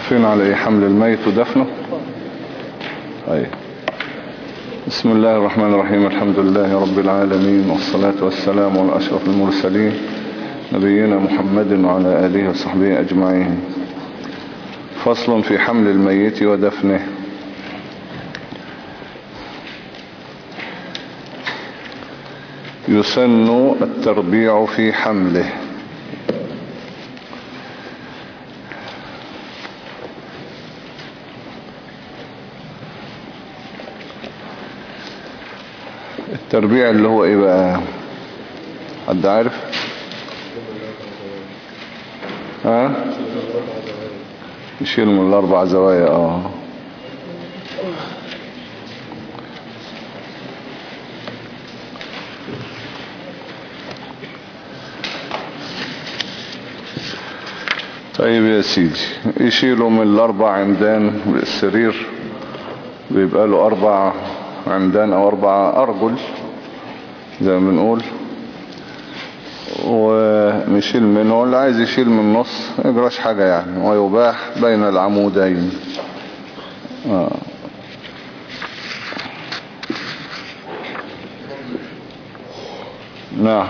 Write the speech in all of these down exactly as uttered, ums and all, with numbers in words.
واقفين على ايه؟ حمل الميت ودفنه. طيب، بسم الله الرحمن الرحيم. الحمد لله رب العالمين، والصلاة والسلام على أشرف المرسلين نبينا محمد وعلى آله وصحبه أجمعين. فصل في حمل الميت ودفنه. يسن التربيع في حمله. التربيع اللي هو ايه بقى؟ حد عارف؟ ها؟ يشيل من الاربع زوايا. اه طيب يا سيدي، يشيلوا من الاربع عمدان بالسرير، بيبقى له اربع عمدان او اربع ارجل زي ما بنقول، ونشيل منه. اللي عايز يشيل من النص ما يجراش حاجة يعني، ويباح بين العمودين. آه. نعم.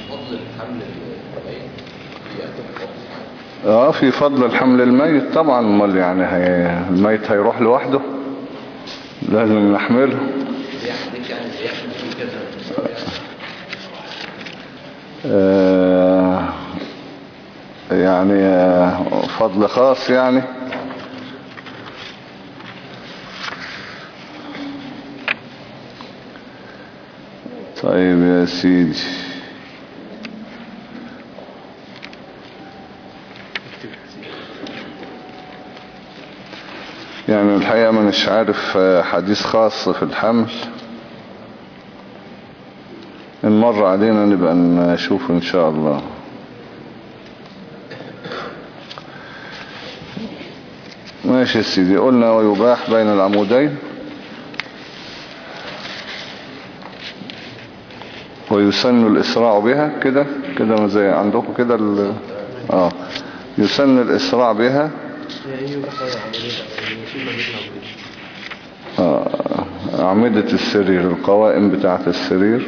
اه في فضل الحمل الميت طبعا. امال يعني هي الميت هيروح لوحده؟ لازم نحمله. آه يعني آه فضل خاص يعني. طيب يا سيدي، يعني الحقيقة ما مش عارف حديث خاص في الحمل. إن مر علينا نبقى نشوف إن شاء الله. ماشي يا سيدي. قلنا ويباح بين العمودين، ويسن الإسراع بها. كده كده زي عندكم كده ال... اه يسن الإسراع بها. آه. أعمدة السرير، القوائم بتاعة السرير.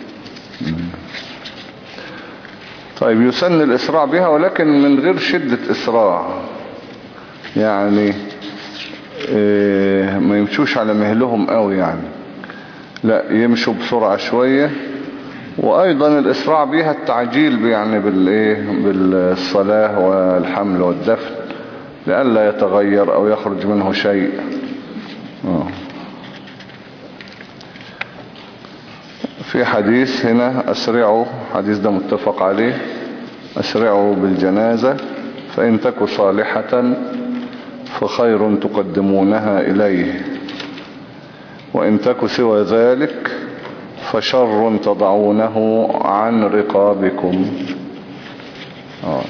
طيب، يسن الإسراع بها ولكن من غير شدة إسراع، يعني إيه، ما يمشوش على مهلهم قوي يعني، لا يمشوا بسرعة شوية. وأيضا الإسراع بها التعجيل يعني بالإيه، بالصلاة والحمل والدفن، لئلا يتغير أو يخرج منه شيء. آه. في حديث هنا أسرعوا، حديث ده متفق عليه: أسرعوا بالجنازة فإن تك صالحة فخير تقدمونها إليه، وإن تك سوى ذلك فشر تضعونه عن رقابكم. آه.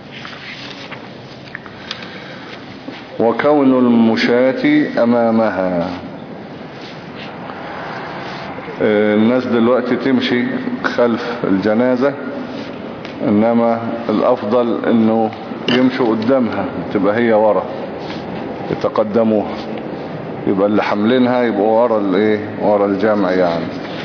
وكون المشاة أمامها. الناس دلوقتي تمشي خلف الجنازة، انما الافضل انه يمشوا قدامها، تبقى هي ورا، يتقدموها، يبقى اللي حملينها يبقوا ورا الايه، ورا الجمع يعني.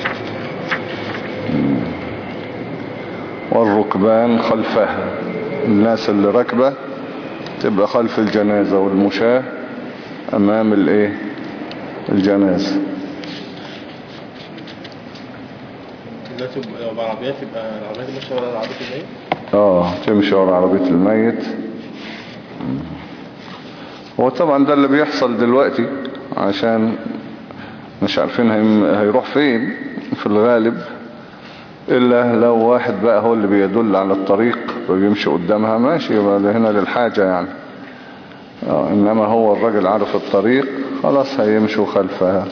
والركبان خلفها، الناس اللي راكبه تبقى خلف الجنازة، والمشاة امام الايه، الجنازة. لو بعربيات يبقى العربيات ماشيه ورا عربيه الميت. اه تمشي ورا عربيه الميت. هو طبعا ده اللي بيحصل دلوقتي، عشان مش عارفين هيروح فين في الغالب، الا لو واحد بقى هو اللي بيدل على الطريق وبيمشي قدامها ماشي، يبقى هنا للحاجة يعني. آه انما هو الراجل عارف الطريق، خلاص هيمشوا خلفها.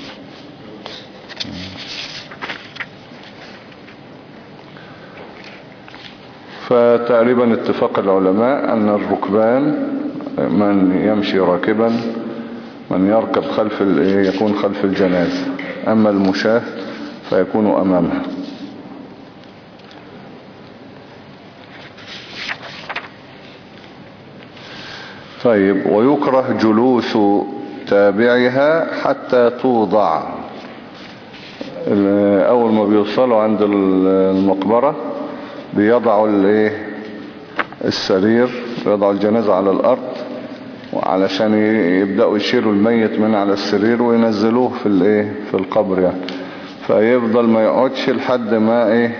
فتقريبا اتفاق العلماء أن الركبان من يمشي راكبا، من يركب خلف يكون خلف الجنازة، أما المشاة فيكون أمامها. طيب ويكره جلوس تابعها حتى توضع. اول ما بيوصلوا عند المقبرة بيضعوا الايه السرير، بيضعوا الجنازة على الارض علشان يبدأوا يشيلوا الميت من على السرير وينزلوه في الايه في القبر يعني. فيفضل ما يقعدش لحد ما ايه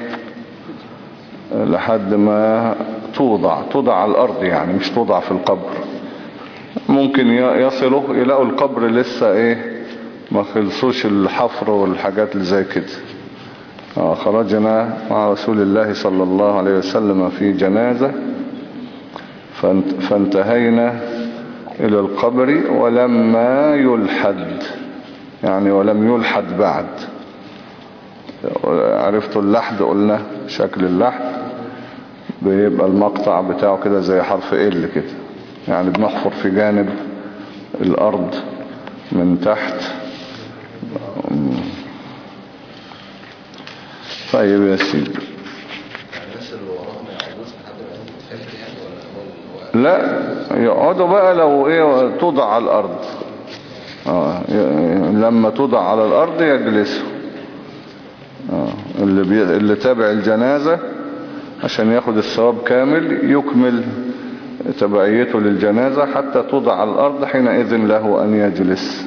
لحد ما توضع توضع على الارض يعني، مش توضع في القبر. ممكن يصلوا يلاقوا القبر لسه ايه ما خلصوش الحفر والحاجات اللي زي كده. آه خرجنا مع رسول الله صلى الله عليه وسلم في جنازة فانتهينا الى القبر ولما يلحد، يعني ولم يلحد بعد. عرفتوا اللحد؟ قلنا شكل اللحد بيبقى المقطع بتاعه كده زي حرف ال كده، يعني بنحفر في جانب الارض من تحت. طيب يا سيدي، لا يقعدوا بقى لو ايه توضع على الارض. آه لما توضع على الارض يجلسوا. آه اللي, بي... اللي تابع الجنازة عشان ياخد الثواب كامل يكمل تبعيته للجنازة حتى توضع على الارض، حينئذ له ان يجلس.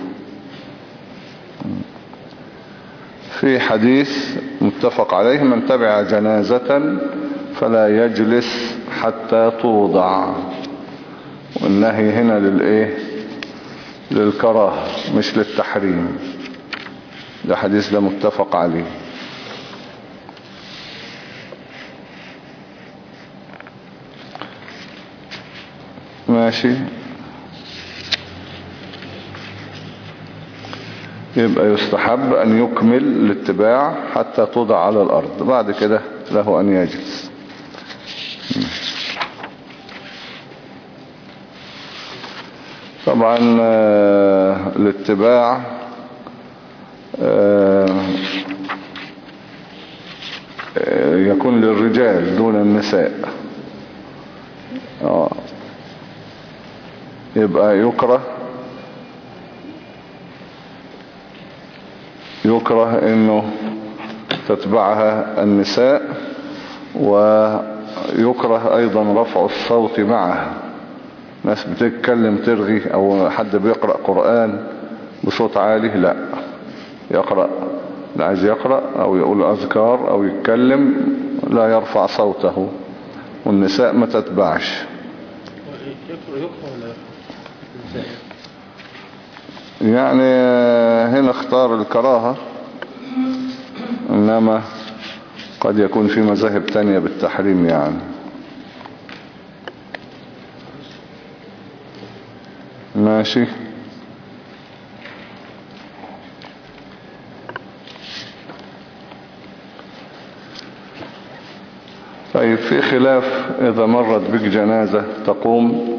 في حديث متفق عليه: من تبع جنازة فلا يجلس حتى توضع. والنهي هنا للايه للكراهة مش للتحريم. ده حديث ده متفق عليه. ماشي. يبقى يستحب أن يكمل الاتباع حتى توضع على الأرض، بعد كده له أن يجلس. طبعا الاتباع يكون للرجال دون النساء. يبقى يكره يكره انه تتبعها النساء، ويكره ايضا رفع الصوت معها. ناس بتتكلم ترغي او حد بيقرأ قرآن بصوت عالي، لا يقرأ، لا عايز يقرأ او يقول اذكار او يتكلم لا يرفع صوته. والنساء ما تتبعش. يعني هنا اختار الكراهة، انما قد يكون في مذاهب تانية بالتحريم يعني. ماشي. طيب في خلاف اذا مرت بك جنازة تقوم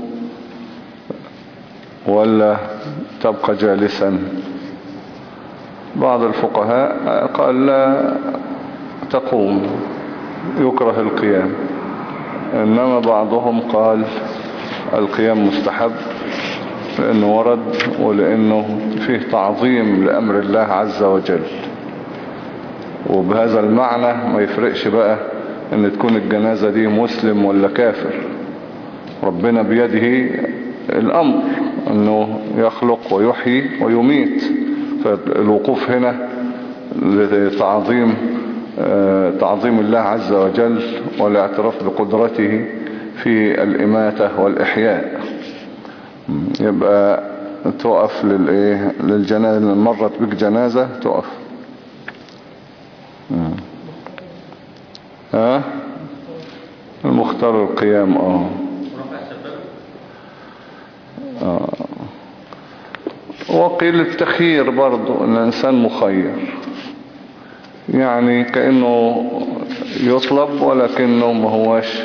ولا تبقى جالسا. بعض الفقهاء قال لا تقوم، يكره القيام. انما بعضهم قال القيام مستحب، لانه ورد ولانه فيه تعظيم لامر الله عز وجل. وبهذا المعنى ما يفرقش بقى ان تكون الجنازة دي مسلم ولا كافر، ربنا بيده الامر انه يخلق ويحيي ويميت. فالوقوف هنا لتعظيم تعظيم الله عز وجل والاعتراف بقدرته في الاماتة والاحياء. يبقى تقف للايه للجنازة. مرت بك جنازة تقف. ها المختار القيام. اه اه وقيل التخيير برضو، ان الانسان مخير، يعني كأنه يطلب ولكنه ما هوش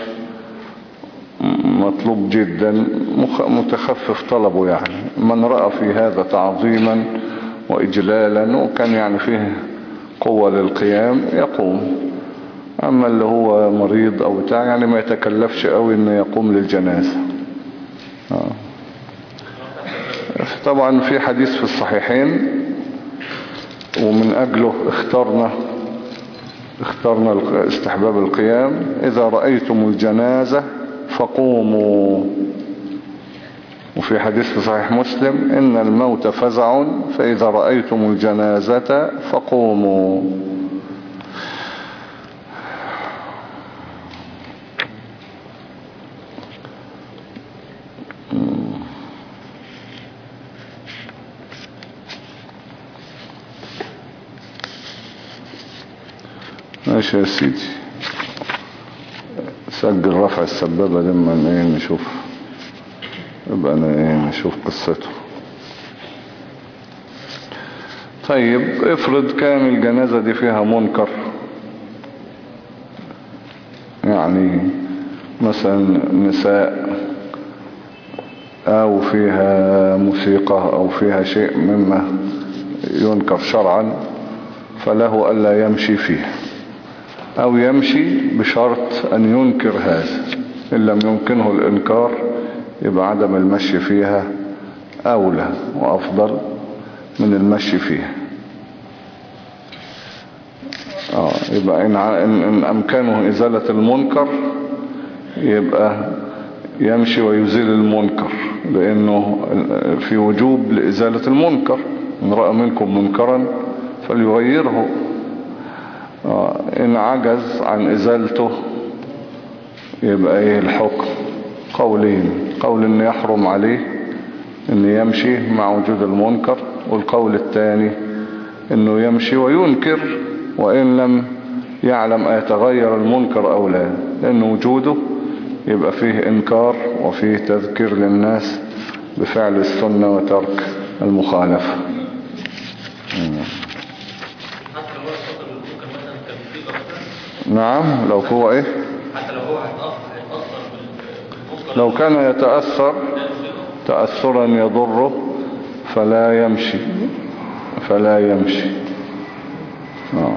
مطلوب جدا، متخفف طلبه يعني. من رأى في هذا تعظيما وإجلالا وكان يعني فيه قوة للقيام يقوم. أما اللي هو مريض أو بتاع يعني ما يتكلفش قوي إنه يقوم للجنازة. آه. طبعا في حديث في الصحيحين ومن أجله اخترنا اخترنا استحباب القيام: إذا رأيتم الجنازة فقوموا. وفي حديث في صحيح مسلم: إن الموت فزع فإذا رأيتم الجنازة فقوموا. ماشي يا سيدي، سجل رفع السبابة لما ايه نشوف، يبقى انا ايه نشوف قصته. طيب افرض كان الجنازة دي فيها منكر، يعني مثلا نساء او فيها موسيقى او فيها شيء مما ينكر شرعا، فله ألا يمشي فيه، أو يمشي بشرط أن ينكر هذا. إن لم يمكنه الإنكار يبقى عدم المشي فيها أولى وأفضل من المشي فيها. آه يبقى إن, إن أمكانه إزالة المنكر يبقى يمشي ويزيل المنكر، لأنه في وجوب لإزالة المنكر. إن رأى منكم منكرا فليغيره. آه إن عجز عن إزالته يبقى إيه الحكم؟ قولين: قول إن يحرم عليه إن يمشي مع وجود المنكر، والقول الثاني إنه يمشي وينكر وإن لم يعلم أيتغير المنكر أو لا، لأن وجوده يبقى فيه إنكار وفيه تذكير للناس بفعل السنة وترك المخالفة. نعم لو هو ايه حتى لو هو هيتأثر بالمنكر، لو كان يتأثر تأثرا يضره فلا يمشي فلا يمشي آه.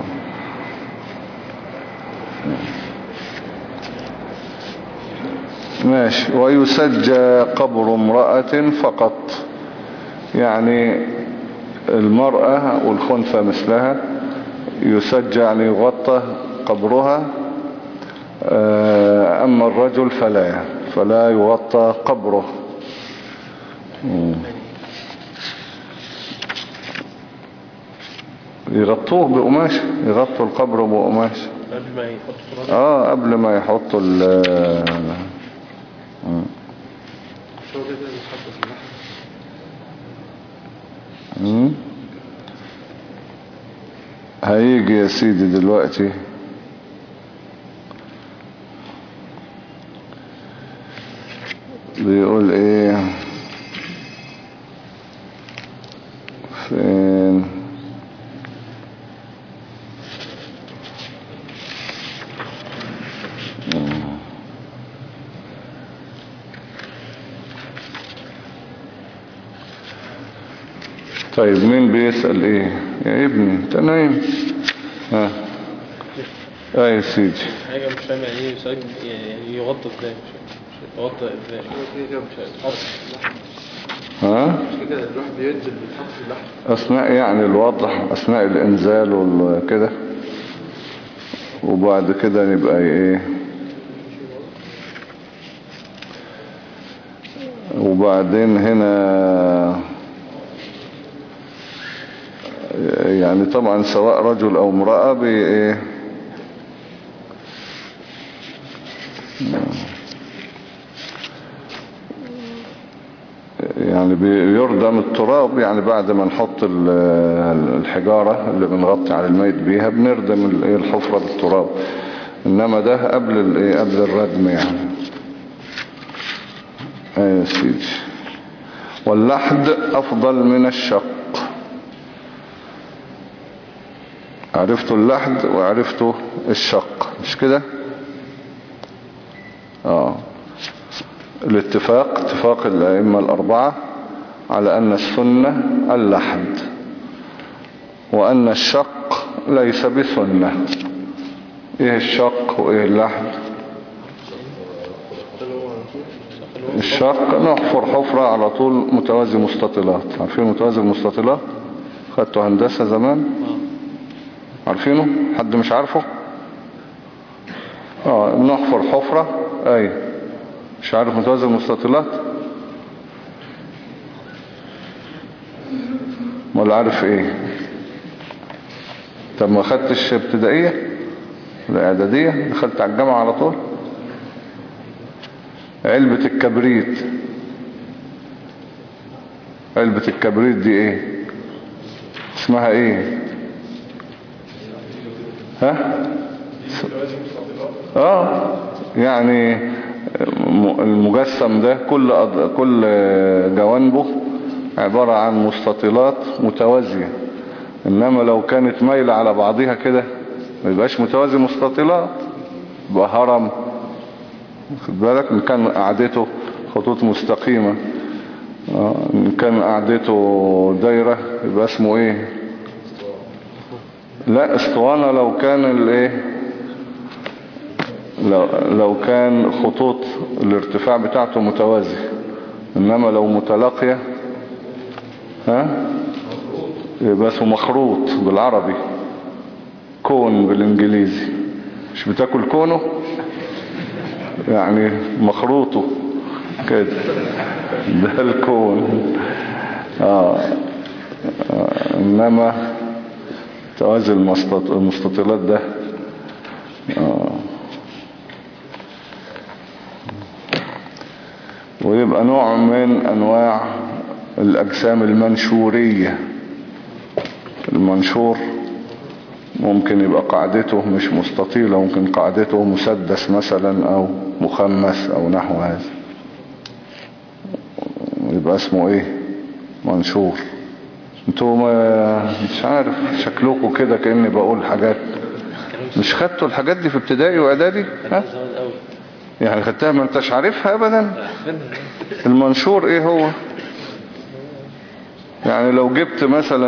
ماشي. ويسجى قبر امرأة فقط، يعني المرأة والخنثى مثلها يسجى يعني يغطى قبرها، أما الرجل فلا فلا يغطى قبره. يغطوه بقماش، يغطوا القبر بقماش قبل ما يحطوا تراب. اه قبل ما يحطوا ال شو كده بيتحط في اللحم. مم. هيجي يا سيدي دلوقتي. بيقول ايه فين طيب مين بيسأل ايه يا ابني انت نايم؟ ها اه يا سيدي حاجة مش فاهم يعني ايه يسجل، يعني يغطى ازاي؟ مش يغطى ازاي؟ مش هيتحط ها مش كده الواحد بينزل بيتحط في اللحم اثناء يعني الوضع، اثناء الانزال وكده، وبعد كده نبقى ايه وبعدين هنا يعني طبعا سواء رجل او امرأة بي ايه يعني بيردم التراب، يعني بعد ما نحط الحجارة اللي بنغطي على الميت بيها بنردم الحفرة بالتراب، انما ده قبل الايه قبل الردم يعني. ايه يا سيدي. واللحد افضل من الشق. عرفتوا اللحد وعرفتوا الشق مش كده؟ اه الاتفاق اتفاق الائمة الاربعة على ان السنة اللحد، وان الشق ليس بسنة. ايه الشق وايه اللحد؟ الشق نحفر حفرة على طول متوازي مستطيلات. عارفين متوازي المستطيلات؟ خدتوا هندسة زمان؟ عارفينه؟ حد مش عارفه؟ اه نحفر حفرة. اي مش عارف متوازي المستطيلات؟ ولا عارف ايه؟ طب ما خدتش ابتدائية ولا اعدادية؟ دخلت على الجامعة على طول. علبة الكبريت، علبة الكبريت دي ايه اسمها؟ ايه ها؟ اه يعني المجسم ده كل كل جوانبه عبارة عن مستطيلات متوازية. انما لو كانت مايلة على بعضها كده ما يبقاش متوازي مستطيلات، يبقى هرم. خد بالك ان كان قاعدته خطوط مستقيمة، ان كان قاعدته دايرة يبقى اسمه ايه؟ لا اسطوانة لو كان الايه، لو, لو كان خطوط الارتفاع بتاعته متوازي. انما لو متلاقية ها يبقى اسمه مخروط بالعربي، كون بالانجليزي. مش بتاكل كونه يعني مخروطه كده، ده الكون. آه. آه. انما توازي المستطيلات ده آه. ويبقى نوع من انواع الاجسام المنشورية. المنشور ممكن يبقى قاعدته مش مستطيلة، ممكن قاعدته مسدس مثلا او مخمس او نحو هذا، يبقى اسمه ايه؟ منشور. انتوا مش عارف شكلكم كده كأني بقول حاجات. مش خدتوا الحاجات دي في ابتدائي واعدادي؟ ها يعني خدتها ما انتش عارفها ابدا. المنشور ايه هو؟ يعني لو جبت مثلا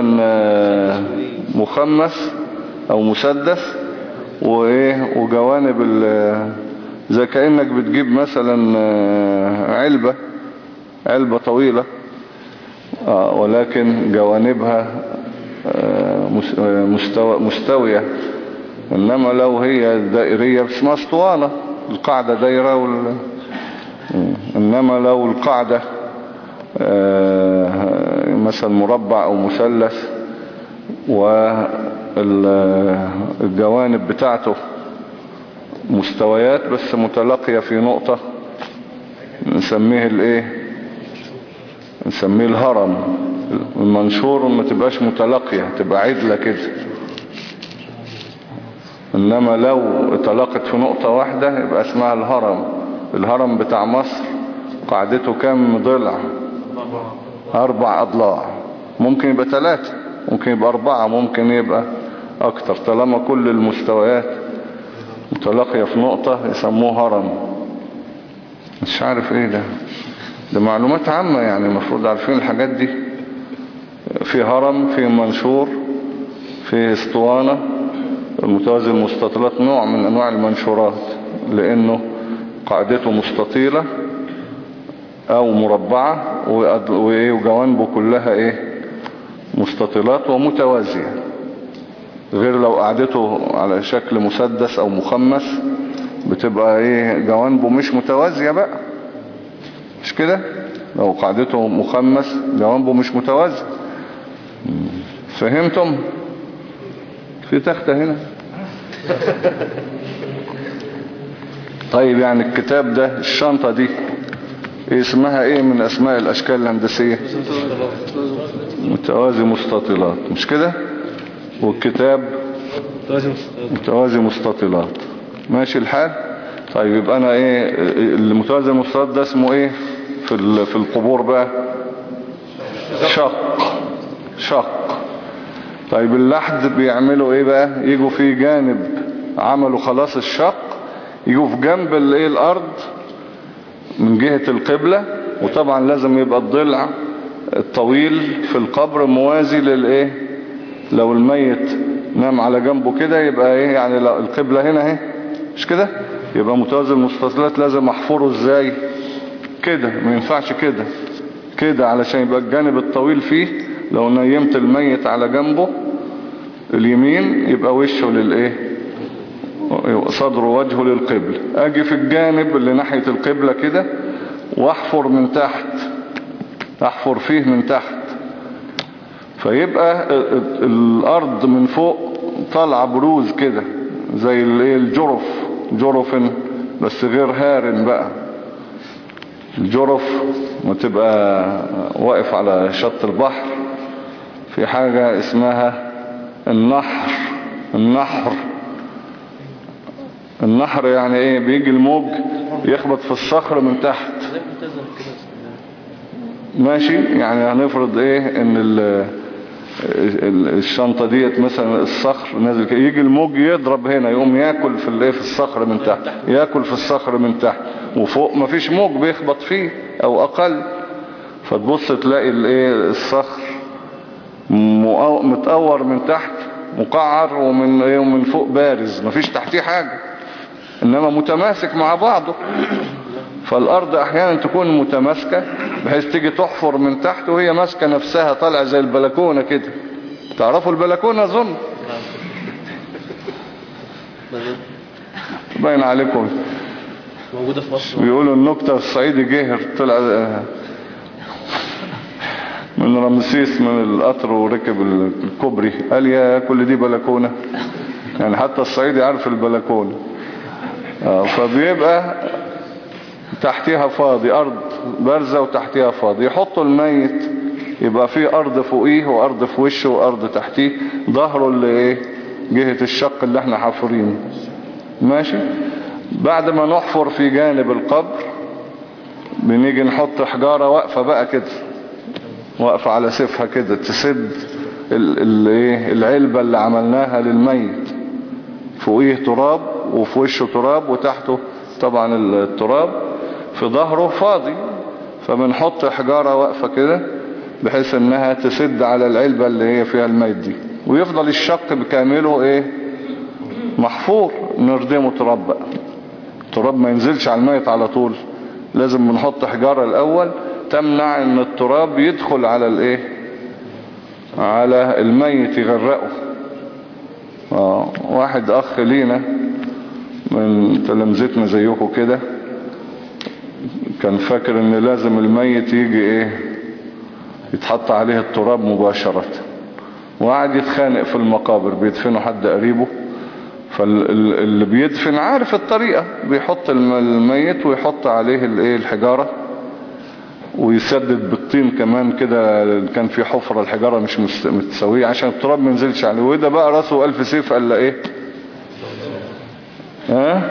مخمس او مسدس وايه وجوانب زي كأنك بتجيب مثلا علبة علبة طويلة آه ولكن جوانبها آه مستوى مستوية. انما لو هي دائرية اسمها اسطوانة، القاعدة دايرة وال... انما لو القاعدة آه مثلا مربع او مثلث والجوانب بتاعته مستويات بس متلاقية في نقطة، نسميه الايه؟ نسميه الهرم. المنشور ما تبقاش متلاقية، تبقى عدلة كده. انما لو اتلاقت في نقطة واحدة يبقى اسمها الهرم. الهرم بتاع مصر قاعدته كام ضلع؟ اربع اضلاع. ممكن يبقى ثلاثة، ممكن يبقى اربعة، ممكن يبقى اكتر. طالما كل المستويات متلاقية في نقطة يسموه هرم. مش عارف ايه ده، ده معلومات عامة يعني المفروض عارفين الحاجات دي. في هرم، في منشور، في اسطوانة. المتوازي المستطيلات نوع من انواع المنشورات لانه قاعدته مستطيلة او مربعة وجوانبه كلها ايه؟ مستطيلات ومتوازية. غير لو قاعدته على شكل مسدس او مخمس بتبقى ايه؟ جوانبه مش متوازية بقى، مش كده؟ لو قاعدته مخمس جوانبه مش متوازي. فهمتم؟ في تختة هنا. طيب يعني الكتاب ده، الشنطة دي إيه اسمها ايه من اسماء الاشكال الهندسية؟ متوازي مستطيلات، مش كده؟ والكتاب متوازي مستطيلات. ماشي الحال؟ طيب يبقى انا ايه المتوازي المستطيلات ده اسمه ايه في في القبور بقى؟ شق. شق. طيب اللحد بيعملوا ايه بقى؟ يجوا في جانب، عملوا خلاص الشق، يجوا في جنب الايه الارض من جهة القبلة. وطبعا لازم يبقى الضلع الطويل في القبر موازي للايه، لو الميت نام على جنبه كده يبقى ايه يعني القبلة هنا اهي، مش كده؟ يبقى متوازي المستطيلات لازم احفره ازاي؟ كده ما ينفعش كده كده علشان يبقى الجانب الطويل فيه. لو نيمت الميت على جنبه اليمين يبقى وشه للايه صدره وجهه للقبل. اجي في الجانب اللي ناحية القبلة كده واحفر من تحت احفر فيه من تحت فيبقى الارض من فوق طالعة بروز كده زي الجرف جرف بس غير هارن بقى. الجرف ما تبقى واقف على شط البحر في حاجة اسمها النحر. النحر النحر يعني ايه؟ بيجي الموج يخبط في الصخر من تحت ماشي. يعني هنفرض ايه ان الشنطة ديت مثلا الصخر نازل كده يجي الموج يضرب هنا يقوم ياكل في الايه في الصخر من تحت ياكل في الصخر من تحت وفوق مفيش موج بيخبط فيه او اقل. فتبص تلاقي الايه الصخر متقور من تحت مقعر ومن ايه ومن فوق بارز مفيش تحتيه حاجة انما متماسك مع بعضه. فالارض احيانا تكون متماسكة بحيث تيجي تحفر من تحت وهي ماسكة نفسها طالعة زي البلكونة كده. تعرفوا البلكونة اظن باين عليكم موجودة في مصر. بيقولوا النكتة الصعيدي جهر طلع من رمسيس من القطر وركب الكوبري قال يا كل دي بلكونة. يعني حتى الصعيدي عارف البلكونة. فبيبقى تحتها فاضي أرض بارزة وتحتها فاضي. يحطوا الميت يبقى فيه أرض فوقيه وأرض في وشه وأرض تحتيه ظهره اللي ايه جهة الشق اللي احنا حافرينه ماشي. بعد ما نحفر في جانب القبر بنيجي نحط حجارة واقفة بقى كده واقفة على سيفها كده تسد العلبة اللي عملناها للميت. فوقيه تراب وفي وشه تراب وتحته طبعا التراب في ظهره فاضي. فبنحط حجارة واقفة كده بحيث انها تسد على العلبة اللي هي فيها الميت دي ويفضل الشق بكامله ايه محفور. نردمه تراب بقى. التراب ما ينزلش على الميت على طول لازم بنحط حجارة الاول تمنع ان التراب يدخل على الايه على الميت يغرقه. آه. واحد اخ لينا من تلامذتنا زيكم كده كان فاكر ان لازم الميت يجي ايه يتحط عليه التراب مباشرة وقعد يتخانق في المقابر. بيدفنوا حد قريبه فاللي بيدفن عارف الطريقة بيحط الميت ويحط عليه الايه الحجارة ويسدد بالطين كمان كده. كان في حفرة الحجارة مش متسوية عشان التراب ما ينزلش عليه. وده بقى راسه ألف سيف قال له ايه ها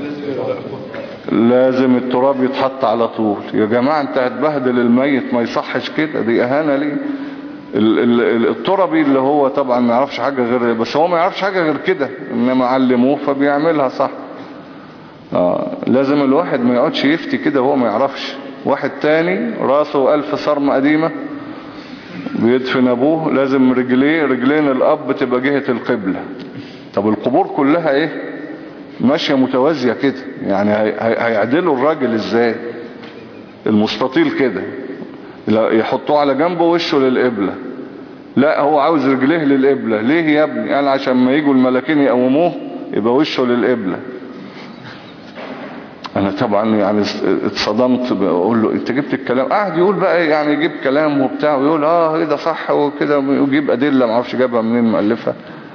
لازم التراب يتحط على طول. يا جماعة انت هتبهدل الميت ما يصحش كده دي اهانة ليه. التربي اللي هو طبعا ما يعرفش حاجة غير بس هو ما يعرفش حاجة غير كده انما علموه فبيعملها صح. آه لازم الواحد ما يقعدش يفتي كده وهو ما يعرفش. واحد تاني راسه ألف صرمة قديمة بيدفن ابوه لازم رجليه رجلين الاب تبقى جهة القبلة. طب القبور كلها ايه ماشية متوازية كده يعني هيعدلوا الراجل ازاي المستطيل كده يحطوه على جنبه وشه للقبلة. لا هو عاوز رجليه للقبلة. ليه يا ابني؟ قال عشان ما يجوا الملاكين يقوموه يبقى وشه للقبلة. انا طبعا يعني اتصدمت بقول له انت جبت الكلام. قاعد يقول بقى يعني يجيب كلام وبتاع ويقول اه ايه ده صح وكده ويجيب ادلة ما اعرفش جابها منين مؤلفها.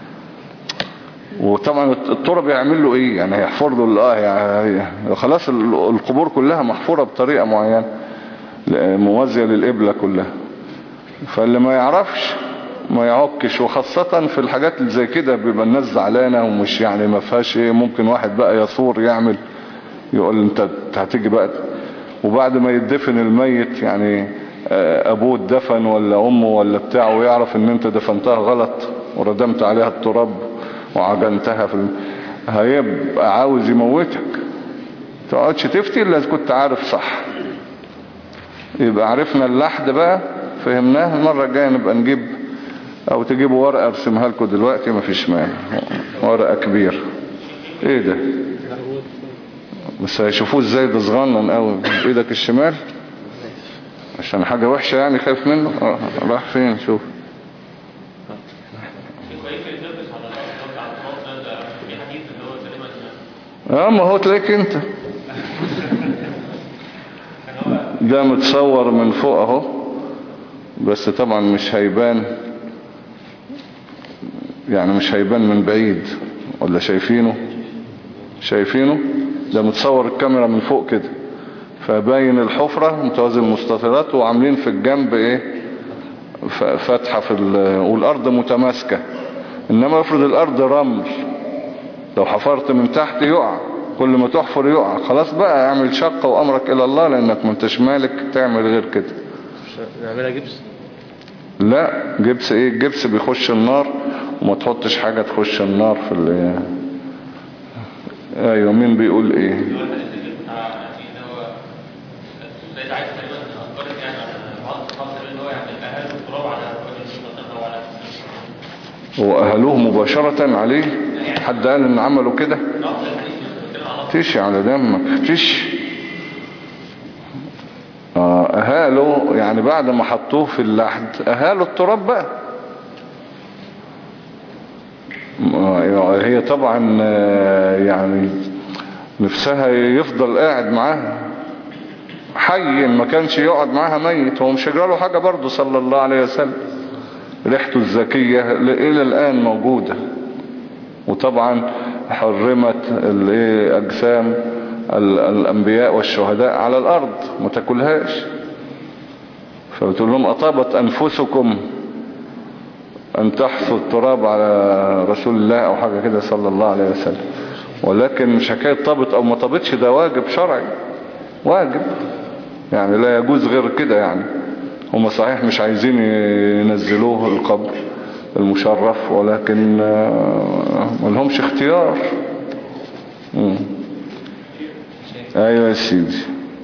وطبعا التراب يعمل له ايه يعني هيحفر له اه يعني خلاص القبور كلها محفورة بطريقة معينة موازية للقبلة كلها. فاللي ما يعرفش ما يعكش وخاصة في الحاجات اللي زي كده بيبقى الناس زعلانة ومش يعني ما فيهاش ايه. ممكن واحد بقى يثور يعمل يقول انت هتيجي بقى وبعد ما يدفن الميت يعني ابوه اتدفن ولا امه ولا بتاعه ويعرف ان انت دفنتها غلط وردمت عليها التراب وعجنتها في الم... هيبقى عاوز يموتك. تقعدش تفتي الا اذا كنت عارف صح. يبقى عرفنا اللحد بقى فهمناه. المرة الجاية نبقى نجيب او تجيبوا ورقة ارسمها لكم دلوقتي ما فيش مانع. ورقة كبيرة. ايه ده بس هيشوفوه ازاي ده صغنن قوي بايدك الشمال عشان حاجة وحشة يعني خايف منه. اه راح فين شوف. اه ما هو تلاقيك انت ده متصور من فوق اهو بس طبعا مش هيبان يعني مش هيبان من بعيد ولا شايفينه شايفينه ده متصور الكاميرا من فوق كده فباين الحفرة متوازي المستطيلات وعاملين في الجنب ايه فتحة في والارض متماسكة. انما افرض الارض رمل لو حفرت من تحت يقع كل ما تحفر يقع خلاص بقى اعمل شقة وامرك الى الله لانك منتش مالك تعمل غير كده. نعملها جبس؟ لا جبس ايه الجبس بيخش النار وما تحطش حاجة تخش النار في ال ايوه مين بيقول ايه واهلوه مباشرة عليه حد قال ان عملوا كده تشي على دمك تشي آه اهاله يعني بعد ما حطوه في اللحد اهاله التراب بقى. آه هي طبعا آه يعني نفسها يفضل قاعد معاها حي ما كانش يقعد معاها ميت هو مش هيجرى له حاجة برضه صلى الله عليه وسلم. ريحته الزكية الى الان موجودة وطبعا حرمت اجسام الانبياء والشهداء على الارض ما تاكلهاش. فبتقول لهم اطابت انفسكم ان تحثوا التراب على رسول الله او حاجة كده صلى الله عليه وسلم. ولكن مش حكاية طابت او ما طابتش ده واجب شرعي واجب يعني لا يجوز غير كده يعني. هم صحيح مش عايزين ينزلوه القبر المشرف ولكن ما لهمش اختيار. مم. ايوه يا سيدي.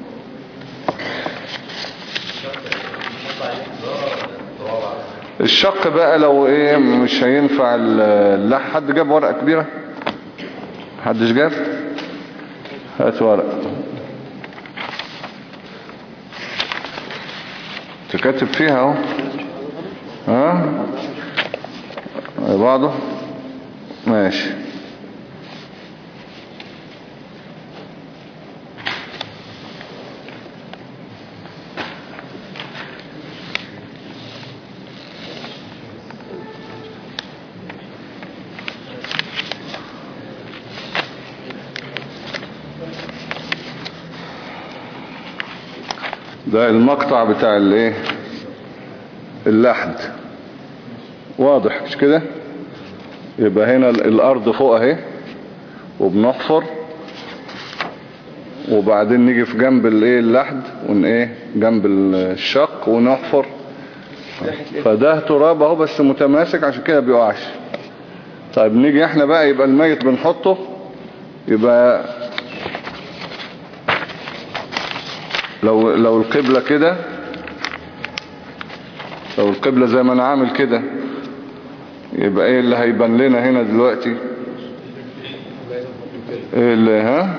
الشق بقى لو ايه مش هينفع اللح. حد جاب ورقة كبيرة؟ حدش جاب؟ هات ورقة تكتب فيها اهو. ها بعضه ماشي. ده المقطع بتاع الايه اللحد واضح مش كده؟ يبقى هنا الارض فوق اهي وبنحفر وبعدين نيجي في جنب الايه اللحد ون ايه جنب الشق ونحفر فده تراب اهو بس متماسك عشان كده بيقعش. طيب نيجي احنا بقى يبقى الميت بنحطه يبقى لو لو القبلة كده لو القبلة زي ما انا عامل كده يبقى ايه اللي هيبان لنا هنا دلوقتي ايه اللي ها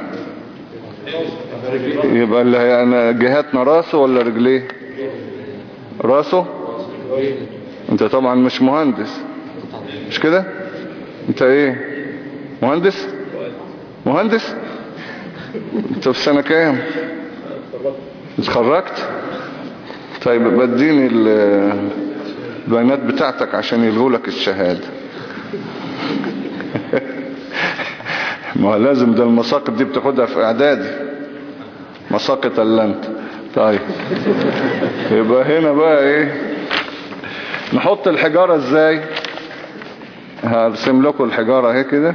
يبقى اللي هي انا جهاتنا راسه ولا رجليه؟ راسه. انت طبعا مش مهندس مش كده؟ انت ايه مهندس؟ مهندس؟ انت في سنة كام؟ اتخرجت؟ طيب بديني البيانات بتاعتك عشان يلغولك الشهادة. ما لازم ده المساقط دي بتاخدها في اعدادي مساقط اللنت. طيب يبقى هنا بقى ايه نحط الحجارة ازاي؟ هرسم لكم الحجارة اهي كده.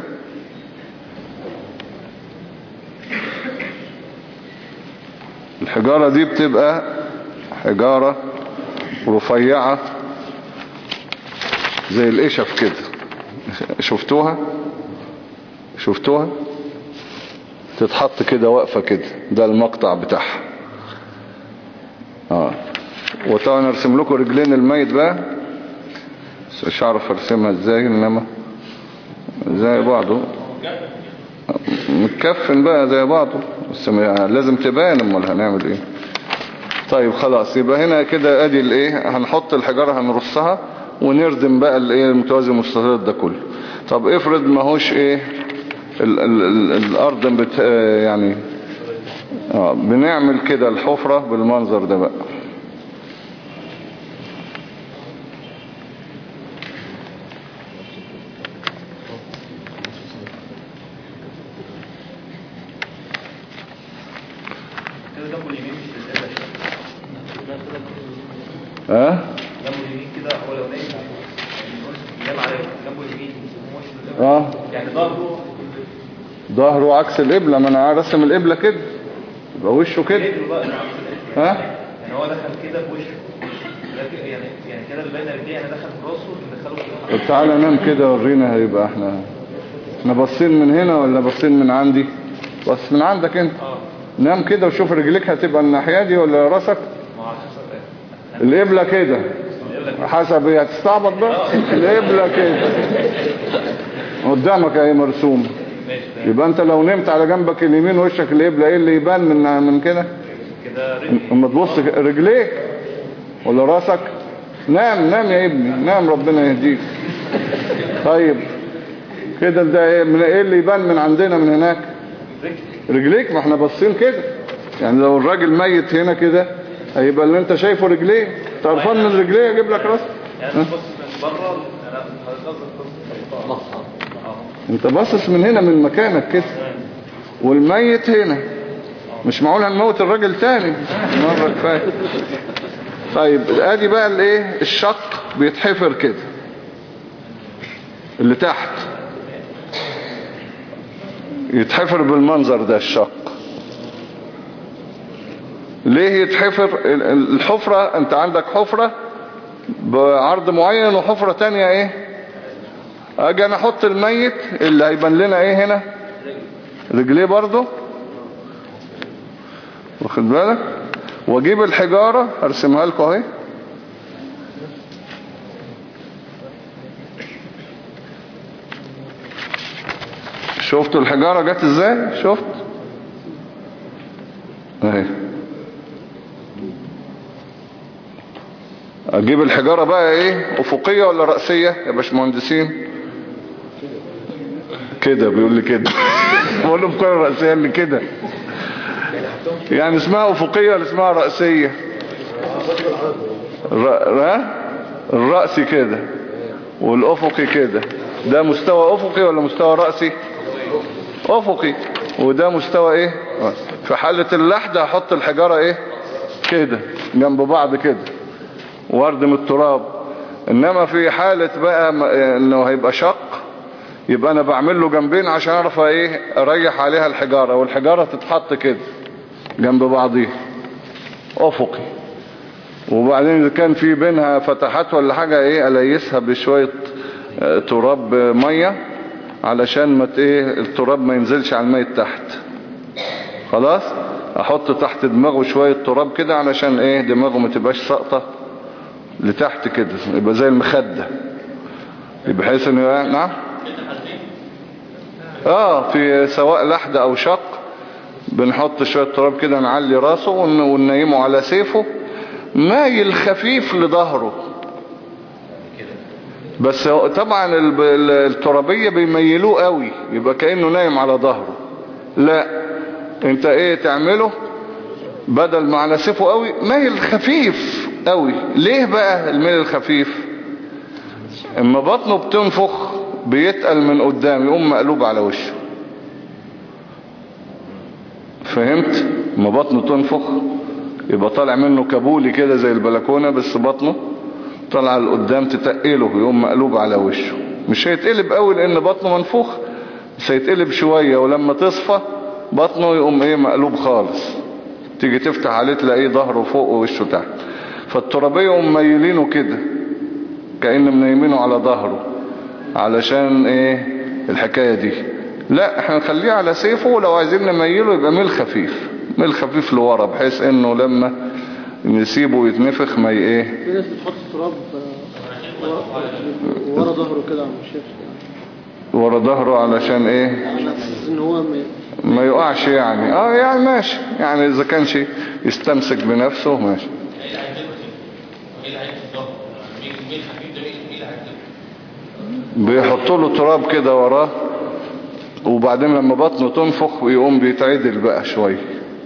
الحجارة دي بتبقى حجارة رفيعة زي القشف كده. شفتوها شفتوها تتحط كده واقفة كده. ده المقطع بتاعها. اه وطبعا ارسم لكم رجلين الميت بقى بس مش عارف ارسمها ازاي انما زي بعضه متكفن بقى زي بعضه بس لازم تبان، امال هنعمل ايه؟ طيب خلاص، يبقى هنا كده ادي الايه، هنحط الحجارة هنرصها ونردم بقى الايه المتوازي المستطيل ده كله. طب افرض ما هوش ايه ال ال ال الارض بت يعني اه بنعمل كده الحفرة بالمنظر ده بقى. ها جنبه اليمين كده هو لو نايم ينام عليه جنبه اليمين اه يعني ظهره ظهره عكس القبلة، ما انا رسم القبلة كده يبقى وشه كده. ها يعني هو دخل كده بوشه يعني يعني كده اللي باين رجليه انا دخل في راسه ندخله في طب تعالى نام كده ورينا، هيبقى احنا احنا باصين من هنا ولا باصين من عندي؟ بص من عندك انت. اه نام كده وشوف رجليك هتبقى الناحية دي ولا راسك. ما على حسب ايه القبلة كده حسب ايه، هتستعبط بقى. القبلة كده قدامك اهي مرسوم. يبقى انت لو نمت على جنبك اليمين وشك القبلة، ايه اللي يبان من من كده؟ كده رجلي اما تبص رجليك ولا راسك. نام نام يا ابني نام، ربنا يهديك. طيب كده ده ايه، من ايه اللي يبان من عندنا من هناك؟ رجليك، ما احنا باصين كده. يعني لو الراجل ميت هنا كده هيبقى اللي انت شايفه رجليه. تعرفان من رجليه اجيب لك راسك. يعني بص من بره انا قصدي انت باصص من هنا من مكانك كده، والميت هنا. مش معقول هنموت الراجل تاني مرة كفايه. طيب ادي بقى الايه الشق بيتحفر كده اللي تحت، يتحفر بالمنظر ده الشق. ليه يتحفر؟ الحفرة انت عندك حفرة بعرض معين وحفرة تانية ايه. اجي انا احط الميت اللي هيبان لنا ايه هنا رجليه برضو، واخد بالك، واجيب الحجارة ارسمها لكم اهي. شفتوا الحجارة جت ازاي؟ شفت اهي. اجيب الحجارة بقى ايه، افقية ولا رأسية يا باشمهندسين؟ كده بيقول لي كده. بقول له افقية رأسية اللي كده يعني اسمها افقية ولا اسمها رأسية؟ ر... الرأسي كده والافقي كده. ده مستوى افقي ولا مستوى رأسي؟ افقي. وده مستوى ايه؟ في حالة اللحد هحط الحجارة ايه كده جنب بعض كده واردم التراب. انما في حالة بقى انه هيبقى شق، يبقى انا بعمل له جنبين عشان اعرف ايه اريح عليها الحجارة، والحجارة تتحط كده جنب بعضيها افقي. وبعدين اذا كان في بينها فتحات ولا حاجة ايه اليسها بشوية تراب مية علشان ما ايه التراب ما ينزلش على الميت تحت. خلاص احط تحت دماغه شوية تراب كده علشان ايه دماغه ما تبقاش ساقطة لتحت كده، يبقى زي المخدة، بحيث انه نعم اه في سواء لحد او شق بنحط شوية تراب كده نعلي راسه وننيمه على سيفه مايل خفيف لظهره. بس طبعا الترابية بيميلوه قوي يبقى كأنه نايم على ظهره. لا انت ايه تعمله بدل ما على سيفه قوي مايل خفيف قوي. ليه بقى الميل الخفيف؟ اما بطنه بتنفخ بيتقل من قدام يقوم مقلوب على وشه. فهمت؟ اما بطنه تنفخ يبقى طالع منه كابولي كده زي البلكونة، بس بطنه طالع لقدام تتقله يقوم مقلوب على وشه. مش هيتقلب قوي لان بطنه منفوخ، بس هيتقلب شوية، ولما تصفى بطنه يقوم ايه مقلوب خالص. تيجي تفتح عليه تلاقيه ظهره فوق ووشه تحت. فالترابية يقوم ميلينه كده كأن منيمينه على ظهره علشان ايه الحكاية دي. لا احنا نخليه على سيفه، ولو عايزين نميله يبقى ميل خفيف، ميل خفيف لورا، بحيث انه لما نسيبه يتنفخ ما ايه. في ناس بتحط التراب ورا ظهره كده على الشيخ، ورا ظهره علشان ايه؟ على اساس ان هو ما يقعش يعني. اه يعني ماشي، يعني اذا كانش يستمسك بنفسه ماشي. بيحطوا له تراب كده وراه، وبعدين لما بطنه تنفخ ويقوم بيتعدل بقى شوية،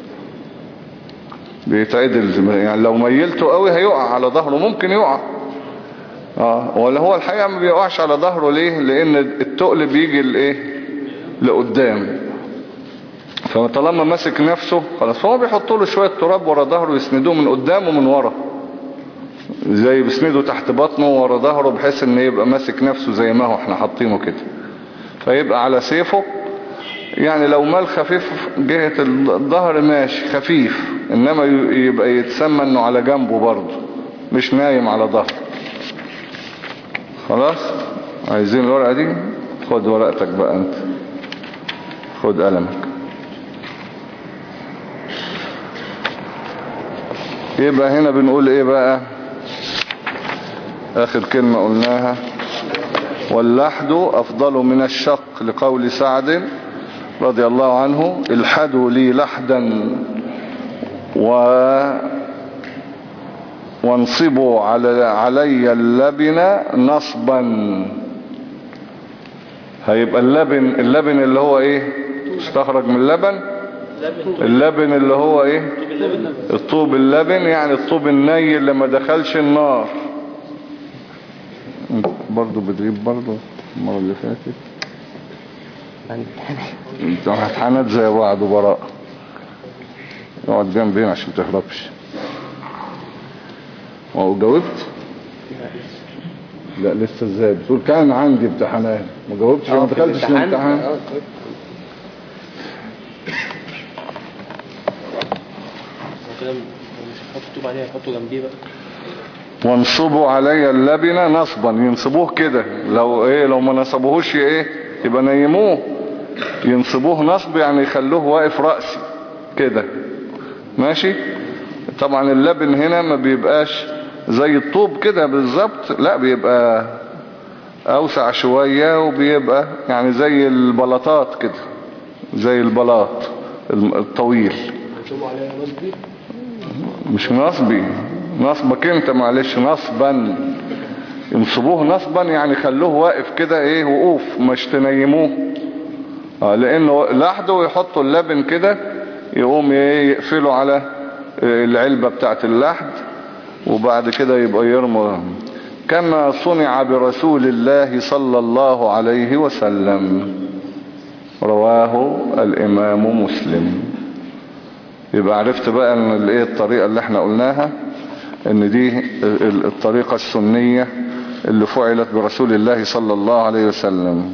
بيتعدل. يعني لو ميلته قوي هيقع على ظهره، ممكن يقع. اه ولا هو الحقيقة ما بيقعش على ظهره. ليه؟ لان التقل بيجي الايه لقدام، فطالما ماسك نفسه خلاص. فهو بيحطوا له شوية تراب ورا ظهره يسندوه من قدام ومن ورا، زي بيسنده تحت بطنه ورا ظهره، بحيث ان يبقى ماسك نفسه زي ما هو احنا حاطينه كده، فيبقى على سيفه. يعني لو مال خفيف جهة الظهر ماشي خفيف، انما يبقى يتسمى انه على جنبه برضه، مش نايم على ظهره. خلاص؟ عايزين الورقة دي؟ خد ورقتك بقى انت، خد قلمك. يبقى هنا بنقول ايه بقى؟ اخر كلمة قلناها: واللحد افضل من الشق، لقول سعد رضي الله عنه: الحدوا لي لحدا و وانصبوا على علي اللبن نصبا. هيبقى اللبن، اللبن اللي هو ايه؟ استخرج من اللبن. اللبن اللي هو ايه؟ الطوب اللبن، يعني الطوب الني اللي ما دخلش النار. برضو بتغيب برضو المرة اللي فاتت. انت هتحنت زي بعض وبراء. اقعد جنبين عشان تهربش. وجاوبت؟ لا لسه. ازاي بتقول كان عندي امتحانات ما جاوبتش؟ ما دخلتش الامتحان. كده مش هحط طوب عليها، هحطه جنبيه بقى. وانصبوا علي اللبن نصبا، ينصبوه كده. لو ايه لو ما نصبوهوش ايه يبقى نيموه. ينصبوه نصب يعني يخلوه واقف رأسي كده، ماشي. طبعا اللبن هنا ما بيبقاش زي الطوب كده بالظبط، لا بيبقى اوسع شوية، وبيبقى يعني زي البلاطات كده، زي البلاط الطويل. مش نصبي، نصبك انت معلش. نصبا، ينصبوه نصبا يعني خلوه واقف كده ايه وقوف، مش تنيموه. اه لانه لحده ويحطوا اللبن كده، يقوم يقفلوا على العلبة بتاعت اللحد، وبعد كده يبقى يرموا. كما صنع برسول الله صلى الله عليه وسلم، رواه الامام مسلم. يبقى عرفت بقى ان الايه الطريقة اللي احنا قلناها، ان دي الطريقة السنية اللي فعلت برسول الله صلى الله عليه وسلم.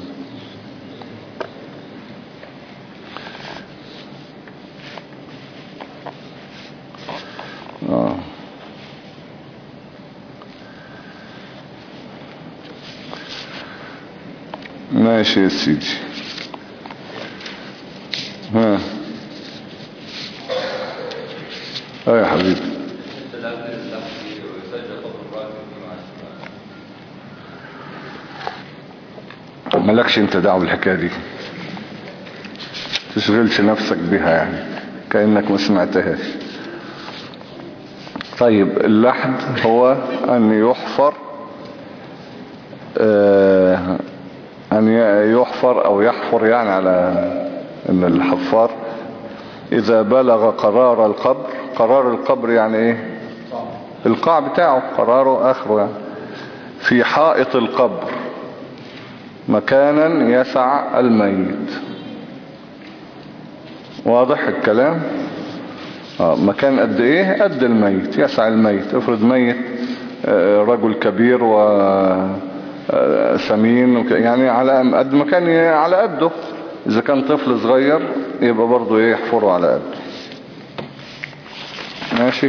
آه. ماشي يا سيدي. ها ايه يا حبيبي؟ مالكش انت دعوه بالحكايه دي، تشغلش نفسك بها يعني كأنك ما سمعتهاش. طيب اللحد هو ان يحفر، آه ان يحفر او يحفر، يعني على ان الحفار اذا بلغ قرار القبر. قرار القبر يعني ايه؟ القاع بتاعه، قراره اخره يعني. في حائط القبر مكانا يسع الميت. واضح الكلام؟ آه مكان قد ايه؟ قد الميت، يسع الميت. افرض ميت آه رجل كبير وسمين، يعني على قد مكان على قده. اذا كان طفل صغير يبقى برضو يحفره على قده. ماشي.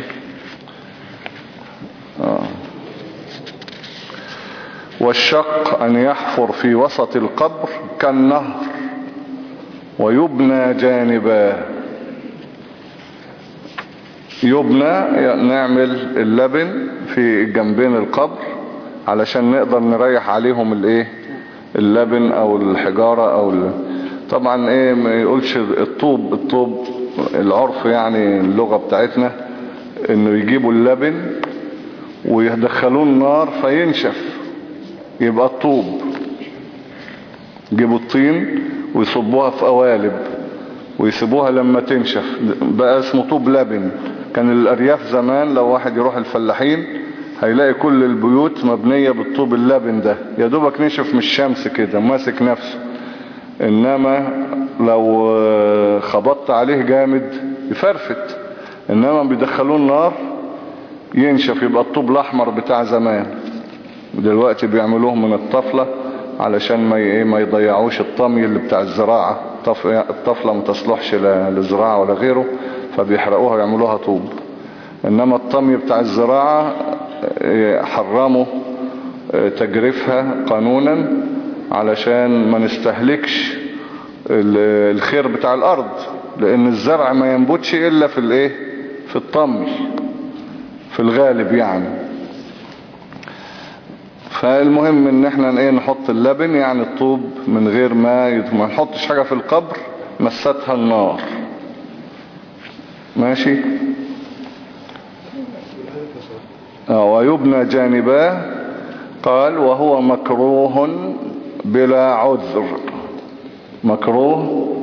آه. والشق أن يحفر في وسط القبر كالنهر ويبنى جانبا. يبنى نعمل اللبن في جنبين القبر علشان نقدر نريح عليهم الايه اللبن او الحجارة او ال... طبعا ايه ما يقولش الطوب الطوب العرف يعني اللغة بتاعتنا انه يجيبوا اللبن ويدخلوه النار فينشف يبقى الطوب. يجيبوا الطين ويصبوها في قوالب ويسيبوها لما تنشف بقى اسمه طوب لبن. كان الارياف زمان لو واحد يروح الفلاحين هيلاقي كل البيوت مبنية بالطوب اللبن ده، يا دوبك نشف من الشمس كده ماسك نفسه. انما لو خبطت عليه جامد يفرفت، انما بيدخلوه النار ينشف يبقى الطوب الاحمر بتاع زمان. دلوقتي بيعملوه من الطفلة علشان ما ما يضيعوش الطمي اللي بتاع الزراعة. الطفلة ما تصلحش للزراعة ولا غيره فبيحرقوها ويعملوها طوب. انما الطمي بتاع الزراعة حرموا تجريفها قانونا علشان ما نستهلكش الخير بتاع الارض، لان الزرع ما ينبتش الا في الايه في الطمي في الغالب يعني. فالمهم ان احنا ايه نحط اللبن يعني الطوب من غير ما يد... ما نحطش حاجة في القبر مستها النار. ماشي. اه ويبنى جانباه قال وهو مكروه بلا عذر. مكروه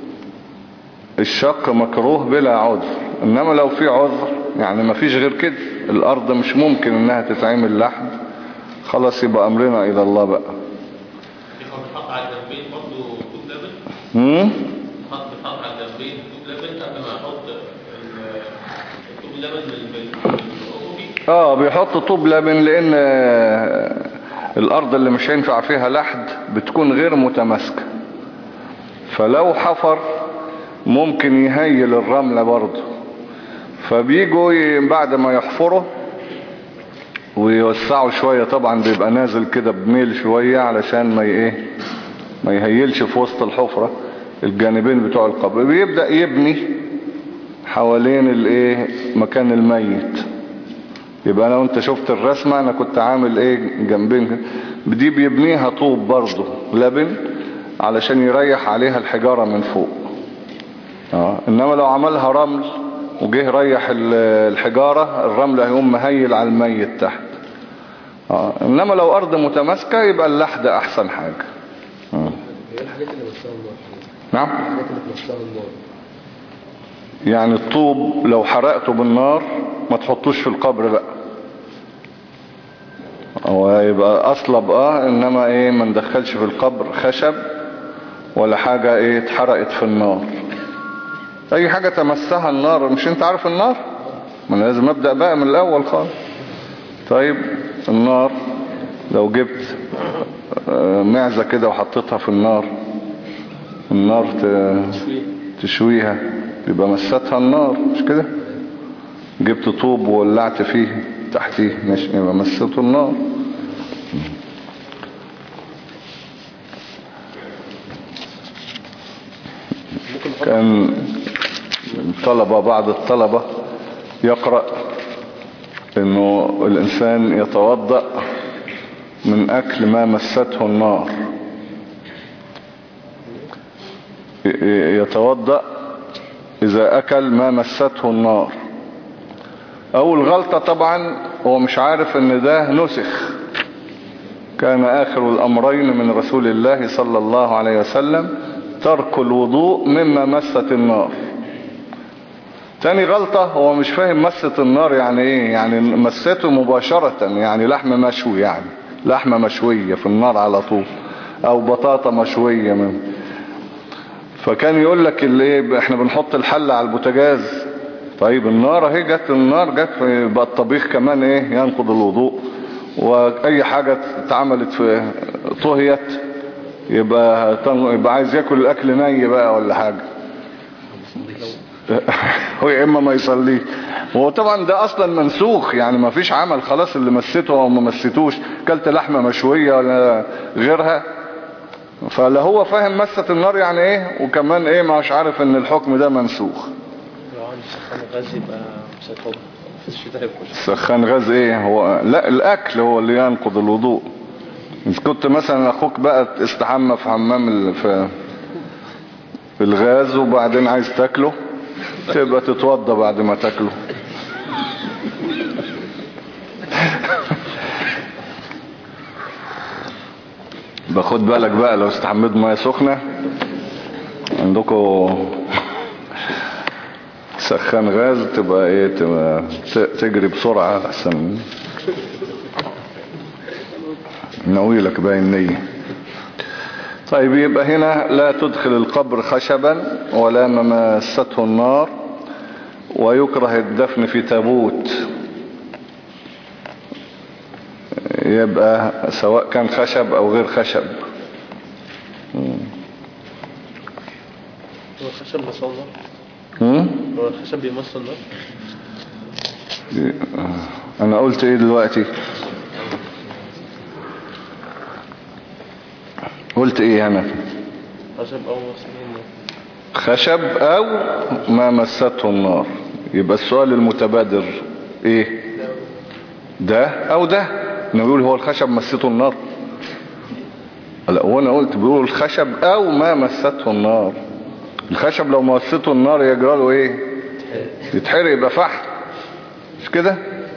الشق مكروه بلا عذر، انما لو في عذر يعني ما فيش غير كده الارض مش ممكن انها تتعمل لحم خلاص يبقى امرنا الى الله بقى. بيتحط على الجنبين برضه طوب لبن. امم بيتحط بيتحط على الجنبين طوب لبن قبل ما احط الطوب اللبن بالأوبي. اه بيحط طوب لبن لان الارض اللي مش هينفع فيها لحد بتكون غير متماسكة، فلو حفر ممكن يهيل الرملة برضه. فبيجوا بعد ما يحفروا ويوسعوا شوية طبعا بيبقى نازل كده بميل شوية علشان ما ايه ما يهيلش في وسط الحفرة الجانبين بتوع القبر. بيبدأ يبني حوالين الايه مكان الميت. يبقى انا وانت شفت الرسمة انا كنت عامل ايه جنبين دي بيبنيها طوب برضه لبن علشان يريح عليها الحجارة من فوق. اه انما لو عملها رمل وجه ريح الحجارة الرمل هيقوم مهيل على الميت تحت. اه انما لو ارض متماسكة يبقى اللحد احسن حاجة. اه ايه الحاجات اللي بتساوي النار؟ نعم الحاجات اللي بتساوي النار يعني الطوب لو حرقته بالنار ما تحطوش في القبر بقى. هو يبقى اصلب اه انما ايه ما ندخلش في القبر خشب ولا حاجة ايه اتحرقت في النار. اي حاجة تمسها النار مش انت عارف النار ما انا لازم ابدأ بقى من الاول خالص. طيب النار لو جبت معزة كده وحطيتها في النار النار تشويها يبقى مستها النار مش كده. جبت طوب وولعت فيه تحتيه مش يبقى مسته النار. كان طلبة بعض الطلبة يقرأ انه الانسان يتوضأ من اكل ما مسته النار. يتوضأ اذا اكل ما مسته النار. اول غلطة طبعا هو مش عارف ان ده نسخ. كان اخر الامرين من رسول الله صلى الله عليه وسلم ترك الوضوء مما مست النار. تاني غلطة هو مش فاهم مسة النار يعني ايه، يعني مسته مباشرة يعني لحم مشوي يعني لحمة مشوية في النار على طول او بطاطا مشوية من. فكان يقول لك اللي ايه احنا بنحط الحلة على البوتاجاز. طيب النار اهي جت النار جت بقى الطبيخ كمان ايه ينقض الوضوء. واي حاجة اتعملت في طهيت يبقى يبقى عايز ياكل الاكل ني بقى ولا حاجة. هو يا اما ما يصلي. وهو طبعا ده اصلا منسوخ يعني ما فيش عمل خلاص اللي مسته او ما مسيتوش كلت لحمة مشوية ولا غيرها. فلا هو فاهم مسة النار يعني ايه وكمان ايه مش عارف ان الحكم ده منسوخ. لو عندي سخان غاز يبقى مش هتحط في الشتاء يبقى سخان غاز ايه هو لا الاكل هو اللي ينقض الوضوء. إذا كنت مثلا اخوك بقى استحمى في حمام ال... في الغاز وبعدين عايز تاكله تبقى تتوضى بعد ما تاكله. باخد بالك بقى لو استحمد ميه سخنة عندكم سخان غاز تبقى ايه تبقى تجري بسرعة احسن نويلك باين نية. طيب يبقى هنا لا تدخل القبر خشبا ولا مماسته النار، ويكره الدفن في تابوت، يبقى سواء كان خشب او غير خشب. هو الخشب بيمص النار؟ هم؟ هو الخشب بيمص النار؟ انا قلت ايه دلوقتي؟ قلت ايه انا؟ خشب او مصنوع النار. خشب او ما مسته النار. يبقى السؤال المتبادر ايه؟ ده او ده. نقول هو الخشب مسته النار؟ لا، وانا قلت بيقول الخشب او ما مسته النار. الخشب لو مسته النار يجرى له ايه؟ يتحرق، يبقى فحم، مش كده؟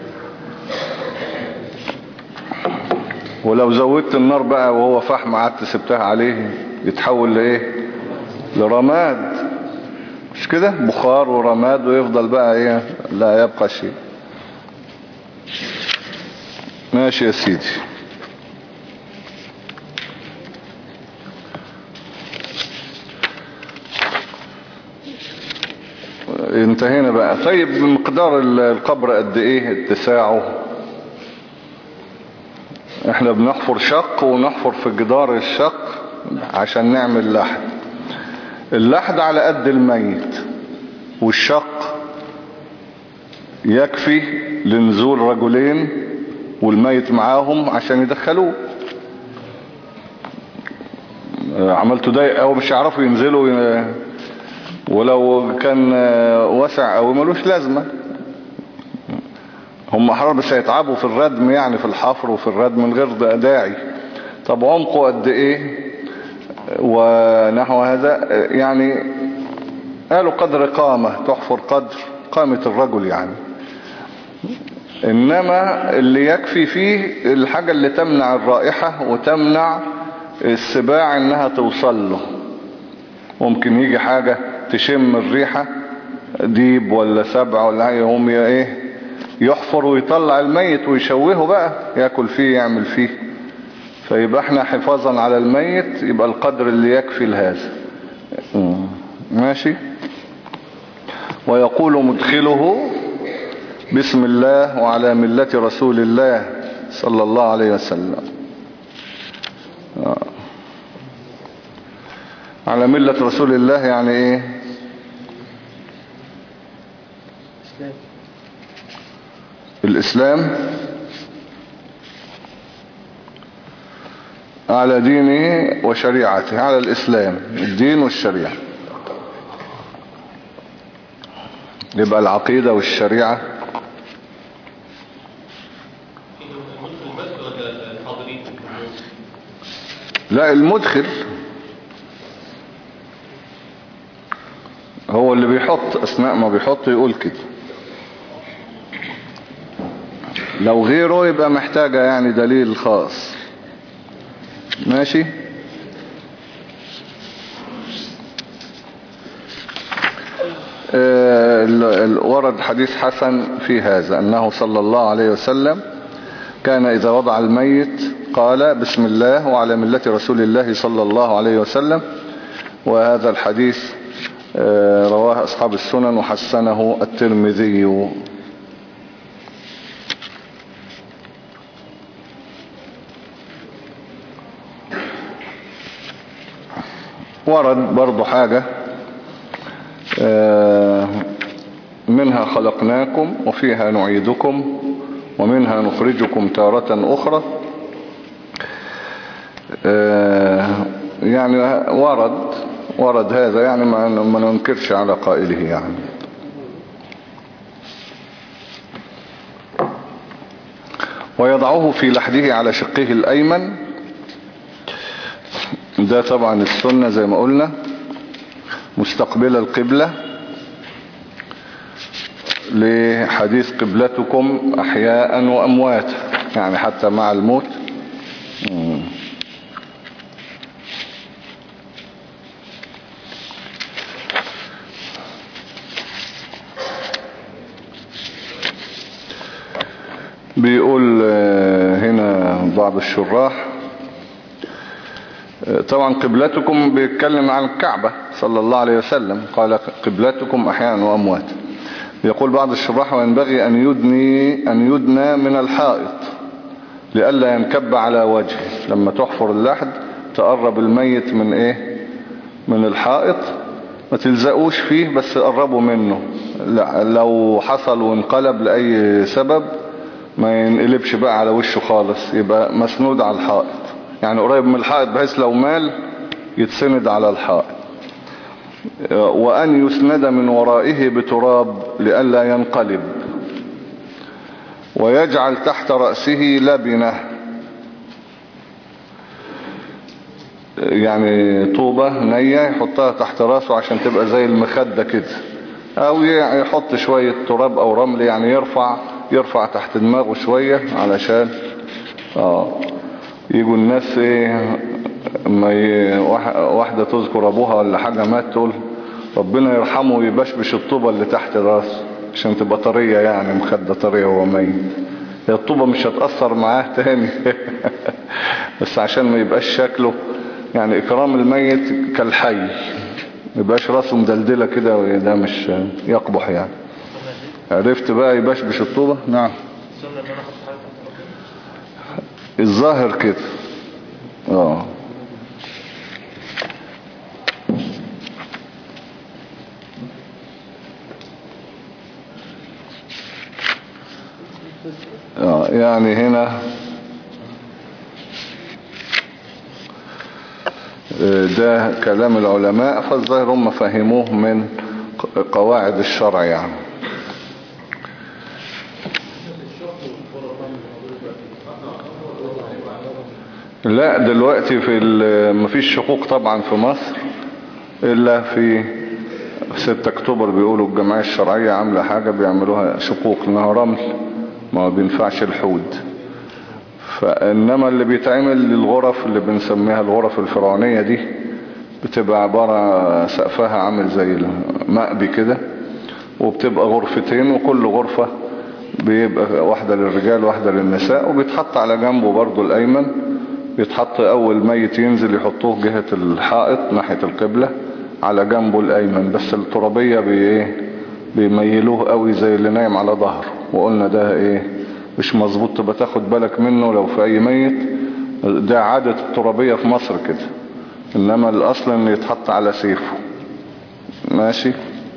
ولو زودت النار بقى وهو فحم قعدت سبتها عليه يتحول لايه؟ لرماد، مش كده؟ بخار ورماد ويفضل بقى ايه؟ لا يبقى شيء. ماشي يا سيدي. انتهينا بقى. طيب مقدار القبر قد ايه اتساعه؟ احنا بنحفر شق ونحفر في جدار الشق عشان نعمل لحد. اللحد على قد الميت، والشق يكفي لنزول رجلين والميت معاهم عشان يدخلوه. عملته ضيق او مش يعرفوا ينزلوا، ولو كان واسع او ملوش لازمة. هم احرار بس هيتعبوا في الردم، يعني في الحفر وفي الردم من غير داعي. طب عمقه قد ايه ونحو هذا؟ يعني قالوا قدر قامة، تحفر قدر قامة الرجل يعني. انما اللي يكفي فيه الحاجة اللي تمنع الرائحة وتمنع السباع انها توصل له. ممكن يجي حاجة تشم الريحة، ديب ولا سبع ولا حاجة، هم ايه يحفر ويطلع الميت ويشوهه بقى، ياكل فيه يعمل فيه. فيبقى احنا حفاظا على الميت يبقى القدر اللي يكفي لهذا. ماشي. ويقول مدخله بسم الله وعلى ملة رسول الله صلى الله عليه وسلم. على ملة رسول الله يعني ايه؟ الإسلام على دينه وشريعته، على الإسلام الدين والشريعة. يبقى العقيدة والشريعة. لا، المدخل هو اللي بيحط، أثناء ما بيحط يقول كده. لو غيره يبقى محتاجة يعني دليل خاص. ماشي. آه ورد حديث حسن في هذا أنه صلى الله عليه وسلم كان إذا وضع الميت قال بسم الله وعلى ملة رسول الله صلى الله عليه وسلم. وهذا الحديث آه رواه أصحاب السنن وحسنه الترمذي. ورد برضو حاجة منها خلقناكم وفيها نعيدكم ومنها نخرجكم تارة أخرى. يعني ورد ورد هذا، يعني ما ننكرش على قائله يعني. ويضعه في لحده على شقه الأيمن، ده طبعا السنة زي ما قلنا. مستقبل القبلة لحديث قبلتكم أحياء وأموات، يعني حتى مع الموت. مم. بيقول هنا بعض الشراح، طبعا قبلتكم بيتكلم عن الكعبة صلى الله عليه وسلم، قال قبلتكم أحياء وأموات. يقول بعض الشراح وينبغي أن يدني أن يدنى من الحائط لئلا ينكب على وجهه. لما تحفر اللحد تقرب الميت من ايه من الحائط، ما تلزقوش فيه بس قربوا منه، لو حصل وانقلب لأي سبب ما ينقلبش بقى على وشه خالص، يبقى مسنود على الحائط، يعني قريب من الحائط بحيث لو مال يتسند على الحائط. وأن يسند من ورائه بتراب لئلا ينقلب، ويجعل تحت رأسه لبنة، يعني طوبة نية يحطها تحت رأسه عشان تبقى زي المخدة كده، او يحط شوية تراب او رمل، يعني يرفع يرفع تحت دماغه شوية علشان اه يجوا الناس ايه ما ي... واحدة تذكر ابوها ولا حاجة مات تقول ربنا يرحمه ويبشبش الطوبة اللي تحت راسه عشان تبقى طرية، يعني مخدة طرية وهو ميت. هي الطوبة مش هتأثر معاه تاني بس عشان ما يبقاش شكله يعني اكرام الميت كالحي، ما يبقاش راسه مدلدلة كده، وده مش يقبح يعني. عرفت بقى يبشبش الطوبة؟ نعم. الظاهر كده اه اه يعني هنا ده كلام العلماء، فالظاهر هم فهموه من قواعد الشرع يعني. لا دلوقتي في مفيش شقوق طبعا في مصر الا في ستة اكتوبر، بيقولوا الجمعية الشرعية عاملة حاجة بيعملوها شقوق انها رمل، ما بينفعش الحود. فإنما اللي بيتعمل للغرف اللي بنسميها الغرف الفرعونية دي بتبقى عبارة سقفها عامل زي المقبي كده، وبتبقى غرفتين وكل غرفة بيبقى واحدة للرجال واحدة للنساء، وبيتحط على جنبه برضو الأيمن، بيتحط أول ميت ينزل يحطوه جهة الحائط ناحية القبلة على جنبه الأيمن، بس الترابية بي بيميلوه قوي زي اللي نايم على ظهره، وقلنا ده ايه مش مظبوط، تبقى تاخد بالك منه لو في اي ميت. ده عادة الترابية في مصر كده، انما الاصل ان يتحط على سيفه. ماشي.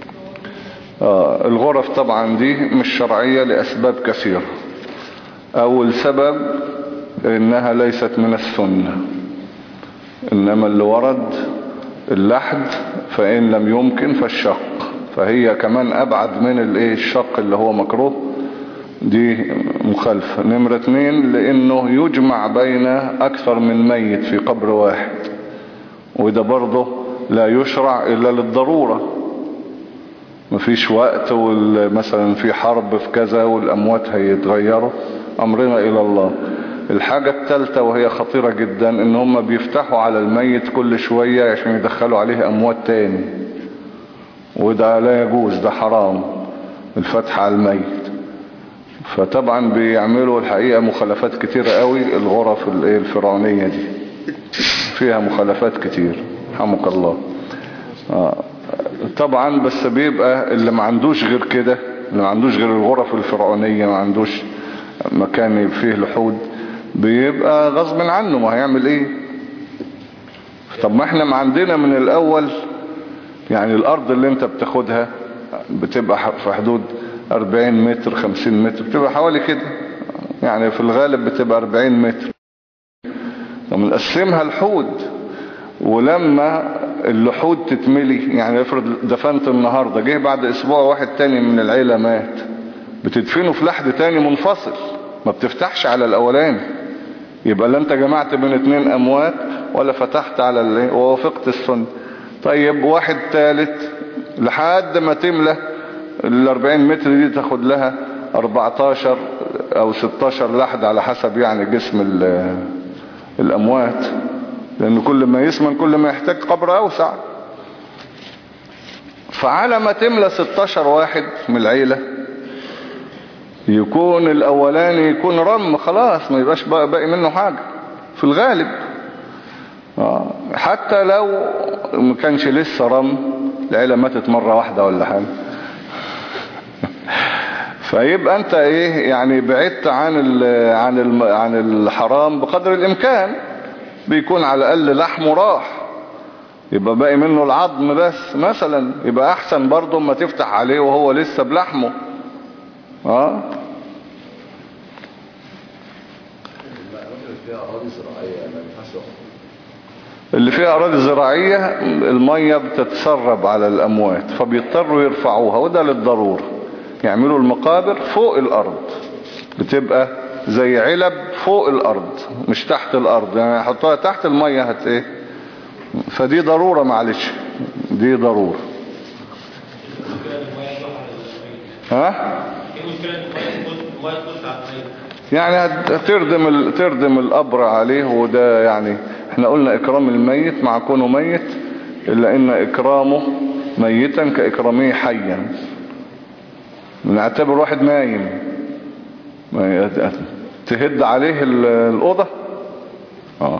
آه الغرف طبعا دي مش شرعية لاسباب كثيرة. اول سبب انها ليست من السنة، انما اللي ورد اللحد، فان لم يمكن فالشق، فهي كمان ابعد من الايه الشق اللي هو مكروه، دي مخالفة. نمرة اتنين لانه يجمع بين اكثر من ميت في قبر واحد، وده برضه لا يشرع الا للضرورة، مفيش وقت مثلا في حرب في كذا والاموات هيتغيروا، امرنا الى الله. الحاجة الثالثة وهي خطيرة جدا، ان هم بيفتحوا على الميت كل شوية عشان يدخلوا عليه اموات تاني، وده لا يجوز، ده حرام الفتح على الميت. فطبعا بيعملوا الحقيقة مخالفات كتيرة قوي. الغرف الفرعونية دي فيها مخالفات كتير رحمك الله. آه. طبعا بس بيبقى اللي ما عندوش غير كده، اللي ما عندوش غير الغرف الفرعونية، ما عندوش مكان فيه لحود، بيبقى غصب عنه، ما هيعمل ايه. طب ما احنا ما عندنا من الاول، يعني الارض اللي انت بتاخدها بتبقى في حدود اربعين متر خمسين متر، بتبقى حوالي كده، يعني في الغالب بتبقى اربعين متر، ومنقسمها الحود. ولما اللحود تتملي، يعني افرض دفنت النهاردة، جه بعد اسبوع واحد تاني من العيلة مات، بتدفنه في لحد تاني منفصل، ما بتفتحش على الاولاني. يبقى لا انت جمعت بين اتنين اموات ولا فتحت على اللي ووافقت السنة. طيب واحد ثالث لحد ما تملى الاربعين متر دي تاخد لها اربعتاشر او ستاشر لحد على حسب يعني جسم الاموات، لان كل ما يسمن كل ما يحتاج قبر اوسع. فعلى ما تملى ستاشر واحد من العيلة يكون الاولاني يكون رم خلاص، ما يبقاش باقي منه حاجة في الغالب. آه. حتى لو ما كانش لسه رم، العيلة ماتت مرة واحدة ولا حاجة فيبقى انت ايه يعني بعدت عن ال عن ال عن الحرام بقدر الامكان، بيكون على الاقل لحمه راح، يبقى باقي منه العظم بس مثلا، يبقى احسن برضه ما تفتح عليه وهو لسه بلحمه. اه اللي فيها أراضي زراعية المية بتتسرب على الأموات فبيضطروا يرفعوها، وده للضرورة، يعملوا المقابر فوق الأرض، بتبقى زي علب فوق الأرض مش تحت الأرض، يعني يحطوها تحت المية هت ايه، فدي ضرورة معلش، دي ضرورة. ها يعني هتردم ال... تردم القبر عليه، وده يعني احنا قلنا اكرام الميت مع كونه ميت، الا ان اكرامه ميتا كاكرامه حيا، نعتبر واحد نايم تهد عليه الاوضه. اه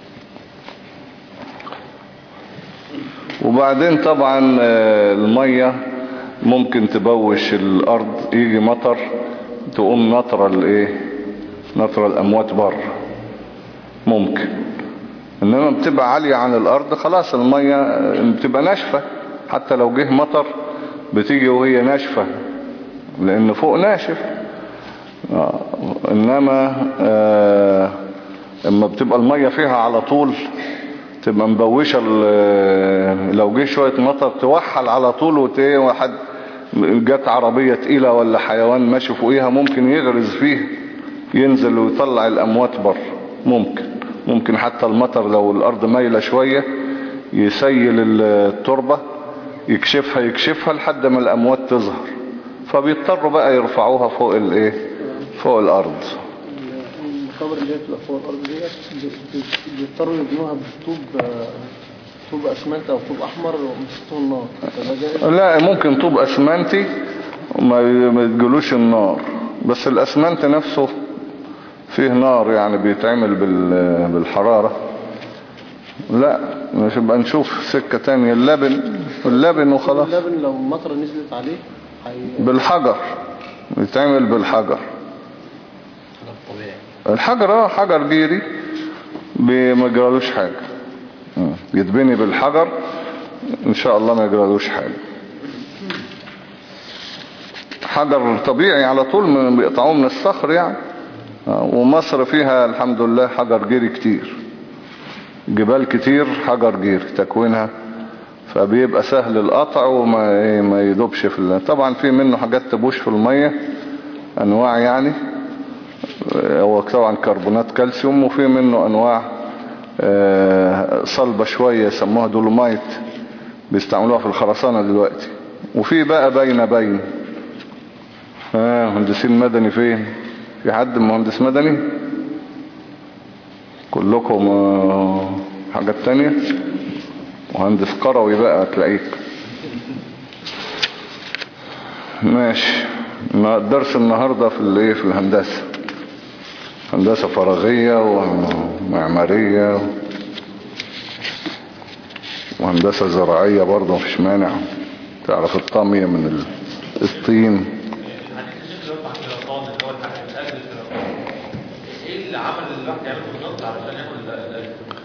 وبعدين طبعا المية ممكن تبوش الارض، يجي مطر تقوم نطرة الايه، نطرة الاموات بر ممكن، انما بتبقى عالية عن الارض خلاص المية بتبقى ناشفة، حتى لو جه مطر بتيجي وهي ناشفة لان فوق ناشف. آه. انما آه اما بتبقى المية فيها على طول تبقى مبوشة، لو جه شوية مطر توحل على طول، وتيه واحد جت عربية تقيلة ولا حيوان ماشي فوقيها ممكن يغرز فيه ينزل ويطلع الأموات بر، ممكن ممكن حتى المطر لو الأرض مايلة شوية يسيل التربة يكشفها يكشفها لحد ما الأموات تظهر، فبيضطروا بقى يرفعوها فوق الايه، فوق الأرض. المقابر اللي هي بتبقى فوق الأرض دي بيضطروا يبنوها بطوب طوب أسمنت أو طوب أحمر ومسطوه النار. لا ممكن طوب أسمنتي ما يتجلوش النار، بس الأسمنت نفسه فيه نار يعني بيتعمل بالحرارة. لا مش بقى نشوف سكة تانية، اللبن اللبن وخلاص. اللبن لو مطر نزلت عليه حي... بالحجر، بيتعمل بالحجر. الحجر اه حجر جيري ما يجرالوش حاجة، يتبني بالحجر ان شاء الله ما يجرالوش حاجة. حجر طبيعي على طول بيقطعوه من الصخر يعني. ومصر فيها الحمد لله حجر جيري كتير، جبال كتير حجر جيري تكوينها، فبيبقى سهل القطع وما ما يدوبش في الله. طبعا في منه حاجات تبوش في المية انواع يعني، هو طبعا كربونات كالسيوم، وفي منه انواع صلبة شوية يسموها دولومايت بيستعملوها في الخرسانة دلوقتي. وفي بقى بين بين ها مهندسين مدني فين؟ في حد مهندس مدني؟ كلكم حاجات تانية؟ مهندس قروي بقى تلاقيك. ماشي. ما الدرس النهاردة في الايه، في الهندسة، هندسة فراغية ومعمارية وهندسة زراعية برضه مفيش مانع، تعرف الطامية من الطين. ايه اللي عمل الواحد يعمل بالظبط علشان ياكل الاكل؟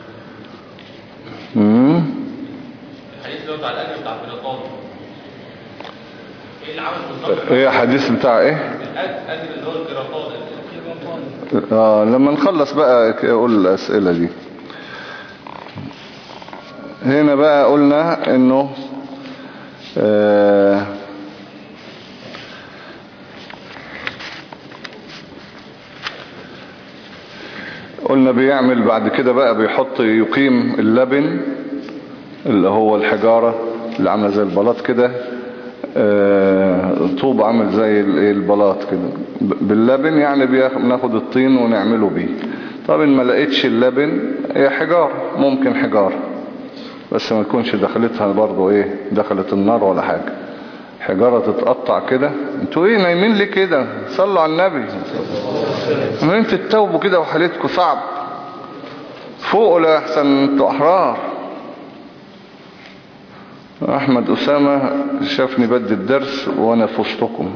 امم الحديث اللي هو بتاع الاكل بتاع الفليطان، ايه اللي عمل بالظبط؟ ايه الحديث بتاع ايه؟ الاكل اللي هو الفليطان. اه لما نخلص بقى اقول الاسئلة دي. هنا بقى قلنا انه آه قلنا بيعمل بعد كده بقى بيحط يقيم اللبن اللي هو الحجارة اللي عاملة زي البلاط كده، طوب عامل زي البلاط كده باللبن، يعني بناخد الطين ونعمله بيه. طب ان ما لقيتش اللبن هي حجارة، ممكن حجارة بس ما تكونش دخلتها برضو ايه دخلت النار ولا حاجة، حجارة تتقطع كده. انتوا ايه نايمين ليه كده؟ صلوا على النبي. عمالين تتوبوا كده وحالتكم صعب، فوقوا لا احسن انتوا احرار. احمد اسامة شافني بدي الدرس وانا في وسطكم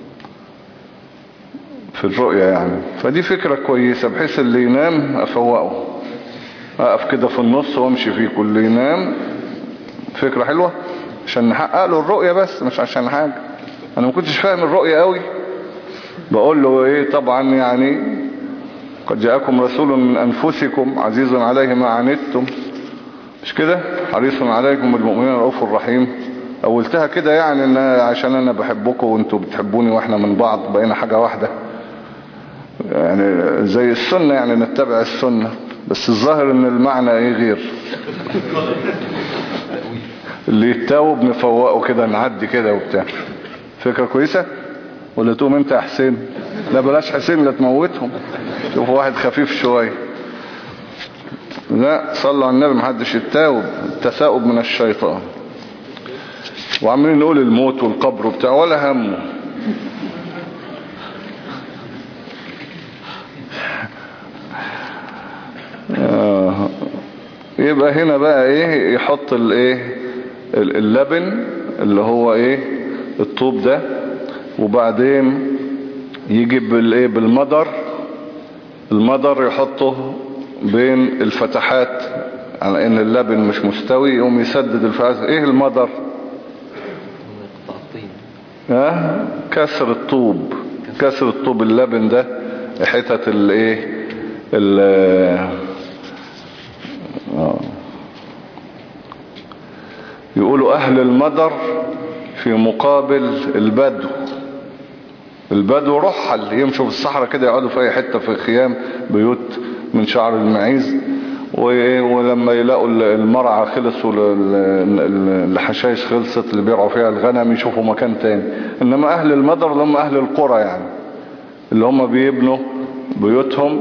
في الرؤية يعني، فدي فكرة كويسة بحيث اللي ينام افوقه، اقف كده في النص وامشي فيه، كل ينام. فكرة حلوة عشان نحقق له الرؤية بس مش عشان حاجة. انا ما كنتش فاهم الرؤية قوي، بقول له ايه طبعا يعني قد جاءكم رسول من انفسكم عزيز عليه ما عنتم، مش كده؟ حريص عليكم بالمؤمنين رؤوف رحيم. اولتها كده يعني ان عشان انا بحبكم وانتوا بتحبوني واحنا من بعض بقينا حاجة واحدة، يعني زي السنة يعني نتبع السنة، بس الظاهر ان المعنى ايه غير. اللي يتاوب نفوقه كده نعدي كده وبتاع. فكرة كويسة ولا تقوم انت يا حسين؟ لا بلاش حسين لا تموتهم، شوفوا واحد خفيف شوية. لا صلوا على النبي، محدش يتاوب، التثاؤب من الشيطان. وعمالين نقول الموت والقبر وبتاع ولا همه. آه. يبقى هنا بقى ايه يحط الايه اللبن اللي هو ايه الطوب ده، وبعدين يجيب بالايه بالمضر، المضر يحطه بين الفتحات على ان اللبن مش مستوي، يقوم يسدد الفتحات. ايه المضر؟ ها كسر الطوب، كسر الطوب اللبن ده حتت الايه ال يقولوا اهل المضر في مقابل البدو. البدو رحل يمشوا في الصحراء كده، يقعدوا في اي حتة في خيام بيوت من شعر المعيز، ولما يلاقوا المرعى خلص والحشايش خلصت اللي بيرعوا فيها الغنم يشوفوا مكان تاني. انما اهل المضر اللي هم اهل القرى يعني، اللي هم بيبنوا بيوتهم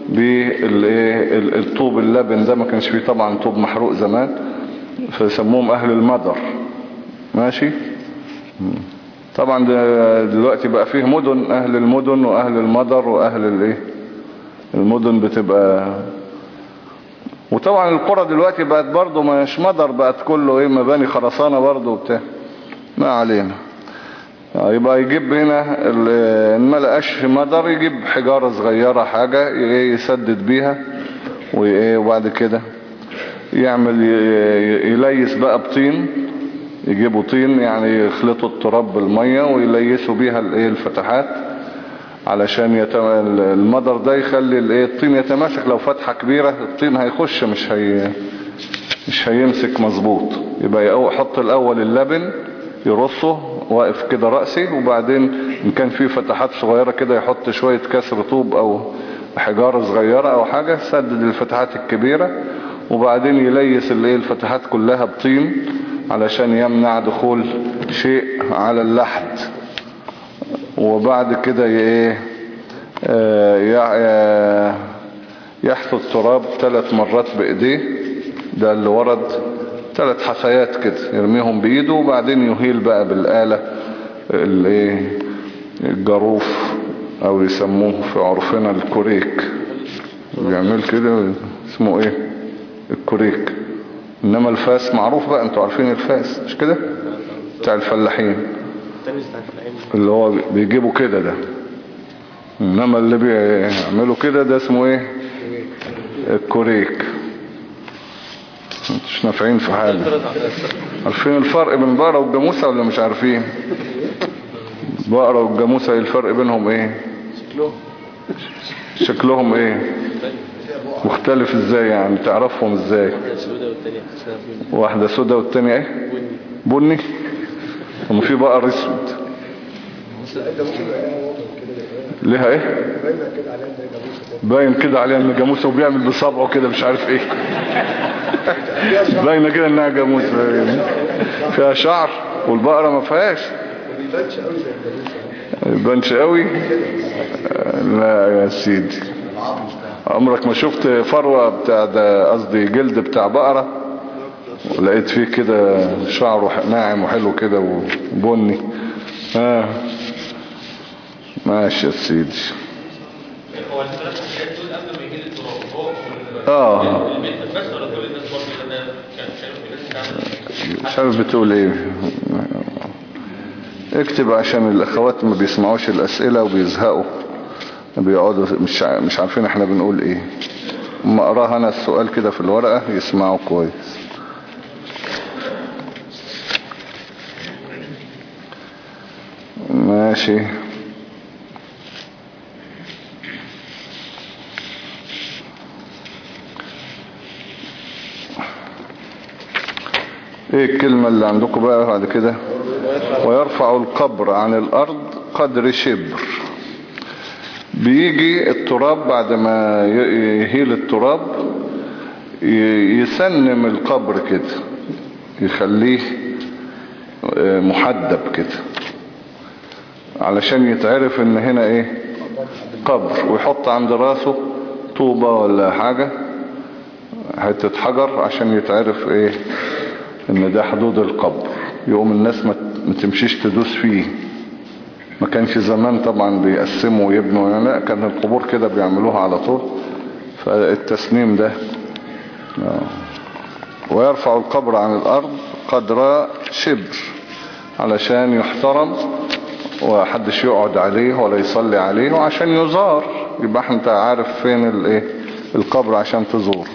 بالطوب اللبن ده، ما كانش فيه طبعا طوب محروق زمان، فيسموهم اهل المضر. ماشي. طبعا دلوقتي بقى فيه مدن، اهل المدن واهل المضر واهل الايه المدن بتبقى. وطبعا القرى دلوقتي بقت برضو مش مضر، بقت كله ايه مباني خرسانة برضو وبتاع. ما علينا. يبقى يجيب هنا ما لقاش مضر يجيب حجارة صغيرة حاجة يسدد بيها، وبعد كده يعمل يليس بقى بطين، يجيبوا طين يعني يخلطوا التراب بالمية ويليسوا بيها الايه الفتحات علشان يتم... المضر ده يخلي الايه الطين يتماسك. لو فتحة كبيرة الطين هيخش مش هي مش هيمسك مظبوط. يبقى يحط الاول اللبن يرصه واقف كده رأسي، وبعدين ان كان فيه فتحات صغيرة كده يحط شوية كسر طوب او حجارة صغيرة او حاجة سدد الفتحات الكبيرة، وبعدين يليس الايه الفتحات كلها بطين علشان يمنع دخول شيء على اللحد. وبعد كده ايه يحث التراب ثلاث مرات بايديه، ده اللي ورد ثلاث حثيات كده يرميهم بايده، وبعدين يهيل بقى بالآلة الايه الجاروف او يسموه في عرفنا الكوريك، بيعمل كده اسمه ايه الكوريك. انما الفاس معروف بقى، انتوا عارفين الفاس مش كده بتاع الفلاحين اللي هو بيجيبوا كده ده. انما اللي بيعملوا كده ده اسمه ايه الكوريك. مش نافعين في حاجة. عارفين الفرق بين البقرة والجاموسة ولا مش عارفين؟ البقرة والجاموسة الفرق بينهم ايه؟ شكلهم ايه؟ مختلف ازاي يعني؟ تعرفهم ازاي؟ واحدة سودة والتانية ايه؟ بني. وما في بقر اسود ليها ايه؟ باين كده عليها ان جاموسة وبيعمل بصبعه كده مش عارف ايه. باينه كده انها جاموس، فيها شعر والبقرة ما فيهاش. يبانش قوي. لا يا سيدي، عمرك ما شفت فروة بتاع ده، قصدي جلد بتاع بقرة ولقيت فيه كده شعره ناعم وحلو كده وبني؟ اه ماشي يا سيدي. هو الثلاث حاجات دول قبل ما يجي التراب هو اه البيت بس ولا كل الناس برضه؟ انا كان شايف الناس مش عارف بتقول ايه. اكتب عشان الاخوات ما بيسمعوش الاسئلة وبيزهقوا، بيقعدوا مش مش عارفين احنا بنقول ايه. اما اقراها انا السؤال كده في الورقة يسمعوا كويس. ماشي. ايه الكلمة اللي عندكم بقى بعد كده؟ ويرفع القبر عن الارض قدر شبر. بيجي التراب بعد ما يهيل التراب يسنم القبر كده، يخليه محدب كده علشان يتعرف ان هنا ايه قبر، ويحط عند راسه طوبة ولا حاجة حتة حجر عشان يتعرف ايه ان ده حدود القبر. يقوم الناس ما تمشيش تدوس فيه. ما كانش زمان طبعا بيقسموا ويبنوا يعني، لا كان القبور كده بيعملوها على طول. فالتسنيم ده ويرفع القبر عن الارض قدر شبر علشان يحترم وحدش يقعد عليه ولا يصلي عليه، وعشان يزار يبقى انت عارف فين الايه القبر عشان تزور.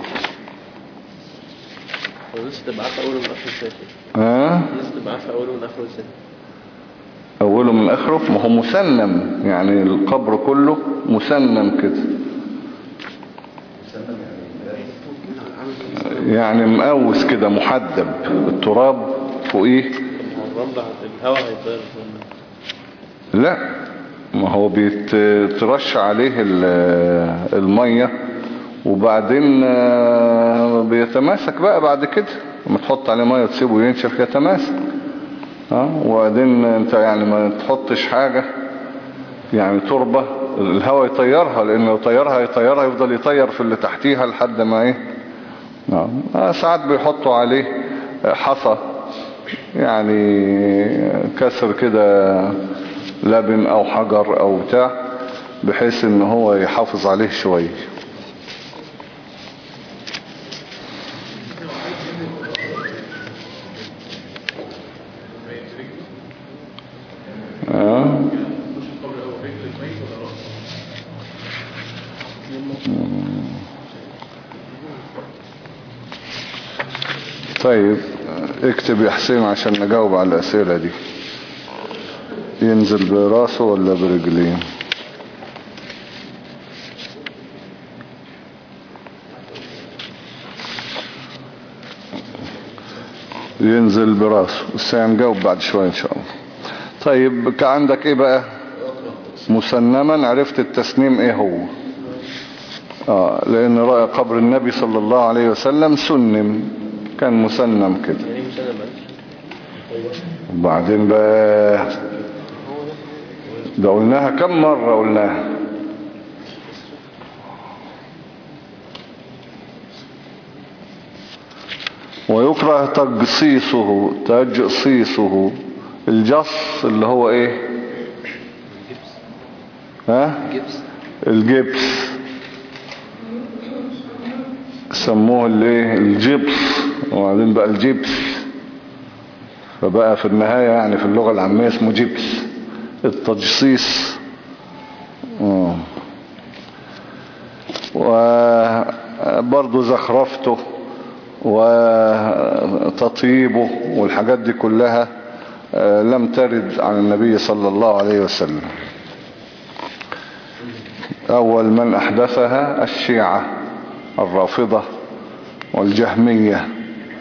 لسه تبقى عارف اوله من اخره ازاي؟ ها لسه تبقى عارف اوله من اخره ازاي؟ اوله من اخره ما هو مسنم، يعني القبر كله مسنم كده، يعني مقوس كده محدب، التراب فوقيه. الرمل الهواء هيطير. لا ما هو بيترش عليه المية وبعدين بيتماسك بقى بعد كده. لما تحط عليه مية وتسيبه ينشف يتماسك. ها وبعدين انت يعني ما تحطش حاجة يعني تربة الهواء يطيرها، لان لو طيرها يطيرها يفضل يطير في اللي تحتيها لحد ما ايه. اه ساعات بيحطوا عليه حصى يعني كسر كده لبن او حجر او بتاع بحيث ان هو يحافظ عليه شوية. آه. طيب اكتب يا حسين عشان نجاوب على الأسئلة دي. ينزل براسه ولا برجليه؟ ينزل براسه، بس هنجاوب بعد شوية ان شاء الله. طيب كان عندك ايه بقى؟ مسنما. عرفت التسنيم ايه هو؟ اه لان رأى قبر النبي صلى الله عليه وسلم سنم، كان مسنم كده. وبعدين بقى ده قلناها كم مرة قلناها. ويكره تجصيصه. تجصيصه الجص اللي هو ايه؟ ها؟ الجبس. سموه الايه؟ الجبس. وبعدين بقى الجبس، فبقى في النهاية يعني في اللغة العامية اسمه جبس. التجصيص. اه وبرضو زخرفته وتطيبه والحاجات دي كلها لم ترد عن النبي صلى الله عليه وسلم. أول من أحدثها الشيعة الرافضة والجهمية.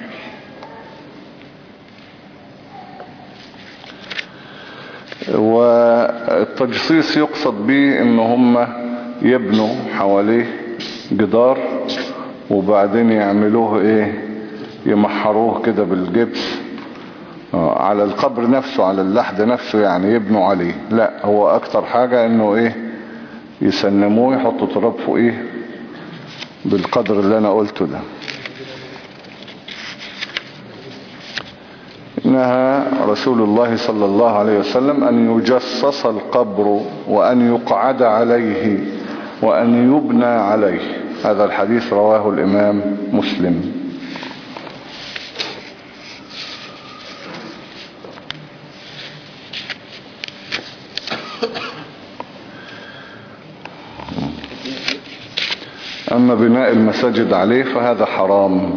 والتجصيص يقصد به ان هم يبنوا حواليه جدار وبعدين يعملوه ايه يمحروه كده بالجبس على القبر نفسه، على اللحد نفسه يعني يبنوا عليه. لا، هو اكتر حاجة انه ايه يسنموه، يحطوا تراب فوقيه بالقدر اللي انا قلته ده. نهى رسول الله صلى الله عليه وسلم أن يجصص القبر وأن يقعد عليه وأن يبنى عليه. هذا الحديث رواه الإمام مسلم. أما بناء المساجد عليه فهذا حرام،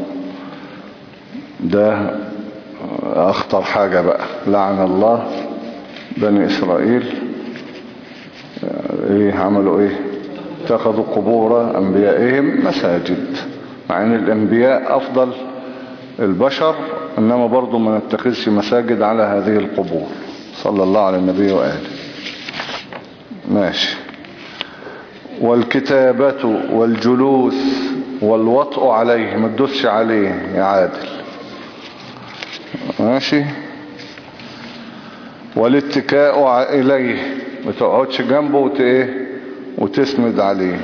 ده أخطر حاجة بقى. لعن الله بني إسرائيل، إيه عملوا إيه؟ اتخذوا قبور أنبيائهم مساجد، مع أن الأنبياء أفضل البشر، إنما برضو ما نتخذش مساجد على هذه القبور. صلى الله على النبي وآله. ماشي. والكتابة والجلوس والوطء عليه، ما تدوسش عليه يا عادل. ماشي. والاتكاء إليه، ما تقعدش جنبه وت... إيه؟ وتسند عليه.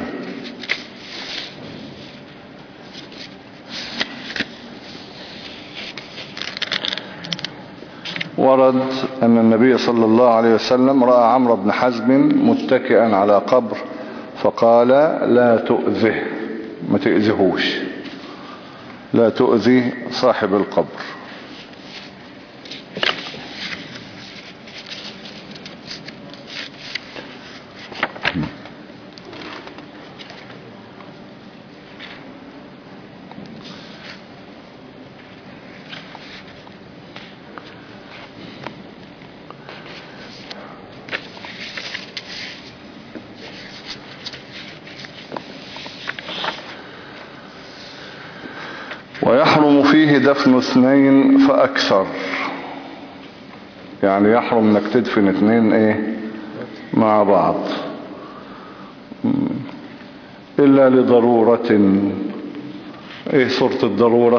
ورد أن النبي صلى الله عليه وسلم رأى عمرو بن حزم متكئا على قبر فقال لا تؤذه، ما تؤذهوش، لا تؤذي صاحب القبر. ويحرم فيه دفن اثنين فأكثر، يعني يحرم انك تدفن اثنين ايه مع بعض، إلا لضرورة. ايه صورة الضرورة؟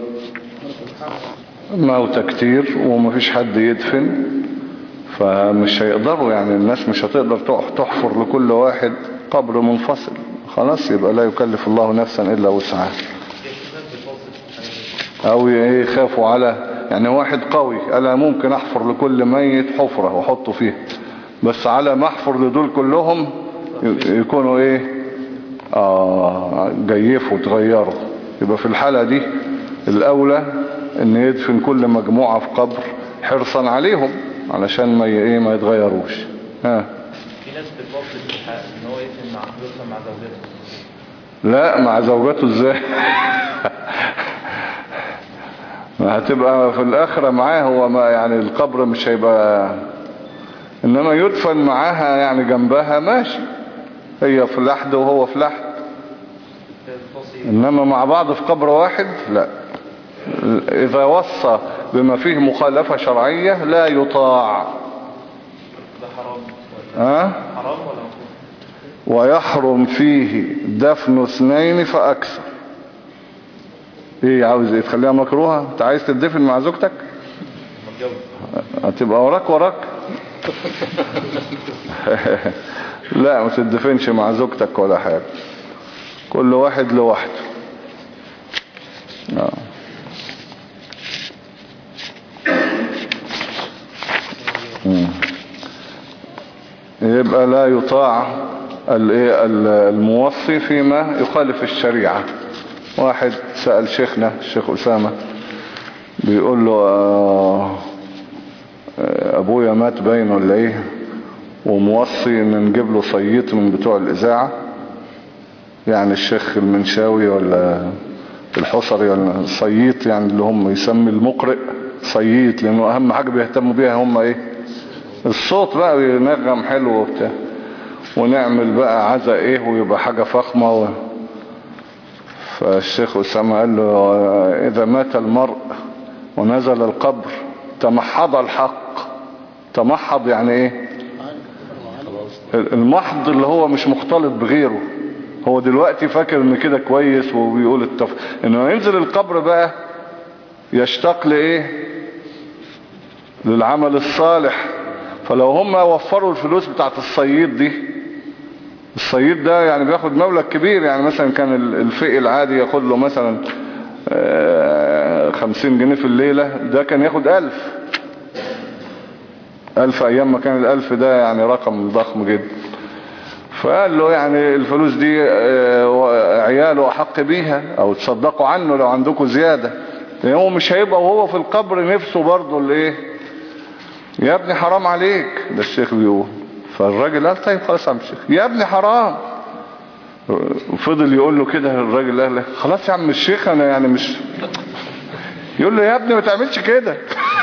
موت كتير ومفيش حد يدفن، فمش هيقدروا، يعني الناس مش هتقدر تحفر لكل واحد قبر منفصل، خلاص يبقى لا يكلف الله نفسا إلا وسعها. او يخافوا على، يعني واحد قوي انا ممكن احفر لكل ميت حفرة واحطه فيها، بس على ما احفر لدول كلهم يكونوا ايه آه جيفوا تغيروا. يبقى في الحالة دي الاولى ان يدفن كل مجموعة في قبر حرصا عليهم علشان ما ايه ما يتغيروش. ها في ناس بتفضل ان هو يدفن مع حضرتها مع زوجته. لا، مع زوجته ازاي؟ ما هتبقى في الآخرة معاه هو، ما يعني القبر مش هيبقى، إنما يدفن معاها يعني جنبها ماشي، هي في لحد وهو في لحد، إنما مع بعض في قبر واحد لا. إذا وصى بما فيه مخالفة شرعية لا يطاع. ده حرام ها؟ حرام ولا مكروه؟ ويحرم فيه دفن اثنين فأكثر. ايه عاوز ايه؟ تخليها مكروهة؟ انت عايز تدفن مع زوجتك؟ هتبقى وراك وراك. لا، ما تدفنش مع زوجتك ولا حاجة، كل واحد لوحده. آه. يبقى لا يطاع الموصي فيما يخالف الشريعة. واحد سأل شيخنا الشيخ أسامة بيقول له آه أبويا مات باين ولا إيه، وموصي إن نجيب له صييط من بتوع الإذاعة، يعني الشيخ المنشاوي ولا الحصري ولا الصييط، يعني اللي هم يسمي المقرئ صييط، لأنه أهم حاجة بيهتموا بيها هم إيه الصوت بقى، ينغم حلو وبتاع، ونعمل بقى عزا إيه ويبقى حاجة فخمة و... فالشيخ أسامة قال له إذا مات المرء ونزل القبر تمحض الحق. تمحض يعني إيه؟ المحض اللي هو مش مختلط بغيره. هو دلوقتي فاكر إن كده كويس وبيقول التف... إنه ينزل القبر بقى يشتاق لإيه؟ للعمل الصالح. فلو هم وفروا الفلوس بتاعت الصيد دي، الصيد ده يعني بياخد مبلغ كبير، يعني مثلا كان الفئ العادي ياخد له مثلا خمسين جنيه في الليلة، ده كان ياخد ألف ألف أيام ما كان الألف ده يعني رقم ضخم جدا. فقال له يعني الفلوس دي عياله أحق بيها، أو تصدقوا عنه لو عندكم زيادة، يعني هو مش هيبقى وهو في القبر نفسه برضه الايه، يا ابني حرام عليك، ده الشيخ بيقول. فالراجل قال طيب خلاص يا عم الشيخ، يا ابني حرام. فضل يقول له كده، الراجل قال له خلاص يا عم الشيخ انا يعني مش، يقول له يا ابني ما تعملش كده.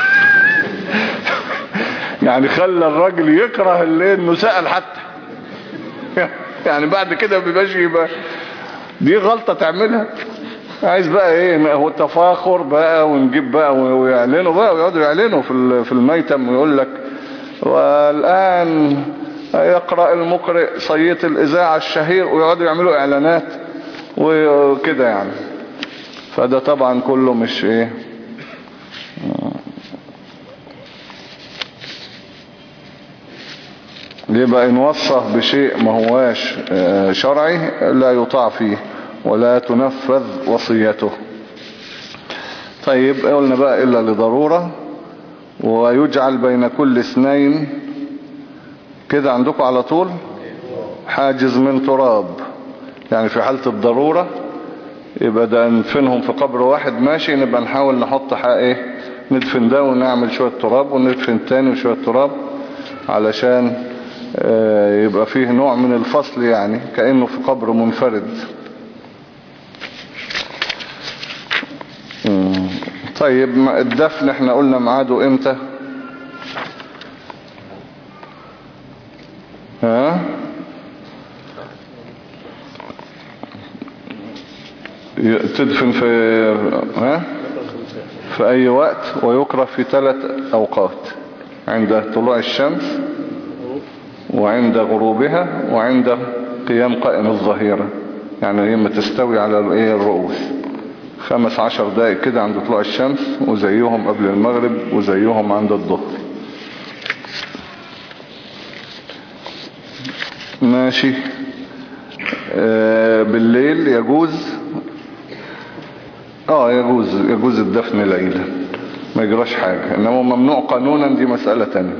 يعني خلى الراجل يكره اللي انه سأل حتى. يعني بعد كده بيبقاش يبقى دي غلطة تعملها. عايز بقى ايه، هو التفاخر بقى ونجيب بقى ويعلنوا بقى ويقعدوا يعلنوا في الميتم ويقول لك والآن يقرأ المقرئ صيت الإذاعة الشهير، ويقعدوا يعملوا إعلانات وكده يعني. فده طبعا كله مش ايه، يبقى إن وصى بشيء ما هواش شرعي لا يطاع فيه ولا تنفذ وصيته. طيب قلنا بقى إلا لضرورة. ويجعل بين كل اثنين كده عندكم على طول حاجز من تراب، يعني في حالة الضرورة يبقى ده ندفنهم في قبر واحد ماشي، نبقى نحاول نحط حق ايه، ندفن ده ونعمل شوية تراب وندفن تاني وشوية تراب، علشان يبقى فيه نوع من الفصل، يعني كأنه في قبر منفرد. طيب الدفن احنا قلنا ميعاده امتى؟ ها تدفن في ها في اي وقت، ويكره في ثلاث اوقات: عند طلوع الشمس، وعند غروبها، وعند قيام قائم الظهيرة، يعني لما تستوي على الايه الرؤوس. خمس عشر دقائق كده عند طلوع الشمس، وزيهم قبل المغرب، وزيهم عند الظهر. ماشي. آه بالليل يجوز، اه يجوز يجوز الدفن ليلة، ما يجراش حاجة. انما ممنوع قانونا دي مسألة تانية،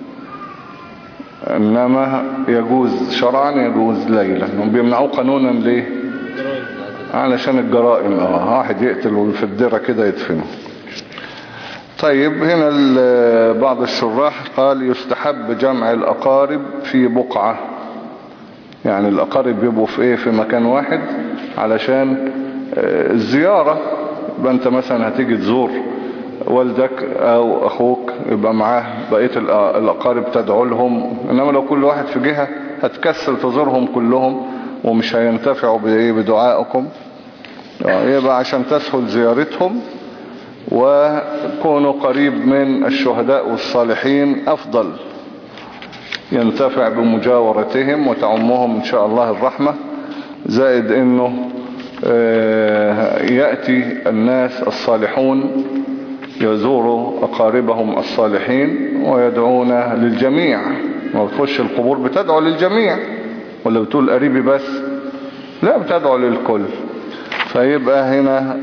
انما يجوز شرعا يجوز ليلة. هم بيمنعوه قانونا ليه؟ علشان الجرائم. اه واحد يقتل في الدرة كده يدفنه. طيب هنا بعض الشراح قال يستحب جمع الأقارب في بقعة، يعني الأقارب يبقوا في ايه، في مكان واحد، علشان الزيارة. يبقى انت مثلا هتيجي تزور والدك او اخوك، يبقى معاه بقية الأقارب تدعو لهم. انما لو كل واحد في جهة هتكسل تزورهم كلهم ومش هينتفعوا بدعائكم، يبقى عشان تسهل زيارتهم وكونوا قريب من الشهداء والصالحين أفضل، ينتفع بمجاورتهم وتعمهم إن شاء الله الرحمة. زائد إنه يأتي الناس الصالحون يزوروا أقاربهم الصالحين ويدعون للجميع. ما بتخش القبور بتدعو للجميع، ولا بتقول قريبي بس؟ لا، بتدعو للكل. فيبقى هنا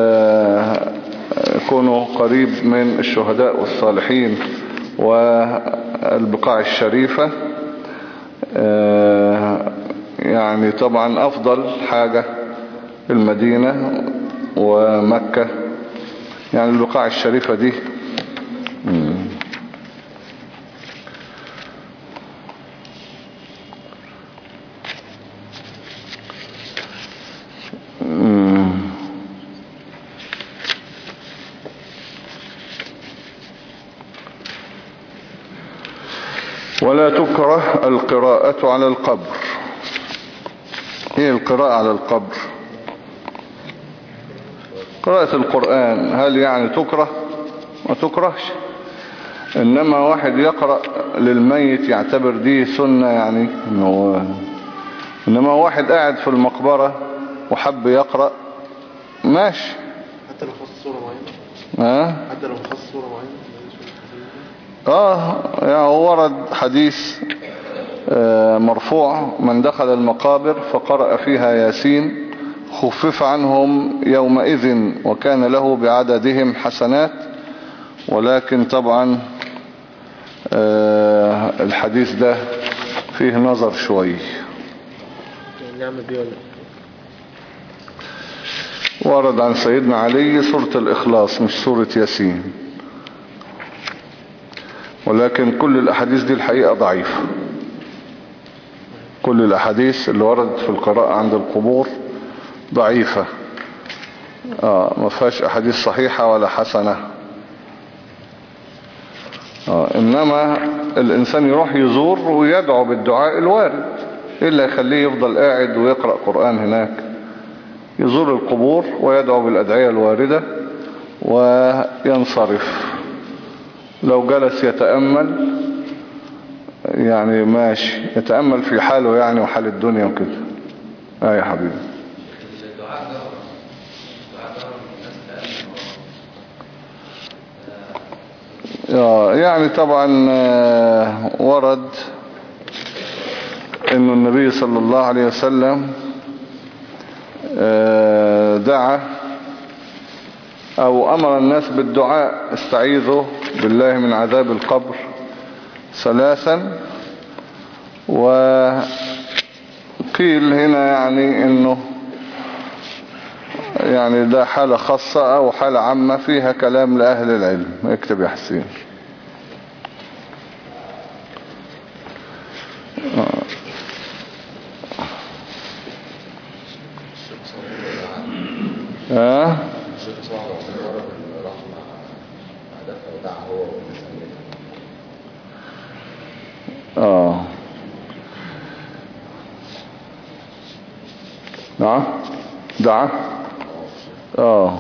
كونوا قريب من الشهداء والصالحين والبقاع الشريفة. يعني طبعا أفضل حاجة المدينة ومكة، يعني البقاع الشريفة دي ولا تكره القراءة على القبر. ايه القراءة على القبر؟ قراءة القرآن هل يعني تكره؟ ما تكرهش. انما واحد يقرأ للميت يعتبر دي سنة، يعني إنه انما واحد قاعد في المقبرة وحب يقرأ ماشي، حتى لو خص صورة معينة. ها حتى لو خص صورة معينة. اه يعني ورد حديث آه مرفوع: من دخل المقابر فقرأ فيها ياسين خفف عنهم يومئذ وكان له بعددهم حسنات. ولكن طبعا آه الحديث ده فيه نظر شوي. نعمل بيه ولا ورد عن سيدنا علي سورة الإخلاص مش سورة ياسين، ولكن كل الأحاديث دي الحقيقة ضعيفة. كل الأحاديث اللي وردت في القراءة عند القبور ضعيفة. آه ما فيهاش أحاديث صحيحة ولا حسنة. آه إنما الإنسان يروح يزور ويدعو بالدعاء الوارد. إيه اللي يخليه يفضل قاعد ويقرأ قرآن هناك؟ يزور القبور ويدعو بالأدعية الواردة وينصرف. لو جلس يتأمل يعني ماشي، يتأمل في حاله يعني وحال الدنيا وكده. اه يا حبيبي. الدعاء ده الدعاء ده الناس يعني طبعا ورد انه النبي صلى الله عليه وسلم دعا او امر الناس بالدعاء: استعيذوا بالله من عذاب القبر ثلاثا. وقيل هنا يعني انه يعني ده حالة خاصة او حالة عامة فيها كلام لأهل العلم. اكتب يا حسين. اه اه نعم دعا اه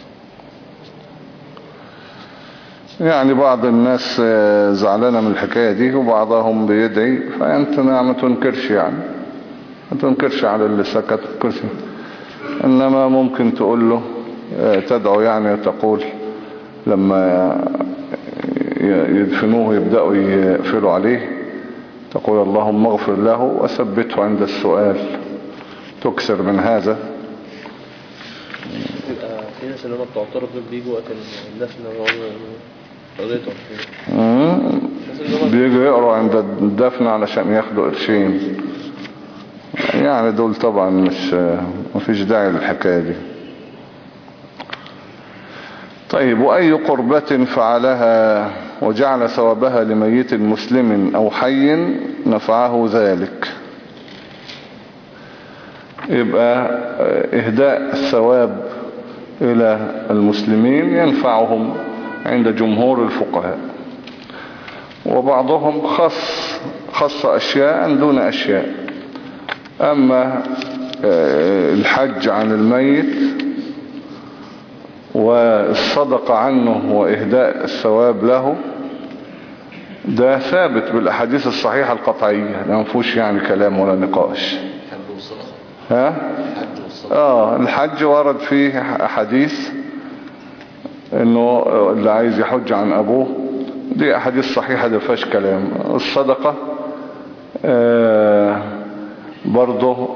يعني بعض الناس زعلانة من الحكاية دي وبعضهم بيدعي، فأنت ما تنكرش يعني ما تنكرش على اللي سكت كرسي. إنما ممكن تقول له تدعو يعني تقول لما يدفنوه يبدأوا يقفلوا عليه تقول اللهم اغفر له وثبته عند السؤال. تكسر من هذا. يبقى في ناس اللي هم بتوع الطرف دول بيجوا وقت الدفن قضيتهم بيجوا يقروا عند الدفن علشان ياخدوا قرشين يعني. دول طبعا مش مفيش داعي للحكاية دي. طيب، وأي قربة فعلها وجعل ثوابها لميت مسلم أو حي نفعه ذلك. يبقى إهداء الثواب إلى المسلمين ينفعهم عند جمهور الفقهاء. وبعضهم خص خص أشياء دون أشياء. أما الحج عن الميت والصدقة عنه وإهداء الثواب له ده ثابت بالأحاديث الصحيحة القطعية، لا مفوش يعني كلام ولا نقاش. ها؟ آه الحج ورد فيه أحاديث إنه اللي عايز يحج عن أبوه دي أحاديث صحيحة ده فيهاش كلام. الصدقة آه برضه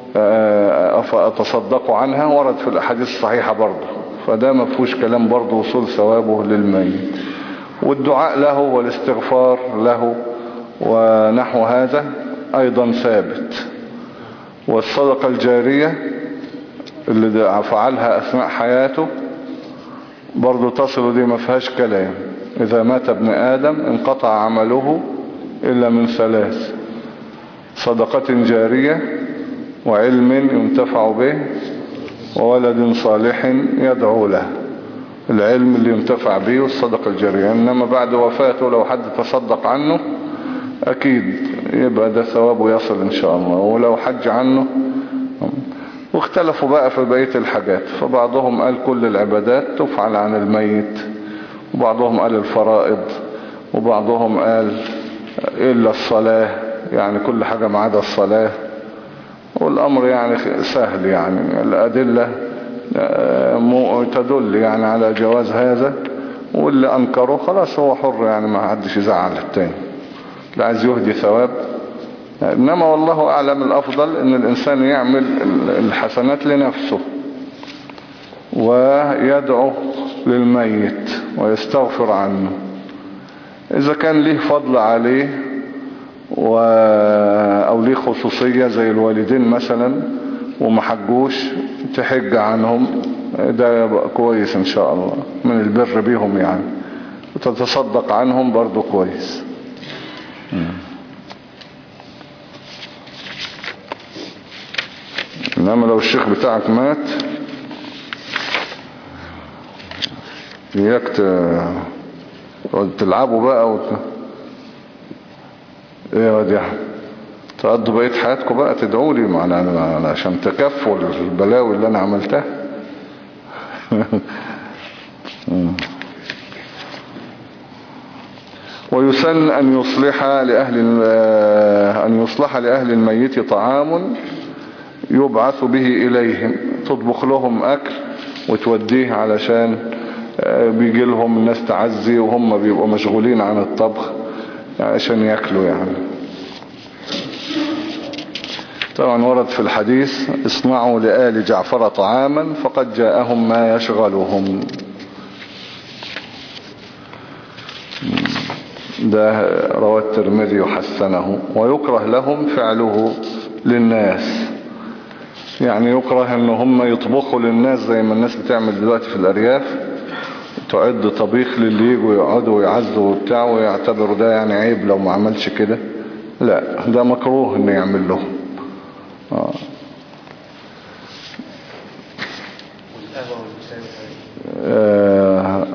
أتصدقوا عنها ورد في الأحاديث الصحيحة برضه، فده ما فيهوش كلام برضه وصول ثوابه للميت. والدعاء له والاستغفار له ونحو هذا أيضا ثابت. والصدقة الجارية اللي فعلها أثناء حياته برضه تصل، دي ما فيهاش كلام. إذا مات ابن آدم انقطع عمله إلا من ثلاث: صدقة جارية وعلم ينتفع به وولد صالح يدعو له. العلم اللي ينتفع به والصدقة الجارية. إنما بعد وفاته لو حد تصدق عنه أكيد يبقى ده ثوابه يصل إن شاء الله، ولو حج عنه. واختلفوا بقى في بقية الحاجات، فبعضهم قال كل العبادات تفعل عن الميت، وبعضهم قال الفرائض، وبعضهم قال إلا الصلاة، يعني كل حاجة ما عدا الصلاة. والأمر يعني سهل، يعني الأدلة تدل يعني على جواز هذا، واللي أنكره خلاص هو حر يعني، ما حدش يزعل التاني، لا عايز يهدي ثواب. إنما والله أعلم الأفضل إن الإنسان يعمل الحسنات لنفسه ويدعو للميت ويستغفر عنه. إذا كان ليه فضل عليه و... أو ليه خصوصية زي الوالدين مثلا وما حجوش، تحج عنهم، ده يبقى كويس إن شاء الله، من البر بيهم يعني، وتتصدق عنهم برضو كويس. إنما لو الشيخ بتاعك مات إياك تلعبوا بقى وت... ايه يا واد يا احمد، تقضوا بقية حياتكم بقى تدعوا لي معنا عشان تكفوا البلاوي اللي انا عملتها. ويسن أن يصلح لأهل أن يصلح لأهل الميت طعام يبعث به إليهم، تطبخ لهم أكل وتوديه علشان بيجي لهم الناس تعزي وهم بيبقوا مشغولين عن الطبخ عشان يأكلوا يعني. طبعا ورد في الحديث اصنعوا لآل جعفر طعاما فقد جاءهم ما يشغلهم، ده رواه الترمذي وحسنه. ويكره لهم فعله للناس، يعني يكره ان هم يطبخوا للناس زي ما الناس بتعمل دلوقتي في الأرياف، تعد طبيخ للي يجوا يقعدوا ويعزوا وبتاع، ويعتبروا ده يعني عيب لو ما عملش كده. لا، ده مكروه ان يعمل لهم. آه. آه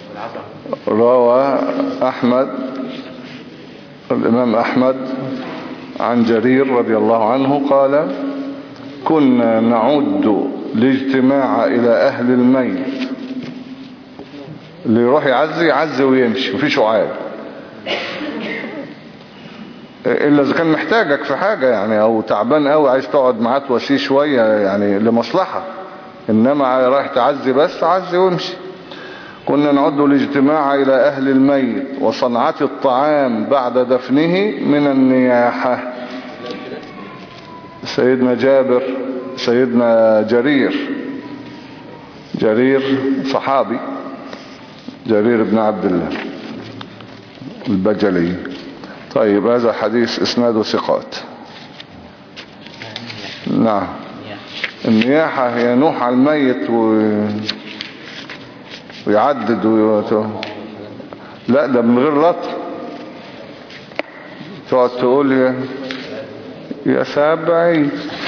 روى أحمد الإمام أحمد عن جرير رضي الله عنه قال كنا نعد الاجتماع إلى أهل الميت، اللي يروح يعزي يعزي ويمشي مفيش عاد، إلا إذا كان محتاجك في حاجة يعني، أو تعبان قوي عايز تقعد معاه تواسيه شوية يعني لمصلحة، إنما رايح تعزي بس عزي وامشي. كنا نعد الاجتماع إلى أهل الميت وصنعة الطعام بعد دفنه من النياحة. سيدنا جابر سيدنا جرير جرير صحابي، جرير بن عبد الله البجلي. طيب هذا حديث اسناده ثقات. نعم، النياحة هي نوح على الميت و... ويعدد و... لا ده من غير لطم، تقعد تقول يا يا سابعي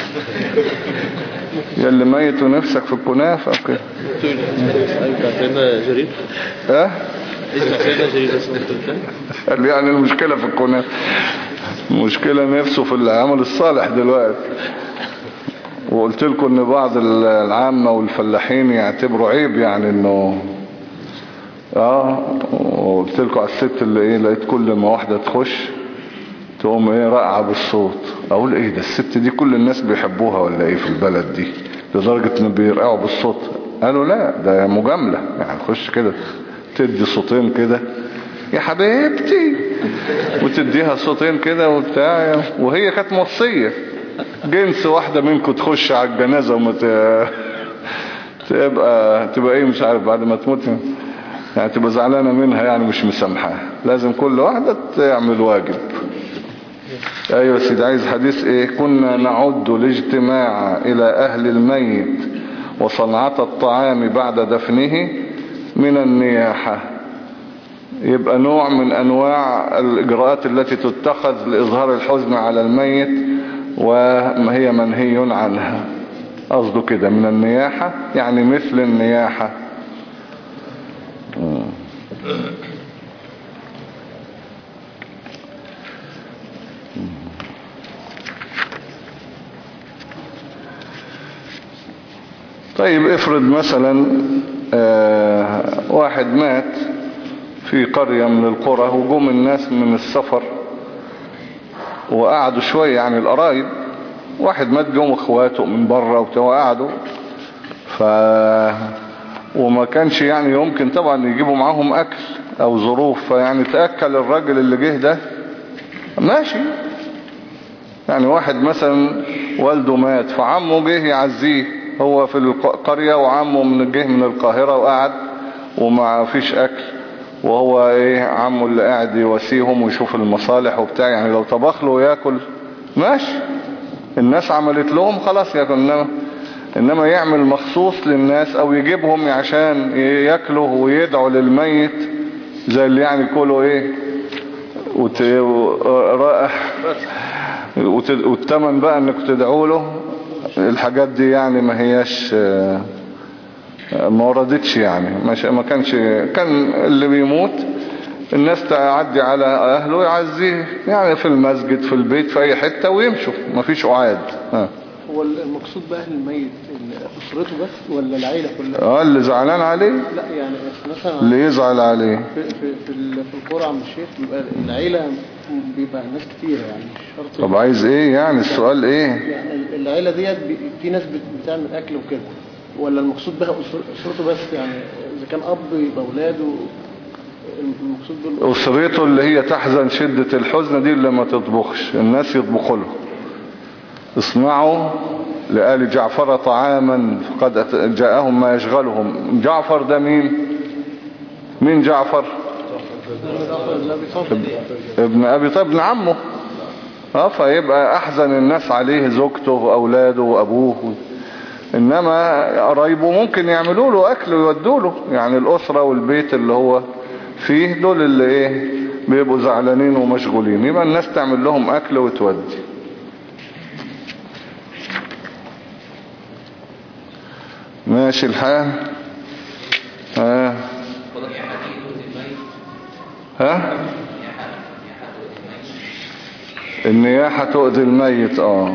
يا اللي ميت ونفسك في الكنافة وكده. سيدنا جرير اه اسمع سيدنا جرير قال يعني المشكلة في الكنافة، المشكلة نفسه في العمل الصالح دلوقتي. وقلت لكم ان بعض العامة والفلاحين يعتبروا عيب يعني انه اه وقلت لكم على الست اللي ايه لقيت كل ما واحدة تخش تقوم ايه رائعة بالصوت، اقول ايه ده الست دي كل الناس بيحبوها ولا ايه في البلد دي لدرجة ان بيرقعوا بالصوت؟ قالوا لا ده مجاملة يعني، خش كده تدي صوتين كده يا حبيبتي وتديها صوتين كده وبتاع، وهي كانت موصية جنس واحدة منكم تخش على الجنازة وما تبقى تبقى ايه مش عارف بعد ما تموت يعني تبقى زعلانة منها يعني مش مسامحاها، لازم كل واحدة تعمل واجب. ايوه سيدي عايز حديث ايه؟ كنا نعد الاجتماع الى اهل الميت وصنعة الطعام بعد دفنه من النياحة، يبقى نوع من انواع الاجراءات التي تتخذ لاظهار الحزن على الميت وما هي منهي عنها، قصده كده من النياحة يعني مثل النياحة. طيب افرض مثلا آه واحد مات في قرية من القرى وجم الناس من السفر وقعدوا شوية يعني القرايب، واحد مات جم اخواته من بره وقعدوا، ف وما كانش يعني يمكن طبعا يجيبوا معاهم اكل او ظروف، فيعني تأكل الراجل اللي جه ده ماشي. يعني واحد مثلا والده مات فعمه جه يعزيه، هو في القرية وعمه من جه من القاهرة وقعد وما فيش اكل، وهو ايه عمه اللي قاعد يواسيهم ويشوف المصالح وبتاع، يعني لو طبخ له ياكل ماشي، الناس عملت لهم خلاص ياكل. انما انما يعمل مخصوص للناس او يجيبهم عشان ياكلوا ويدعوا للميت زي اللي يعني كله ايه وت... رائح والتمن بقى انك تدعوا له، الحاجات دي يعني ما هياش ما وردتش يعني. ما كانش كان اللي بيموت الناس تعدي على اهله يعزيه يعني في المسجد في البيت في اي حتة ويمشوا، ما فيش قعاد. ها هو المقصود بأهل الميت أسرته بس ولا العيلة كلها؟ اه اللي زعلان عليه، لا يعني مثلا اللي يزعل عليه في في في, في القرى عم الشيخ بيبقى العيلة بيبقى ناس كتير يعني مش شرط. طب عايز ايه يعني السؤال ايه؟ يعني العيلة ديت في ناس بتعمل اكل وكده، ولا المقصود بها أسرته بس؟ يعني اذا كان اب يبقى اولاده المقصود بال أسرته اللي هي تحزن شدة الحزن دي اللي ما تطبخش، الناس يطبخوا له. اصنعوا لآل جعفر طعاما فقد جاءهم ما يشغلهم. جعفر ده مين؟ مين جعفر؟ ابن أبي طالب ابن عمه. اه فيبقى أحزن الناس عليه زوجته وأولاده وأبوه، إنما قرايبه ممكن يعملوا له أكل ويودوا له، يعني الأسرة والبيت اللي هو فيه دول اللي ايه بيبقوا زعلانين ومشغولين، يبقى الناس تعمل لهم أكل وتودي. ماشي الحال. ها ها النياحة تؤذي الميت. اه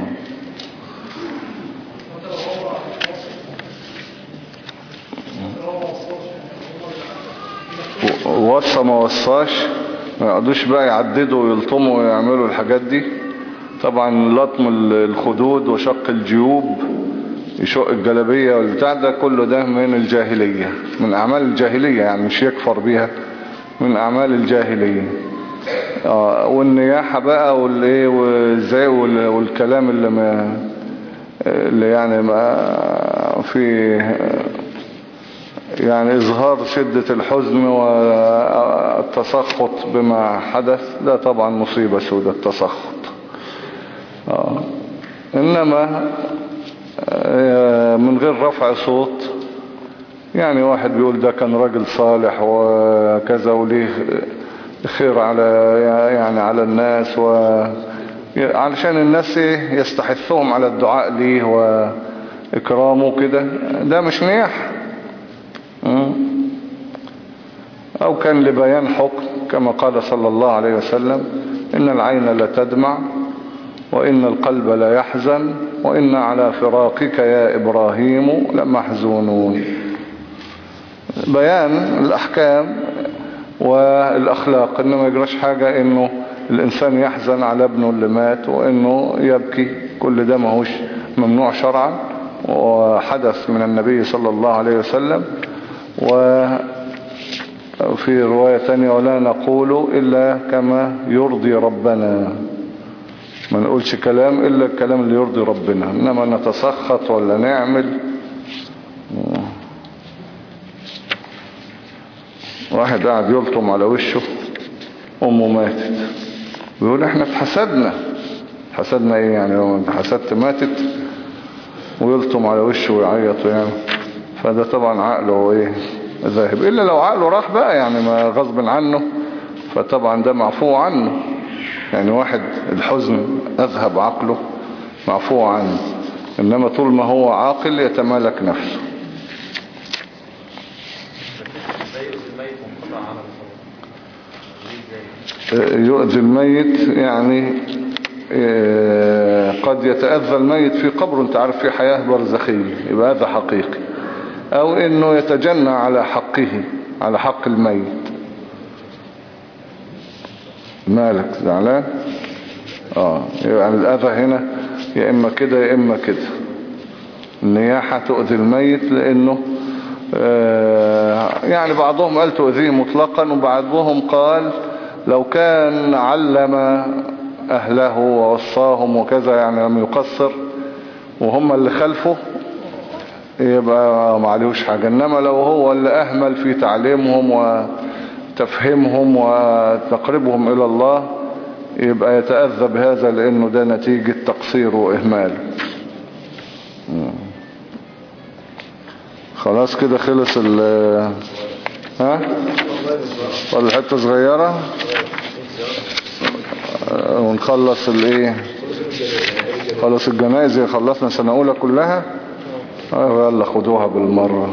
وصى ما وصاش، ما يقعدوش بقى يعددوا ويلطموا ويعملوا الحاجات دي. طبعا لطم الخدود وشق الجيوب يشق الجلبية والبتاع ده كله ده من الجاهلية، من أعمال الجاهلية، يعني مش يكفر بيها، من أعمال الجاهلية. آه والنياحة بقى والإيه والزي والكلام اللي ما اللي يعني ما في يعني إظهار شدة الحزن والتسخط بما حدث، ده طبعا مصيبة سودة التسخط. آه إنما من غير رفع صوت، يعني واحد بيقول ده كان راجل صالح وكذا وليه خير على يعني على الناس، وعلشان الناس يستحثهم على الدعاء ليه وإكرامه كده، ده مش نياح. أو كان لبيان حكم كما قال صلى الله عليه وسلم إن العين لا تدمع وإن القلب لا يحزن وإن على فراقك يا إبراهيم لمحزونون. بيان الأحكام والأخلاق، إنه ما يجراش حاجة إنه الإنسان يحزن على ابنه اللي مات وإنه يبكي، كل ده ماهوش ممنوع شرعا وحدث من النبي صلى الله عليه وسلم. وفي رواية تانية ولا نقول إلا كما يرضي ربنا، ما نقولش كلام إلا الكلام اللي يرضي ربنا، إنما نتسخط ولا نعمل. واحد قاعد يلطم على وشه، أمه ماتت، بيقول احنا اتحسدنا. حسدنا ايه يعني؟ لو انت حسدت ماتت، ويلطم على وشه ويعيط يعني. فده طبعا عقله ايه ذاهب، إلا لو عقله راح بقى يعني ما غصب عنه، فطبعا ده معفو عنه. يعني واحد الحزن أذهب عقله معفو عنه، إنما طول ما هو عاقل يتمالك نفسه. يؤذي الميت يعني قد يتأذى الميت في قبره، انت عارف في حياة برزخية، يبقى هذا حقيقي. أو إنه يتجنى على حقه، على حق الميت. مالك زعلان؟ اه يعني الأذى هنا يا إما كده يا إما كده. النياحة تؤذي الميت لأنه يعني بعضهم قال تؤذيه مطلقا، وبعضهم قال لو كان علم أهله ووصاهم وكذا يعني لم يقصر وهم اللي خلفه يبقى ما عليهوش حاجة. إنما لو هو اللي أهمل في تعليمهم وتفهيمهم وتقربهم إلى الله يبقى يتأذى بهذا، لأنه ده نتيجة تقصير وإهمال. خلاص كده خلص ال ها ولا حتة صغيرة ونخلص الايه، خلص الجنائز. خلصنا سنة اولى كلها، يلا خدوها بالمرة.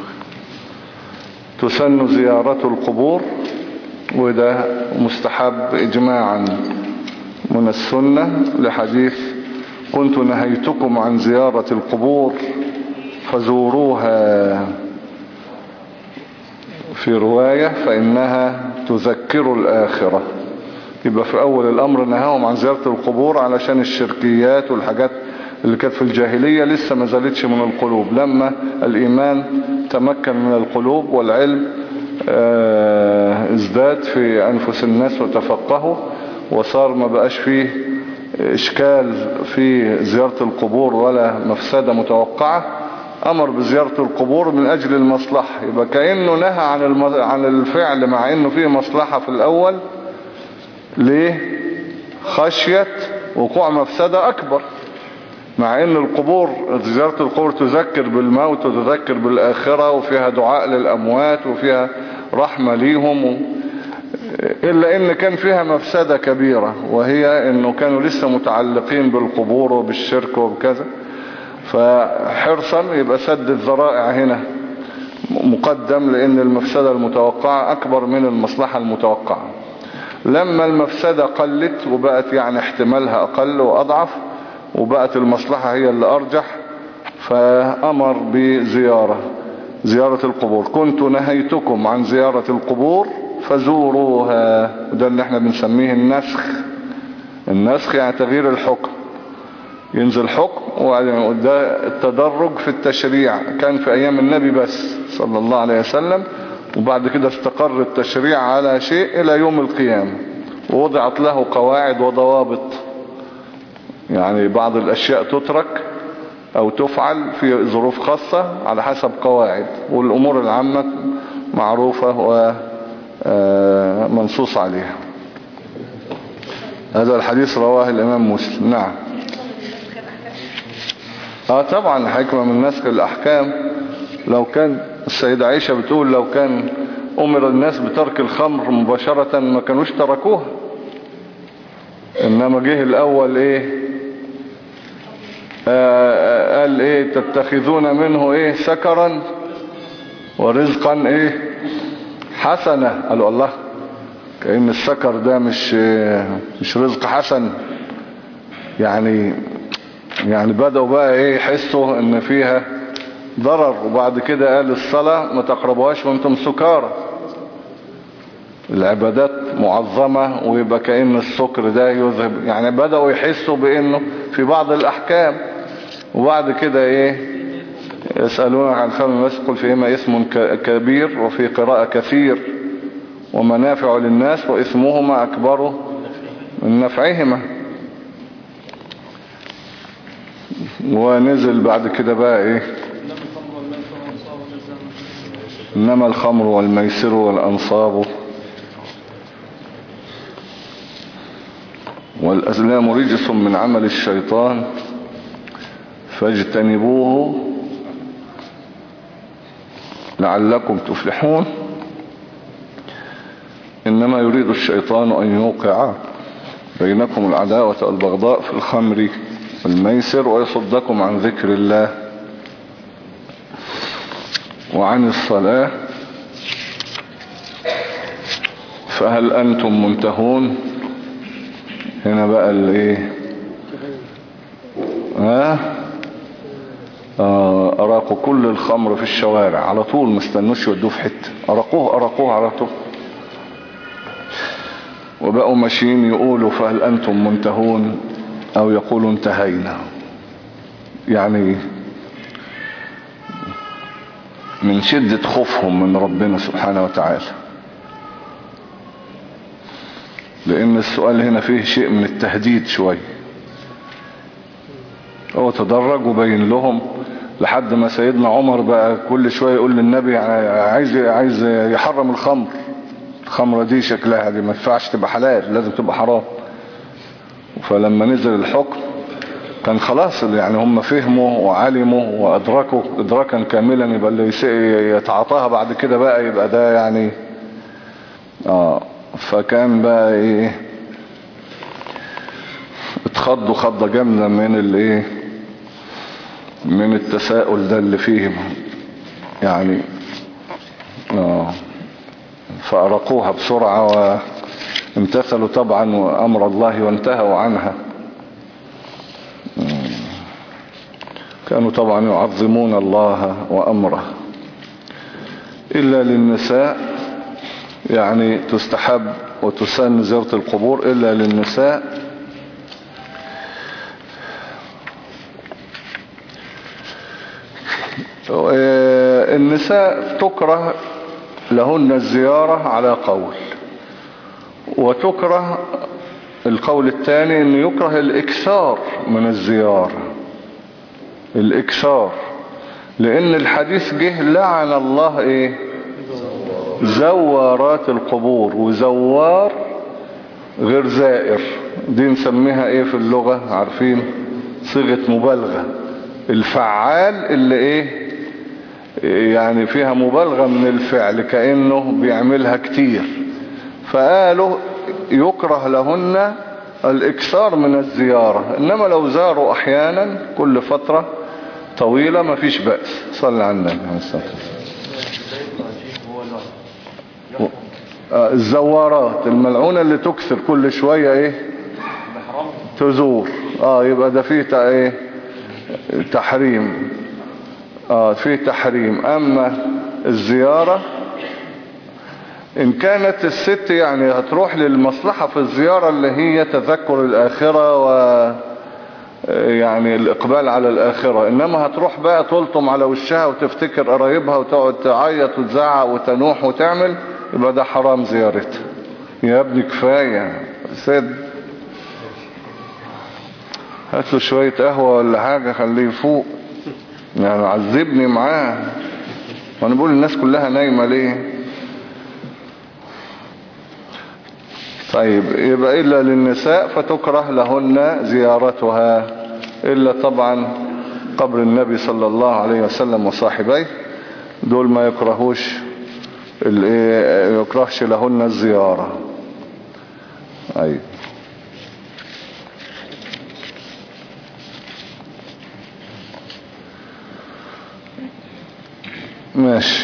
تسن زيارة القبور، وده مستحب اجماعا من السنة لحديث كنت نهيتكم عن زيارة القبور فزوروها، في رواية فإنها تذكر الآخرة. يبقى في أول الأمر نهاهم عن زيارة القبور علشان الشركيات والحاجات اللي كانت في الجاهلية لسه ما زالتش من القلوب. لما الإيمان تمكن من القلوب والعلم ازداد في أنفس الناس وتفقهوا، وصار ما بقاش فيه إشكال في زيارة القبور ولا مفسدة متوقعة، أمر بزيارة القبور من أجل المصلحة. يبقى كأنه نهى عن الم... عن الفعل مع أنه فيه مصلحة في الأول. ليه؟ خشية وقوع مفسدة أكبر، مع أن القبور زيارة القبور تذكر بالموت وتذكر بالآخرة وفيها دعاء للأموات وفيها رحمة ليهم و... إلا أن كان فيها مفسدة كبيرة، وهي أنه كانوا لسه متعلقين بالقبور وبالشرك وبكذا. فحرصا يبقى سد الذرائع هنا مقدم، لأن المفسدة المتوقعة أكبر من المصلحة المتوقعة. لما المفسدة قلت وبقت يعني احتمالها أقل وأضعف وبقت المصلحة هي اللي أرجح، فأمر بزيارة زيارة القبور. كنت نهيتكم عن زيارة القبور فزوروها، وده اللي احنا بنسميه النسخ. النسخ يعني تغيير الحكم، ينزل حكم وده التدرج في التشريع. كان في أيام النبي بس صلى الله عليه وسلم، وبعد كده استقر التشريع على شيء إلى يوم القيامة، ووضعت له قواعد وضوابط. يعني بعض الأشياء تترك أو تفعل في ظروف خاصة على حسب قواعد، والأمور العامة معروفة ومنصوص عليها. هذا الحديث رواه الإمام مسلم. نعم. اه طبعا حكمة من نسخ الأحكام. لو كان السيدة عائشة بتقول لو كان أمر الناس بترك الخمر مباشرة ما كانوش تركوها، إنما جه الأول إيه آه قال إيه تتخذون منه إيه سكرا ورزقا إيه حسنة. قالوا الله، كأن السكر ده مش مش رزق حسن. يعني يعني بدأوا بقى ايه يحسوا ان فيها ضرر. وبعد كده قال الصلاة ما تقربوهاش وانتم سكارى. العبادات معظمة، ويبقى كأن السكر ده يذهب. يعني بدأوا يحسوا بانه في بعض الاحكام. وبعد كده ايه يسألونك عن خمر الميسر قل فيهما اسم كبير وفي قراءة كثير ومنافع للناس واسمهما اكبر من نفعهما. ونزل بعد كده بقى ايه انما الخمر والميسر والانصاب والازلام رجس من عمل الشيطان فاجتنبوه لعلكم تفلحون. انما يريد الشيطان ان يوقع بينكم العداوة والبغضاء في الخمر والميسر ويصدكم عن ذكر الله وعن الصلاة فهل أنتم منتهون. هنا بقى الايه ها آه أراقوا كل الخمر في الشوارع على طول، مستنوش يودوه في حتة، أراقوه أراقوه على طول. وبقوا ماشيين يقولوا فهل أنتم منتهون أو يقولوا انتهينا. يعني من شدة خوفهم من ربنا سبحانه وتعالى. لأن السؤال هنا فيه شيء من التهديد شوية. هو تدرج وبين لهم لحد ما سيدنا عمر بقى كل شوية يقول للنبي عايز عايز يحرم الخمر. الخمرة دي شكلها دي ما ينفعش تبقى حلال، لازم تبقى حرام. فلما نزل الحكم كان خلاص يعني هم فهموا وعلموا وأدركوا إدراكا كاملا، يبقى اللي يتعاطاها بعد كده بقى يبقى ده يعني آه فكان بقى ايه اتخضوا خضة جامدة من الايه من التساؤل ده اللي فيهم يعني آه فأرقوها بسرعة وامتثلوا طبعا أمر الله وانتهوا عنها. كانوا طبعا يعظمون الله وأمره. إلا للنساء يعني تستحب وتسن زيارة القبور إلا للنساء النساء تكره لهن الزيارة على قول، وتكره القول الثاني انه يكره الاكثار من الزيارة، الاكثار، لان الحديث جه لعن الله ايه زوارات القبور، وزوار غير زائر دي نسميها ايه في اللغة عارفين صيغة مبالغة، الفعال اللي ايه يعني فيها مبالغة من الفعل كأنه بيعملها كتير. فقالوا يكره لهن الاكثار من الزيارة، انما لو زاروا احيانا كل فترة طويلة ما فيش بأس. صلى على النبي عليه الصلاة والسلام. الزوارات الملعونة اللي تكثر كل شوية ايه تزور اه يبقى ده فيه ايه تحريم اه فيه تحريم. اما الزيارة ان كانت الست يعني هتروح للمصلحة في الزيارة اللي هي تذكر الاخرة و يعني الاقبال على الاخرة، انما هتروح بقى تلطم على وشها وتفتكر قرايبها وتقعد تعيط وتزعق وتنوح وتعمل، يبقى ده حرام زيارتها. يا ابني كفاية سد هات له شوية قهوة ولا حاجة خليه يفوق يعني عذبني معاه، وانا بقول الناس كلها نايمة ليه؟ طيب يبقى إلا للنساء فتكره لهن زيارتها، إلا طبعا قبر النبي صلى الله عليه وسلم وصاحبيه دول ما يكرهوش يكرهش لهن الزيارة. أيوة. ماشي.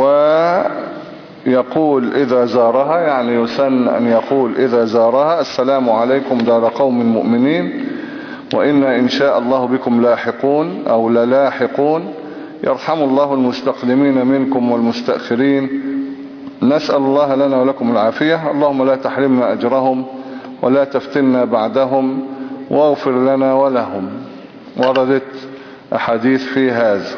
ويقول إذا زارها يعني يسن أن يقول إذا زارها السلام عليكم دار قوم مؤمنين وإنا إن شاء الله بكم لاحقون أو للاحقون، يرحم الله المستقدمين منكم والمستأخرين، نسأل الله لنا ولكم العافية، اللهم لا تحرمنا أجرهم ولا تفتنا بعدهم واغفر لنا ولهم. وردت أحاديث في هذا.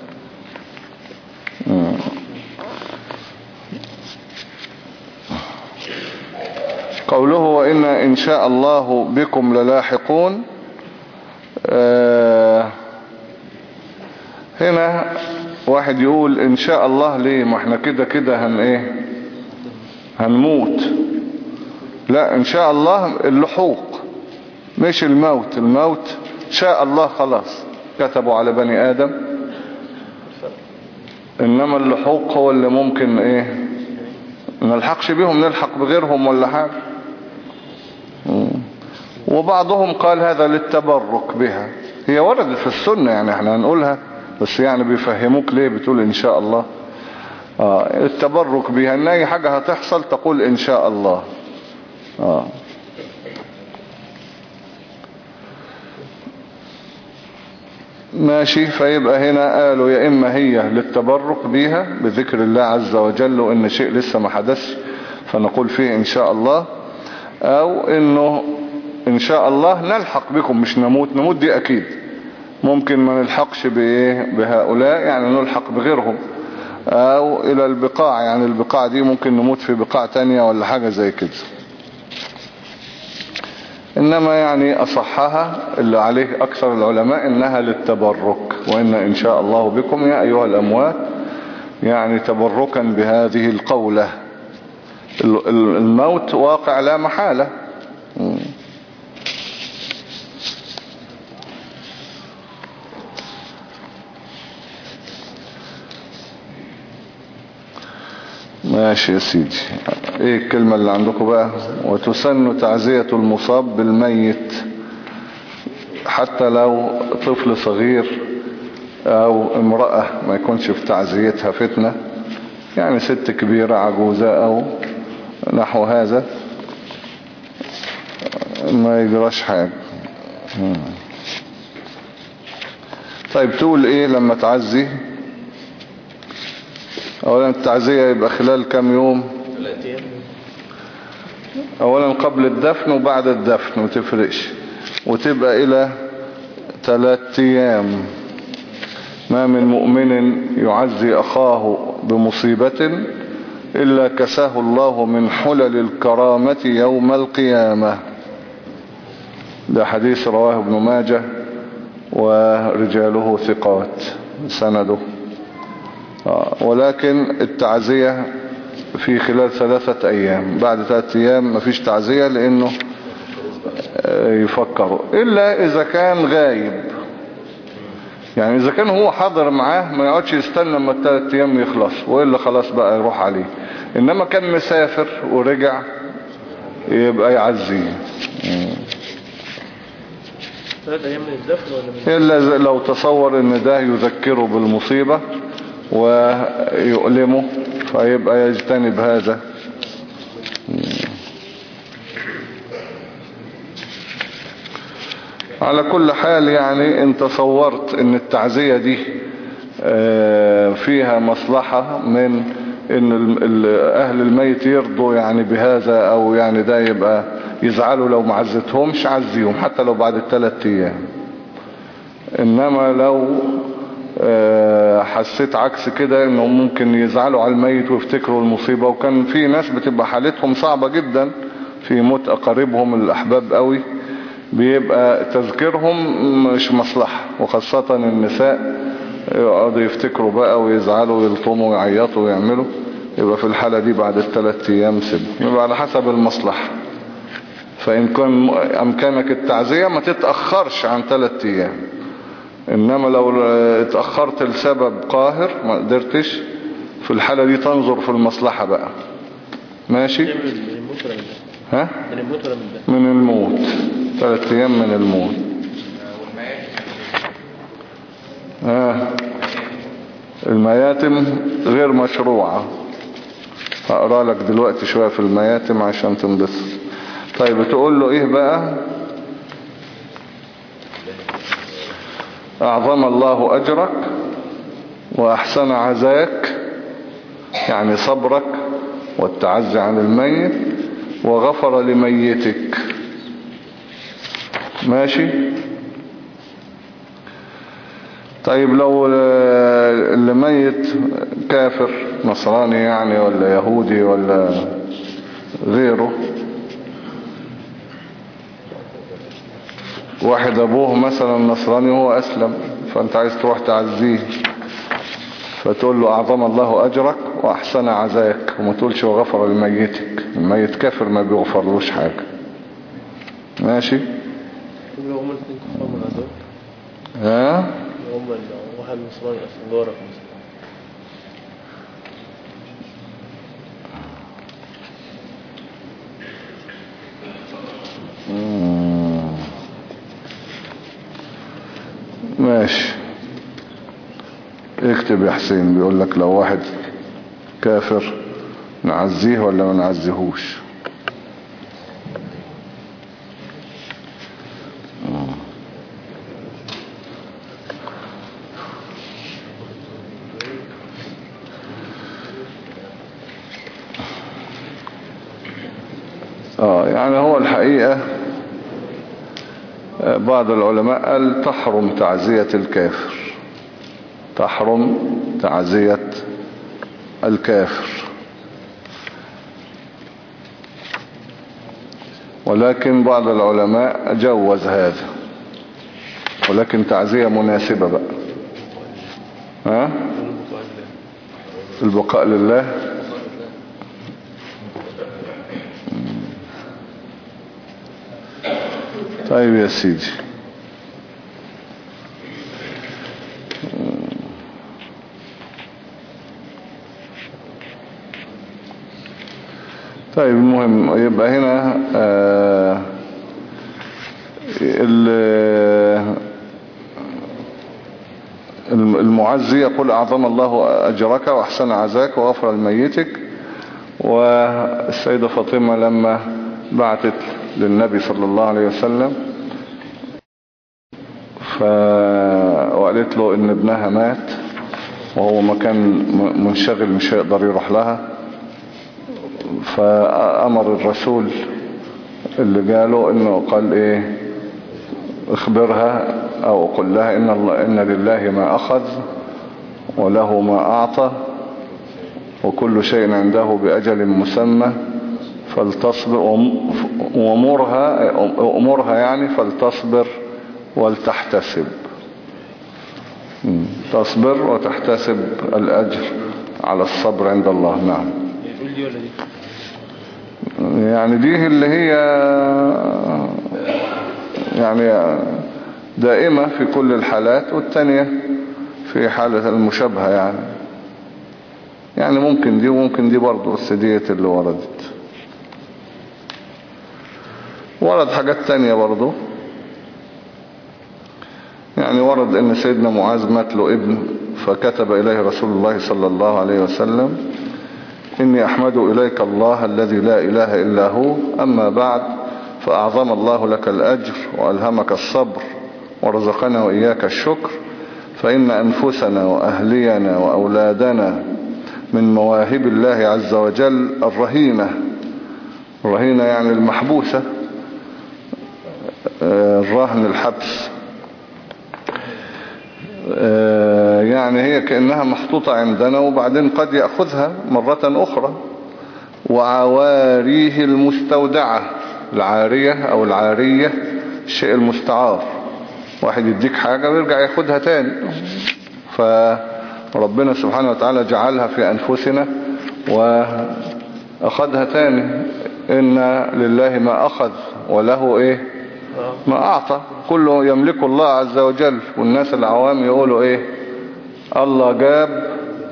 قوله وإنا إن شاء الله بكم للاحقون، آه هنا واحد يقول إن شاء الله ليه؟ ما احنا كده كده هن ايه هنموت. لا إن شاء الله اللحوق مش الموت، الموت شاء الله خلاص كتبوا على بني آدم، إنما اللحوق هو اللي ممكن ايه نلحقش بيهم نلحق بغيرهم ولا حاجة. وبعضهم قال هذا للتبرك بها، هي وردت في السنة يعني احنا هنقولها بس يعني بيفهموك ليه بتقول ان شاء الله. آه التبرك بها ان اي حاجة هتحصل تقول ان شاء الله. آه ماشي. فيبقى هنا قالوا يا اما هي للتبرك بها بذكر الله عز وجل وان شيء لسه ما حدث فنقول فيه ان شاء الله، او انه ان شاء الله نلحق بكم مش نموت. نموت دي اكيد ممكن ما نلحقش بايه بهؤلاء يعني نلحق بغيرهم، او الى البقاع، يعني البقاع دي ممكن نموت في بقاع تانية ولا حاجة زي كده. انما يعني اصحها اللي عليه اكثر العلماء انها للتبرك، وان ان شاء الله بكم يا ايها الاموات، يعني تبركا بهذه القولة. الموت واقع لا محالة. ماشي يا سيدي. ايه الكلمة اللي عندكم بقى؟ وتسن تعزية المصاب بالميت حتى لو طفل صغير او امرأة ما يكونش في تعزيتها فتنة، يعني ست كبيرة عجوزة او نحو هذا ما يجراش حاجة. طيب تقول ايه لما تعزي؟ اولا التعزية يبقى خلال كم يوم؟ اولا قبل الدفن وبعد الدفن متفرقش، وتبقى الى ثلاث ايام. ما من مؤمن يعزي اخاه بمصيبة الا كساه الله من حلل الكرامة يوم القيامة. ده حديث رواه ابن ماجه ورجاله ثقات سنده. ولكن التعزية في خلال ثلاثة ايام، بعد ثلاثة ايام مفيش تعزية لانه يفكروا الا اذا كان غايب. يعني اذا كان هو حاضر معاه ما يقعدش يستنى لما الثلاث ايام يخلص والا خلاص بقى يروح عليه. انما كان مسافر ورجع يبقى يعزيه ثلاث ايام من الدفن ولا من الا لو تصور ان ده يذكره بالمصيبة ويؤلمه فيبقى يجتنب هذا. على كل حال يعني ان تصورت ان التعزية دي فيها مصلحة من ان اهل الميت يرضوا يعني بهذا، او يعني ده يبقى يزعلوا لو ما عزتهمش، عزيهم حتى لو بعد الثلاث ايام. انما لو حسيت عكس كده انهم ممكن يزعلوا على الميت ويفتكروا المصيبة، وكان في ناس بتبقى حالتهم صعبة جدا في موت اقاربهم الاحباب قوي، بيبقى تذكيرهم مش مصلحة، وخاصة النساء يقعدوا يفتكروا بقى ويزعلوا ويلطموا ويعيطوا ويعملوا، يبقى في الحالة دي بعد الثلاث ايام سب، يبقى على حسب المصلحة. فإن كان أمكانك التعزية ما تتأخرش عن ثلاث ايام، إنما لو اتأخرت لسبب قاهر ما قدرتش، في الحالة دي تنظر في المصلحة بقى. ماشي؟ ها؟ من الموت ولا من ده؟ من الموت، ثلاث ايام من الموت. ها المياتم غير مشروعة، هقرأ لك دلوقتي شوية في المياتم عشان تنبسط. طيب تقول له ايه بقى؟ اعظم الله اجرك واحسن عزاك، يعني صبرك والتعزي عن الميت، وغفر لميتك. ماشي؟ طيب لو اللي ميت كافر نصراني يعني ولا يهودي ولا غيره، واحد ابوه مثلا نصراني وهو اسلم، فانت عايز تروح تعزيه، فتقول له اعظم الله اجرك واحسن عزاك، وما تقولش وغفر لميتك، الميت كافر ما بيغفرلوش حاجة. ماشي؟ هم الاثنين كفار من العذاب. ها؟ هم واحد نصراني اصلا جارك مثلا. ماشي، اكتب يا حسين. بيقول لك لو واحد كافر نعزيه ولا ما نعزيهوش؟ اه يعني هو الحقيقة بعض العلماء قال تحرم تعزية الكافر، تحرم تعزية الكافر. ولكن بعض العلماء جوز هذا، ولكن تعزية مناسبة بقى. ها؟ البقاء لله. طيب يا سيدي، طيب المهم يبقى هنا آه المعزي يقول أعظم الله أجرك وأحسن عزاك وغفر لميتك. والسيدة فاطمة لما بعتت للنبي صلى الله عليه وسلم وقالت له إن ابنها مات وهو ما كان منشغل مش هيقدر يروح لها، فأمر الرسول اللي قاله إنه قال إيه، اخبرها أو قل لها إن, الله إن لله ما أخذ وله ما أعطى وكل شيء عنده بأجل مسمى فلتصبر، وأمرها أمرها يعني فلتصبر ولتحتسب، تصبر وتحتسب الأجر على الصبر عند الله. نعم. يقول دي ولا دي؟ يعني دي اللي هي يعني دائمة في كل الحالات، والتانية في حالة المشابهة يعني يعني ممكن دي وممكن دي برضو، بس ديت اللي وردت. ورد حاجات تانية برضو، يعني ورد ان سيدنا معاذ مات له ابن فكتب اليه رسول الله صلى الله عليه وسلم إني أحمد إليك الله الذي لا إله إلا هو، أما بعد فأعظم الله لك الأجر وألهمك الصبر ورزقنا وإياك الشكر، فإن أنفسنا وأهلينا وأولادنا من مواهب الله عز وجل الرهينة. الرهينة يعني المحبوسة، الرهن الحبس، يعني هي كأنها محطوطة عندنا وبعدين قد يأخذها مرة أخرى. وعواريه المستودعة، العارية أو العارية الشيء المستعار، واحد يديك حاجة ويرجع ياخدها تاني، فربنا سبحانه وتعالى جعلها في أنفسنا وأخذها تاني. إن لله ما أخذ وله إيه ما أعطى، كله يملك الله عز وجل. والناس العوام يقولوا إيه، الله جاب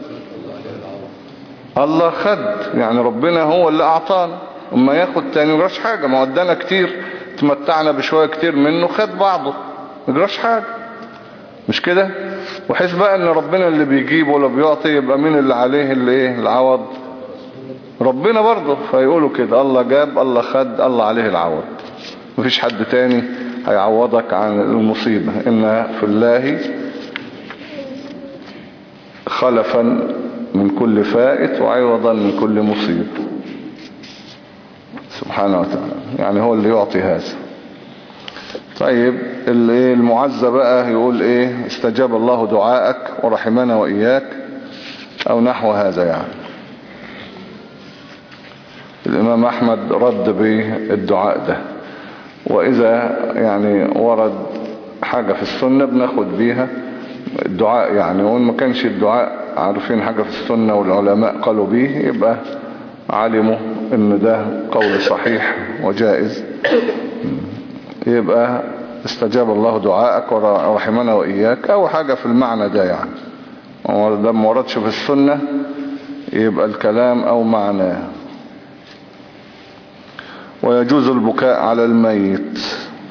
الله خد، يعني ربنا هو اللي أعطانا، وما ياخد تاني مجراش حاجة، ما ودانا كتير تمتعنا بشوية كتير منه، خد بعضه مجراش حاجة، مش كده؟ وحيث بقى ان ربنا اللي بيجيب ولا بيعطي، يبقى مين اللي عليه اللي ايه العوض؟ ربنا برضه. فيقولوا كده الله جاب الله خد الله عليه العوض، مفيش حد تاني هيعوضك عن المصيبة. إن في الله خلفا من كل فائت وعوضا من كل مصيب سبحانه وتعالى، يعني هو اللي يعطي هذا. طيب المعزى بقى يقول ايه، استجاب الله دعاءك ورحمنا وإياك او نحو هذا. يعني الامام احمد رد بالدعاء ده، واذا يعني ورد حاجة في السنة بناخد بيها الدعاء يعني، وإن ما كانش الدعاء عارفين حاجة في السنة والعلماء قالوا بيه، يبقى علموا ان ده قول صحيح وجائز، يبقى استجاب الله دعاءك ورحمنا وإياك أو حاجة في المعنى ده. يعني ده ما وردش في السنة يبقى الكلام أو معناه. ويجوز البكاء على الميت،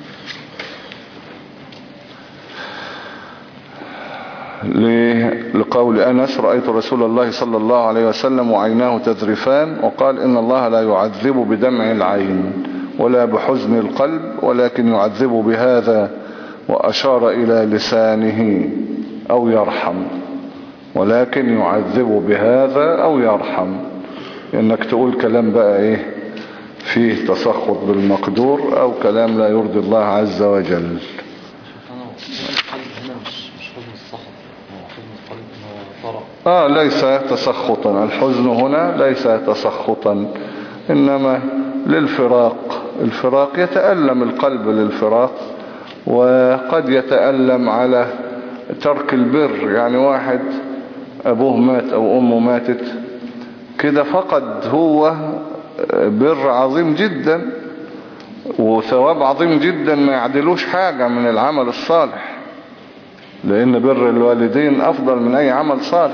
لقول أنس رأيت رسول الله صلى الله عليه وسلم وعيناه تذرفان، وقال إن الله لا يعذب بدمع العين ولا بحزن القلب ولكن يعذب بهذا، وأشار إلى لسانه أو يرحم، ولكن يعذب بهذا أو يرحم. إنك تقول كلام بقى إيه فيه تسخط بالمقدور أو كلام لا يرضي الله عز وجل. هنا مش مش حزن الصحف، هو حزن القلب، هو طرف آه ليس تسخطا، الحزن هنا ليس تسخطا إنما للفراق. الفراق يتألم القلب للفراق، وقد يتألم على ترك البر. يعني واحد أبوه مات أو أمه ماتت كده، فقد هو بر عظيم جدا وثواب عظيم جدا ما يعدلوش حاجة من العمل الصالح، لأن بر الوالدين أفضل من أي عمل صالح.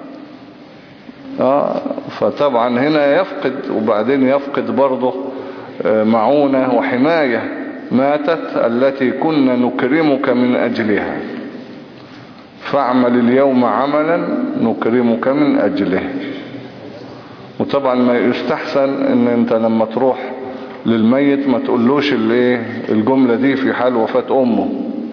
آه فطبعا هنا يفقد، وبعدين يفقد برضه معونة وحماية ماتت التي كنا نكرمك من أجلها، فاعمل اليوم عملا نكرمك من أجله. وطبعا ما يستحسن ان انت لما تروح للميت ما تقولوش الجملة دي في حال وفاة امه،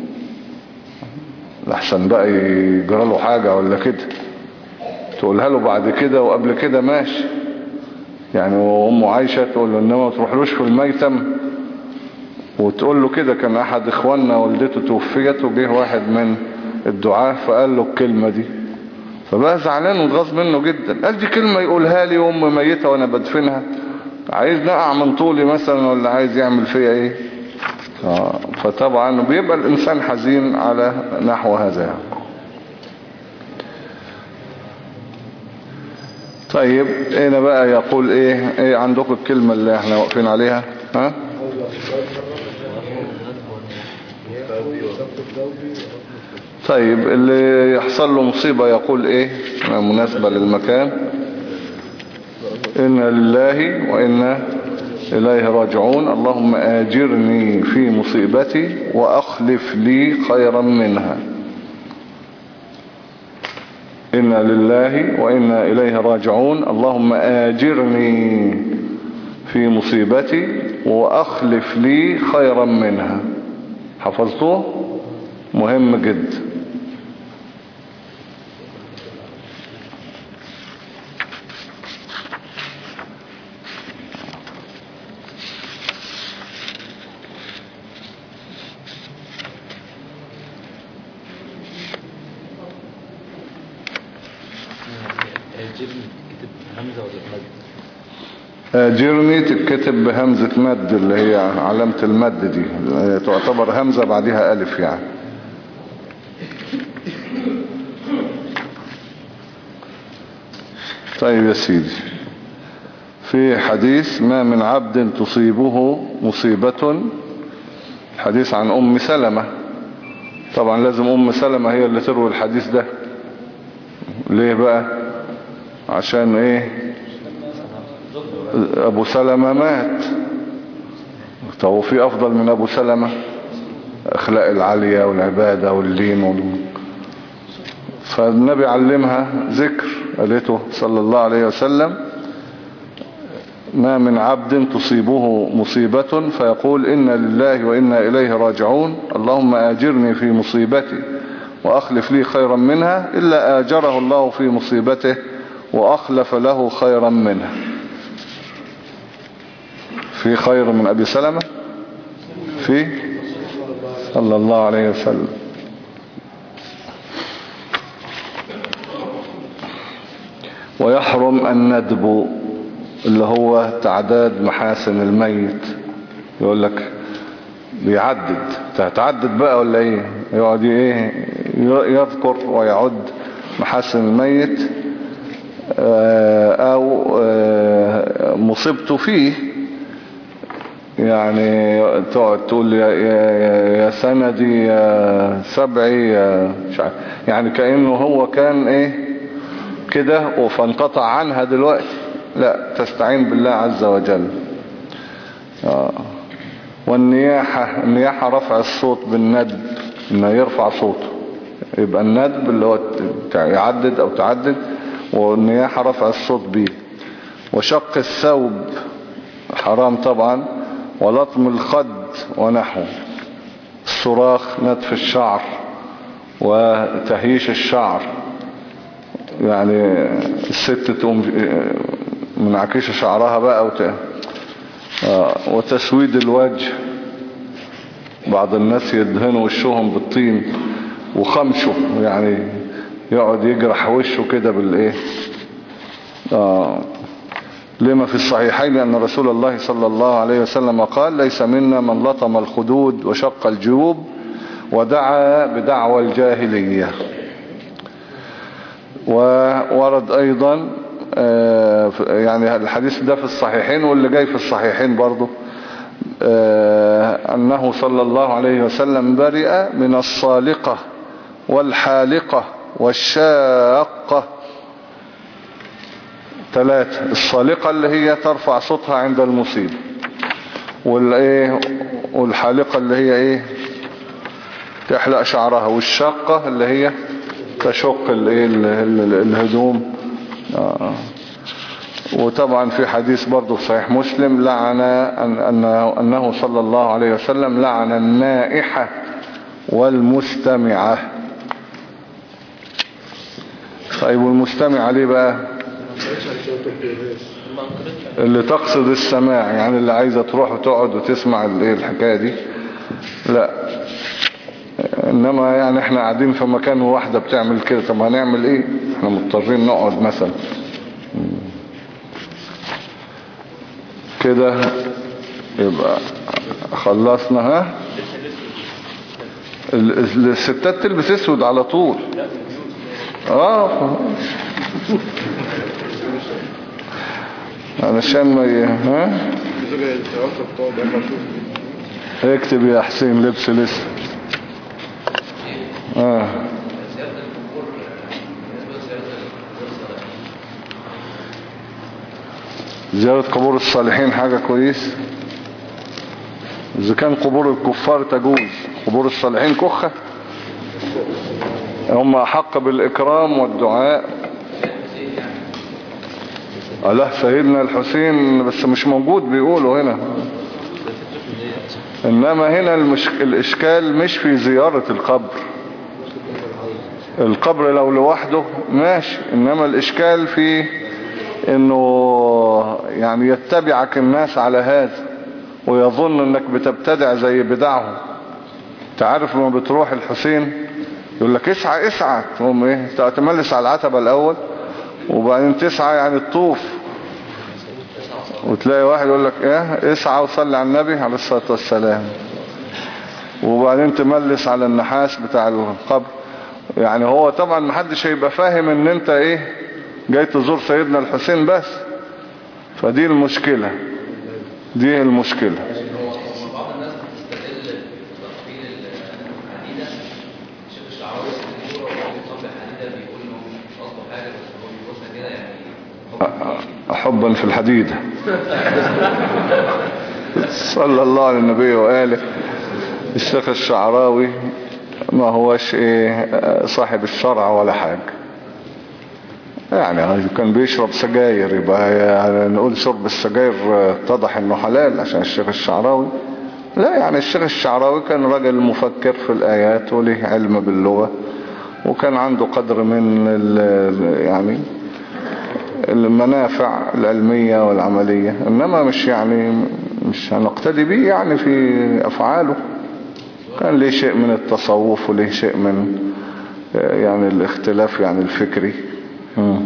لحسن بقى يجرى له حاجة ولا كده، تقولها له بعد كده، وقبل كده ماشي يعني وامه عايشة تقول له، انما ما تروحلوش في الميتم وتقول له كده. كان احد اخواننا والدته توفيت وجه واحد من الدعاة فقال له الكلمة دي، فبقى زعلان واتغاظ منه جدا. قال دي كلمة يقولها لي وام ميتة وانا بدفنها، عايز نقع من طولي مثلا ولا عايز يعمل فيها ايه؟ آه فطبعا بيبقى الانسان حزين على نحو هذا. طيب هنا بقى يقول ايه, إيه عندكم الكلمة اللي احنا واقفين عليها؟ ها طيب اللي يحصل له مصيبة يقول ايه مناسبة للمكان؟ إنا لله وإنا إليه راجعون، اللهم آجرني في مصيبتي وأخلف لي خيرا منها. إنا لله وإنا إليه راجعون، اللهم آجرني في مصيبتي وأخلف لي خيرا منها. حفظتوه؟ مهم جدا. آجرني تتكتب بهمزة مد اللي هي علامة المد دي، تعتبر همزة بعدها ألف يعني. طيب يا سيدي، في حديث ما من عبد تصيبه مصيبة، حديث عن أم سلمة. طبعا لازم أم سلمة هي اللي تروي الحديث ده. ليه بقى؟ عشان ايه؟ ابو سلمة مات. طب في افضل من ابو سلمة؟ اخلاق العالية والعبادة واللين وال... فالنبي علمها ذكر قالته صلى الله عليه وسلم: ما من عبد تصيبه مصيبة فيقول إنا لله وإنا إليه راجعون، اللهم آجرني في مصيبتي وأخلف لي خيرا منها، إلا آجره الله في مصيبته وأخلف له خيرا منها. في خير من أبي سلمة؟ في صلى الله عليه وسلم. ويحرم الندب اللي هو تعداد محاسن الميت. يقول لك بيعدد، تعدد بقى ولا ايه؟ يقعد ايه يذكر ويعد محاسن الميت او مصيبته فيه، يعني تقعد تقول يا, يا, يا سندي يا سبعي يا مش عارف، يعني كأنه هو كان ايه كده فانقطع عنها دلوقتي. لا، تستعين بالله عز وجل. آه. والنياحة، النياحة رفع الصوت بالندب، انه يرفع صوته، يبقى الندب اللي هو يعدد او تعدد، والنياحة رفع الصوت به. وشق الثوب حرام طبعا، ولطم الخد ونحوه. الصراخ، نتف الشعر وتهييش الشعر، يعني الست تقوم منعكشة شعرها بقى وت... آه. وتسويد الوجه، بعض الناس يدهنوا وشهم بالطين وخمشه، يعني يقعد يجرح وشه كده بالايه. آه لما في الصحيحين أن رسول الله صلى الله عليه وسلم قال ليس منا من لطم الخدود وشق الجيوب ودعا بدعوى الجاهلية. وورد أيضا يعني الحديث ده في الصحيحين واللي جاي في الصحيحين برضو أنه صلى الله عليه وسلم برئ من الصالقة والحالقة والشاقة. ثلاثة: الصالقة اللي هي ترفع صوتها عند المصيبة، والايه والحالقة اللي هي ايه تحلق شعرها، والشاقة اللي هي تشق الايه الهدوم. آه. وطبعا في حديث برضو في صحيح مسلم لعن أنه, أنه صلى الله عليه وسلم لعن النائحة والمستمعة. طيب والمستمعة ليه بقى؟ اللي تقصد السماع، يعني اللي عايزة تروح وتقعد وتسمع الايه الحكاية دي. لا انما يعني احنا قاعدين في مكان واحدة بتعمل كده، طب هنعمل ايه؟ احنا مضطرين نقعد مثلا كده. يبقى خلصنا. ها الستات تلبس اسود على طول. اه علشان ما ي... ها اكتب يا حسين لبس لسه. اه زيارة قبور الصالحين حاجة كويس. إذا كان قبور الكفار تجوز، قبور الصالحين كخة. هم أحق بالإكرام والدعاء. الله سيدنا الحسين بس مش موجود بيقولوا هنا. إنما هنا المش... الإشكال مش في زيارة القبر. القبر لو لوحده ماشي، إنما الإشكال في إنه يعني يتبعك الناس على هذا ويظن إنك بتبتدع زي بدعهم. تعرف لما بتروح الحسين يقول لك اسعى اسعى، تقوم ايه تملس على العتبة الأول وبعدين تسعى يعني الطوف، وتلاقي واحد يقول لك ايه اسعى وصلي على النبي عليه الصلاة والسلام، وبعدين تملس على النحاس بتاع القبر. يعني هو طبعا محدش هيبقى فاهم ان انت ايه جاي تزور سيدنا الحسين بس. فدي المشكلة، دي المشكلة. بعض الناس بتستدل بتقبيل الحديدة. الشيخ الشعراوي بيقول هو بيطبق حديدة بيقول انه مش قصده حاجة بس هو بيقولها كده يعني حبا في الحديدة. صلى الله على النبي وآله. الشيخ الشعراوي ما هوش ايه صاحب الشرع ولا حاجة، يعني كان بيشرب سجاير يبقى يعني نقول شرب السجاير اتضح انه حلال عشان الشيخ الشعراوي. لا يعني الشيخ الشعراوي كان راجل مفكر في الآيات وله علم باللغة وكان عنده قدر من يعني المنافع العلمية والعملية، انما مش يعني مش هنقتدي بيه يعني في افعاله. كان ليه شيء من التصوف وليه شيء من يعني الاختلاف يعني الفكري. مم.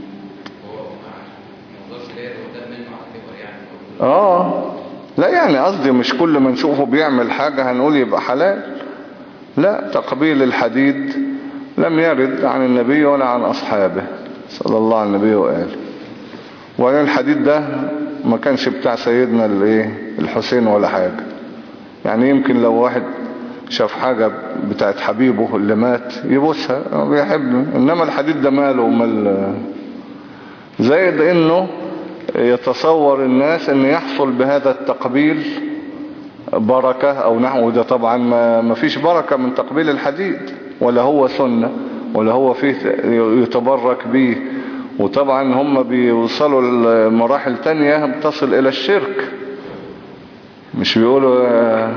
اه لا يعني قصدي مش كل ما نشوفه بيعمل حاجة هنقول يبقى حلال. لا، تقبيل الحديد لم يرد عن النبي ولا عن أصحابه صلى الله عليه النبي وآله. وأن الحديد ده ما كانش بتاع سيدنا الحسين ولا حاجة. يعني يمكن لو واحد شاف حاجة بتاعت حبيبه اللي مات يبوسها بيحبه، انما الحديد ده ماله ومال. زائد انه يتصور الناس ان يحصل بهذا التقبيل بركة او نحو ده. طبعا ما فيش بركة من تقبيل الحديد ولا هو سنة ولا هو فيه يتبرك به. وطبعا هم بيوصلوا لمراحل تانية بتصل الى الشرك. مش بيقولوا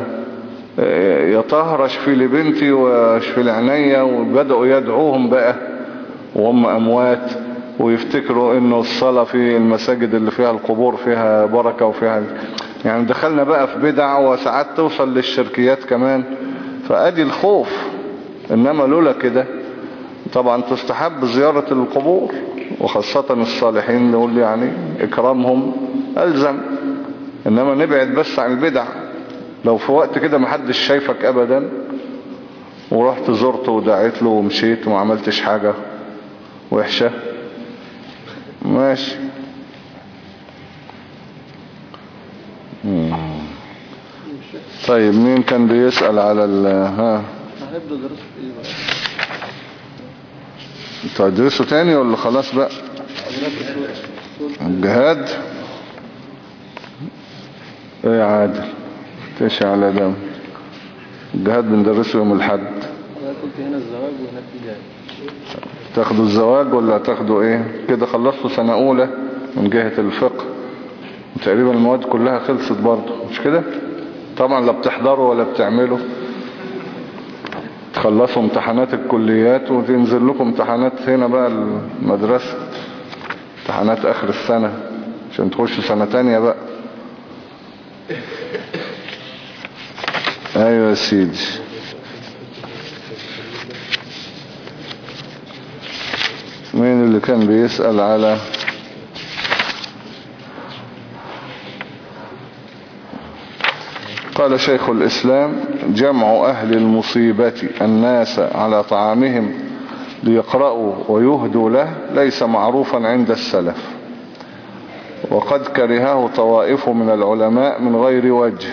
يطهر اشفي لبنتي واشفي لعينيا، وبدأوا يدعوهم بقى وهم اموات ويفتكروا انه الصلاة في المساجد اللي فيها القبور فيها بركة وفيها يعني دخلنا بقى في بدع وساعات توصل للشركيات كمان. فادي الخوف. انما لولا كده طبعا تستحب زيارة القبور، وخاصة الصالحين نقول يعني إكرامهم ألزم، إنما نبعد بس عن البدع. لو في وقت كده محدش شايفك أبدا ورحت زرته ودعيت له ومشيت وما عملتش حاجة وحشة، ماشي. مم. طيب مين كان بيسأل على ال ها هنبدأ دراسة ايه بقى؟ انتوا هتدرسوا تاني ولا خلاص بقى؟ الجهاد ايه عادل تشي على دم. الجهاد بندرسه يوم الحد. انا قلت هنا الزواج وهناك الجهاد. تاخدوا الزواج ولا تاخدوا ايه؟ كده خلصتوا سنة اولى من جهة الفقه، تقريبا المواد كلها خلصت برضو مش كده؟ طبعا لا بتحضروا ولا بتعملوا. تخلصوا امتحانات الكليات وتنزل لكم امتحانات هنا بقى المدرسة، امتحانات اخر السنة عشان تخشوا سنة تانية بقى. ايوه يا سيدي. مين اللي كان بيسأل على قال شيخ الإسلام: جمع أهل المصيبة الناس على طعامهم ليقرأوا ويهدوا له ليس معروفا عند السلف، وقد كرهه طوائف من العلماء من غير وجه،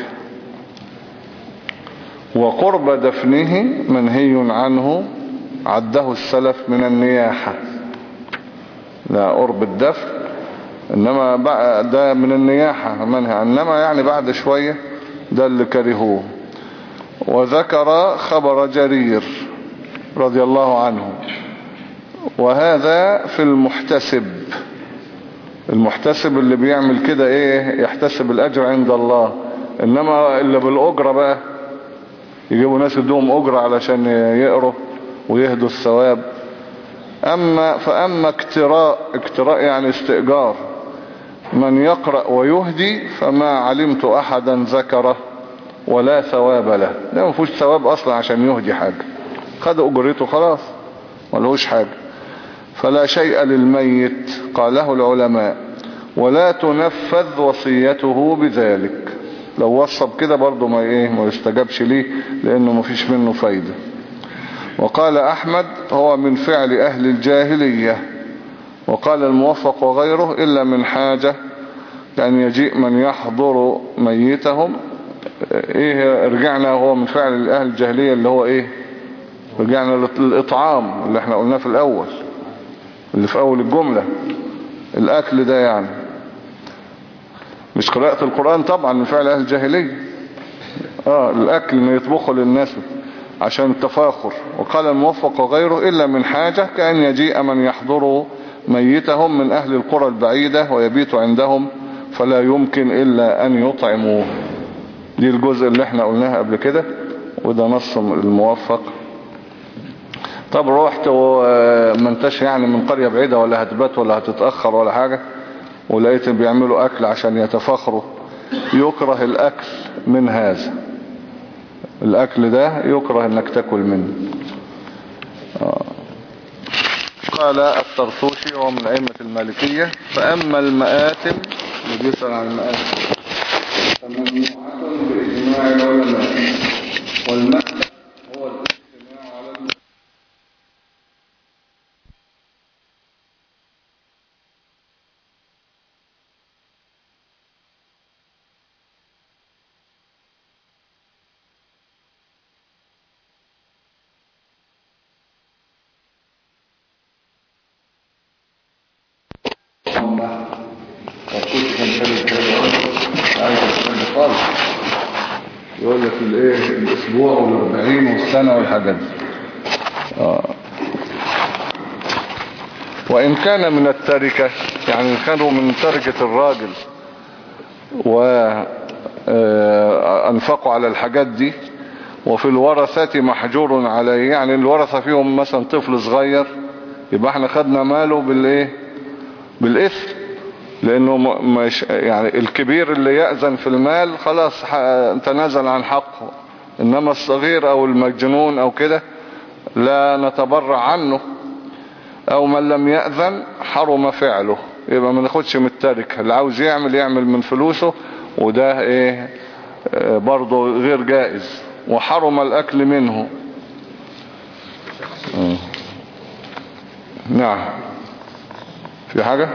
وقرب دفنه منهي عنه عده السلف من النياحة. لا قرب الدفن إنما ده من النياحة منهي، إنما يعني بعد شوية ده اللي كرهوه. وذكر خبر جرير رضي الله عنه، وهذا في المحتسب. المحتسب اللي بيعمل كده ايه؟ يحتسب الأجر عند الله. إنما اللي بالأجرة بقى يجيبوا ناس يدوهم أجرة علشان يقروا ويهدوا الثواب. أما فأما اكتراء، اكتراء يعني استئجار من يقرأ ويهدي فما علمت أحدا ذكره ولا ثواب له. لا مفوش ثواب أصلا عشان يهدي حاجة، خد أجرته خلاص ملهوش حاجة. فلا شيء للميت قاله العلماء، ولا تنفذ وصيته بذلك. لو وصب كده برضو ما ايه ما يستجابش ليه، لأنه مفيش منه فايدة. وقال أحمد: هو من فعل أهل الجاهلية. وقال الموفق وغيره: إلا من حاجة، يعني يجيء من يحضر ميتهم. ايه رجعنا هو من فعل أهل الجاهلية اللي هو ايه؟ رجعنا للإطعام اللي احنا قلناه في الأول، اللي في أول الجملة، الأكل ده يعني مش قراءة القرآن طبعا من فعل أهل الجاهلية. اه الأكل ما يطبخه للناس عشان التفاخر. وقال الموفق وغيره: إلا من حاجة، كأن يجيء من يحضر ميتهم من أهل القرى البعيدة ويبيت عندهم فلا يمكن إلا أن يطعموه. دي الجزء اللي احنا قلناها قبل كده، وده نص الموفق. طب روحت وما انتش يعني من قرية بعيدة ولا هتبات ولا هتتأخر ولا حاجة، ولقيت بيعملوا أكل عشان يتفاخروا، يكره الأكل من هذا. الأكل ده يكره انك تاكل منه. آه. قال الطرطوشي وهو من أئمة المالكية: فأما المآتم، اللي بيسأل عن المآتم، فممنوعة بإجماع العلماء، والمأتم هو الاجتماع على المأتم. يقول لك الايه الاسبوع والاربعين والسنة والحاجات دي. آه. وان كان من التركة، يعني كانوا من تركة الراجل وانفقوا على الحاجات دي، وفي الورثة محجور عليه، يعني الورثة فيهم مثلا طفل صغير، يبقى احنا خدنا ماله بالايه بالاثم، لانه مش يعني الكبير اللي يأذن في المال خلاص تنازل عن حقه، انما الصغير او المجنون او كده لا نتبرع عنه او من لم يأذن حرم فعله، يبقى ما ناخدش من التركة، اللي عاوز يعمل يعمل من فلوسه، وده ايه اه برضه غير جائز. وحرم الاكل منه. اه. نعم. في حاجة؟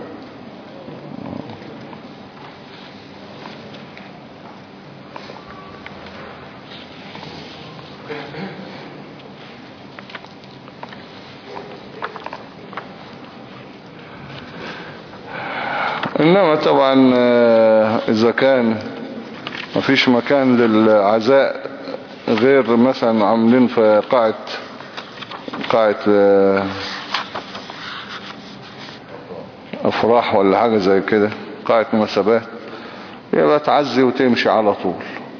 إنما طبعا إذا كان مفيش مكان للعزاء غير مثلا عاملين في قاعة قاعة أفراح ولا حاجة زي كده، قاعة مناسبات، يبقى تعزي وتمشي على طول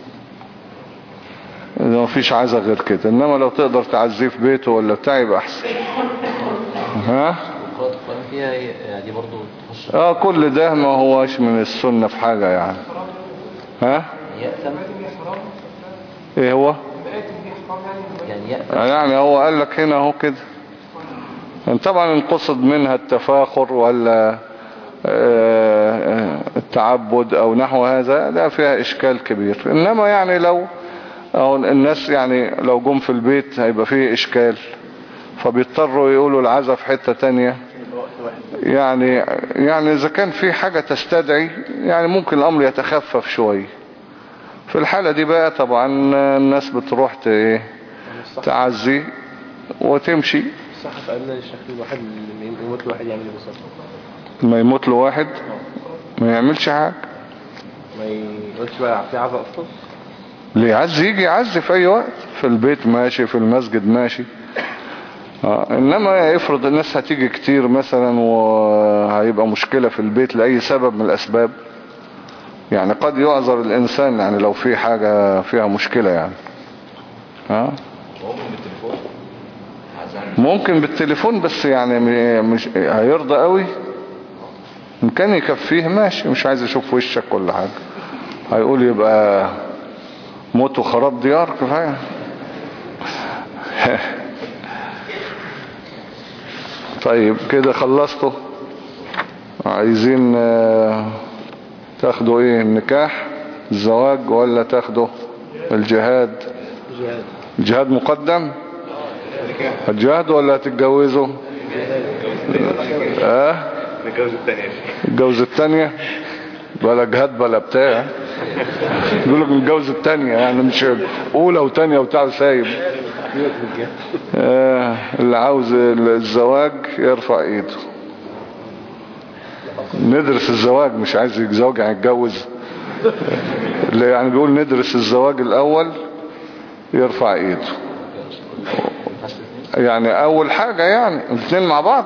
إذا مفيش عزاء غير كده. إنما لو تقدر تعزيه في بيته ولا بتاع يبقى أحسن. ها؟ فيها يعني برضو تخش اه كل ده ما هوش من السنة في حاجة يعني. ها يأثم ايه هو يعني يأثم يعني هو قال لك هنا اهو كده. طبعا انقصد منها التفاخر ولا التعبد او نحو هذا، لا فيها اشكال كبير. انما يعني لو او الناس يعني لو جم في البيت هيبقى فيه اشكال، فبيضطروا يقولوا العزا في حتة تانية. يعني يعني اذا كان في حاجة تستدعي يعني ممكن الامر يتخفف شوية. في الحالة دي بقى طبعا الناس بتروح تعزي وتمشي. صح. فقالنا الشكل الواحد اللي يموت له واحد يعمل ايه بالظبط؟ ما يموت له واحد ما يعملش حاجة، ما يقولش بقى في عزاء اصلا. اللي يعزي يجي يعزي في اي وقت، في البيت ماشي، في المسجد ماشي. آه. انما يفرض الناس هتيجي كتير مثلا وهيبقى مشكلة في البيت لأي سبب من الاسباب، يعني قد يعذر الانسان يعني لو في حاجة فيها مشكلة يعني. ها ممكن بالتليفون بس يعني مش هيرضى قوي. إن كان يكفيه ماشي، مش عايز يشوف وشك كل حاجة، هيقول يبقى موت وخراب ديار كفاية. طيب كده خلصتوا؟ عايزين تاخدوا ايه، النكاح الزواج ولا تاخدوا الجهاد؟ جهاد. الجهاد مقدم. الجهاد ولا هتتجوزوا؟ اه نتجوز الثانية. الجوز الثانية بلا جهاد بلا بتاع. يقول لك الجوز الثانية يعني مش اولى وثانية وبتاع سايب. آه اللي عاوز الزواج يرفع ايده. ندرس الزواج، مش عايز يتزوج يعني يتجوز. اللي يعني بيقول ندرس الزواج الاول يرفع ايده. يعني اول حاجة يعني الاثنين مع بعض.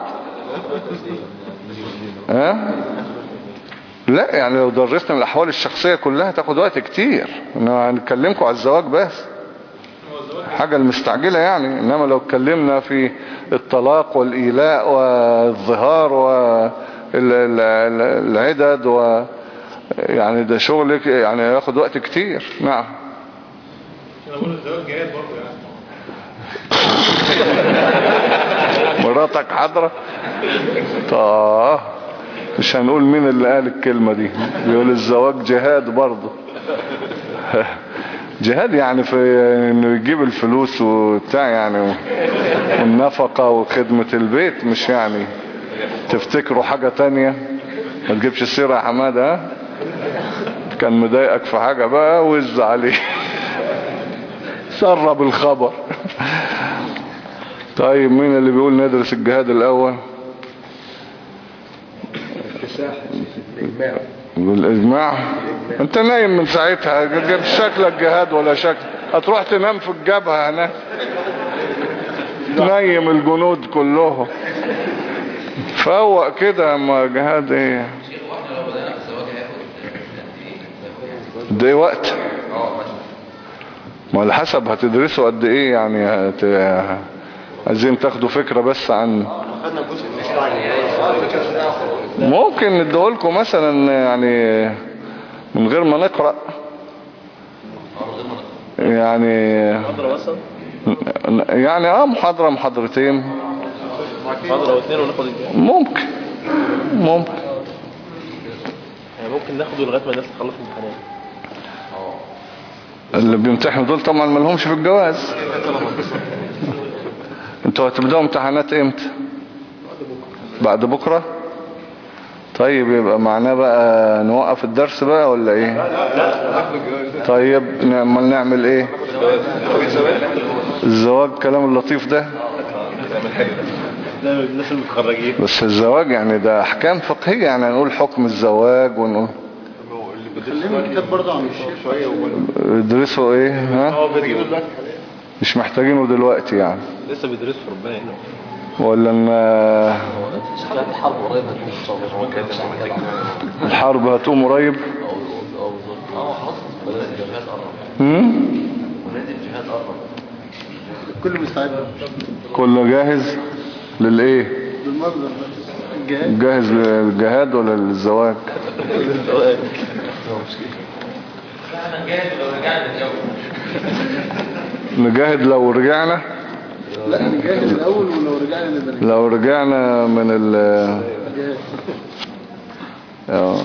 ها أه؟ لا يعني لو درسنا من الاحوال الشخصية كلها تاخد وقت كتير، انما هنتكلمكم على الزواج بس، حاجة المستعجلة يعني. انما لو اتكلمنا في الطلاق والايلاء والظهار والعدد و يعني ده شغلك يعني ياخد وقت كتير. نعم. انا بقول الزواج جهاد برضه يعني. مراتك حاضرة؟ طاه مش هنقول مين اللي قال الكلمة دي، بيقول الزواج جهاد برضه. جهاد يعني في انه يجيب الفلوس وبتاع يعني والنفقة وخدمة البيت، مش يعني تفتكروا حاجة تانية. ما تجيبش السيرة يا حمادة. ها كان مضايقك في حاجة بقى وز عليه. سرب الخبر. طيب مين اللي بيقول ندرس الجهاد الاول؟ بالاجماع. انت نايم من ساعتها، جبت شكلك جهاد ولا شكل، هتروح تنام في الجبهة هناك نايم الجنود كلهم. فوق كده اما جهاد ايه ده وقت. ما على حسب هتدرسوا قد ايه يعني. هت... عايزين تاخدوا فكرة بس عن ممكن نديهولكم مثلا يعني من غير ما نقرأ يعني. يعني اه محاضرة محاضرتين محاضرة او اتنين وناخد الجاي. ممكن ممكن يعني ممكن ناخده لغاية ما الناس تخلص الامتحانات. اللي بيمتحنوا دول طبعا ما لهمش في الجواز. انتوا هتبدأوا امتحانات امتى؟ بعد بكرة. طيب يبقى معناه بقى نوقف الدرس بقى ولا ايه؟ طيب نعمل نعمل ايه؟ الزواج كلام اللطيف ده. الناس المتخرجين. بس الزواج يعني ده احكام فقهية، يعني نقول حكم الزواج ونقول خلينا الكتاب برضه عن الشيء شوية. ادرسوا ايه ها؟ مش محتاجينه دلوقتي يعني. لسه بيدرسوا في ربنا هنا. ولا ان الحرب قريب هتقوم ان شاء الله. الحرب هتقوم قريب. اه خلاص بدأت الجهاد قرب. امم ولاد الجهاد قرب. كله مستعد كله جاهز للايه؟ بالمنظر ده. الجهاد جاهز للجهاد ولا للزواج؟ احنا نجاهد لو رجعنا الجو. نجاهد لو رجعنا. لا نجاهد الاول ولو رجعنا نبقى لو رجعنا من ال نجاهد. اه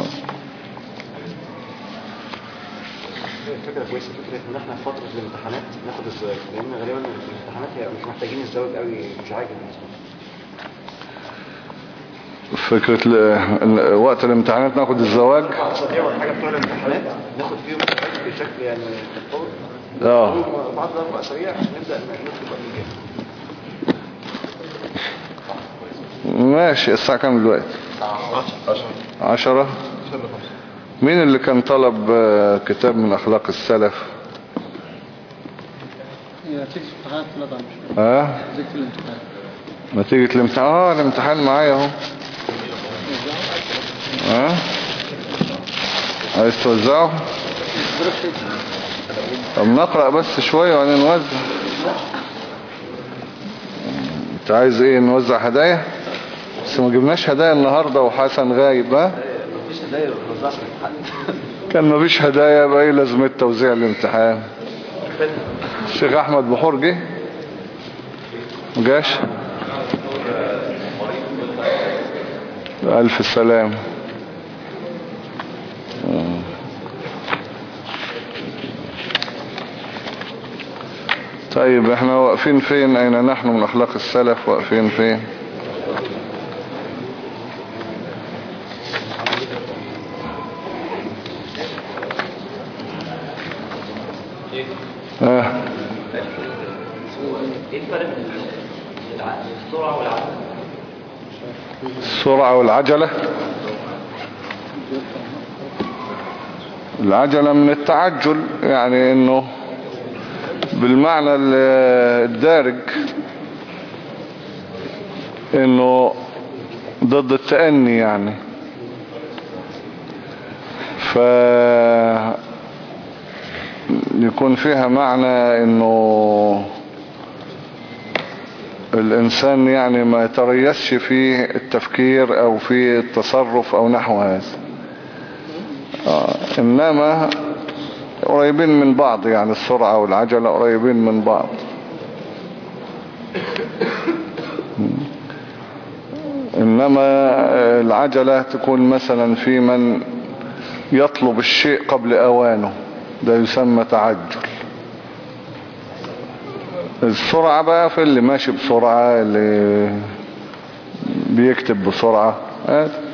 فكرة كويسة، فكرة ان احنا في فترة الامتحانات ناخد الزواج، لان غالبا الامتحانات هي مش محتاجين الزواج قوي، مش عاجل بالنسبة لنا. فكرة ل... وقت الامتحانات ناخد الزواج. اسابيع ولا حاجة بتوع الامتحانات ناخد فيهم الزواج بشكل يعني متطور. اه بعد اربع اسابيع نبدأ ندخل بقى الجهاد. ماشي. الساعة كام دلوقتي؟ عشرة. مين اللي كان طلب كتاب من اخلاق السلف؟ هي نتيجة الامتحانات لا طبعا مش ها؟ نتيجة الامتحان. نتيجة الامتحان. اه الامتحان معايا اهو. ها؟ عايز توزعه؟ طب نقرأ بس شوية وبعدين نوزع. انت عايز ايه؟ نوزع هدايا؟ بس ما جبناش هدايا النهاردة وحسن غايب. ها؟ مفيش هدايا بتوزعش في الامتحان. كان مفيش هدايا بقى ايه لازمة توزيع الامتحان؟ الشيخ احمد بحور جه؟ مجاش؟ الف سلام. طيب احنا واقفين فين؟ اين نحن من اخلاق السلف؟ واقفين فين؟ اه ايه الفرق بين السرعة والعجلة؟ السرعة والعجلة. العجلة من التعجل، يعني انه بالمعنى الدارج انه ضد التأني يعني. ف يكون فيها معنى انه الانسان يعني ما يتريسش في التفكير او في التصرف او نحو هذا. آه. انما قريبين من بعض، يعني السرعة والعجلة قريبين من بعض. انما العجلة تكون مثلا في من يطلب الشيء قبل اوانه، ده يسمى تعجل. السرعة بقى في اللي ماشي بسرعة، اللي بيكتب بسرعة.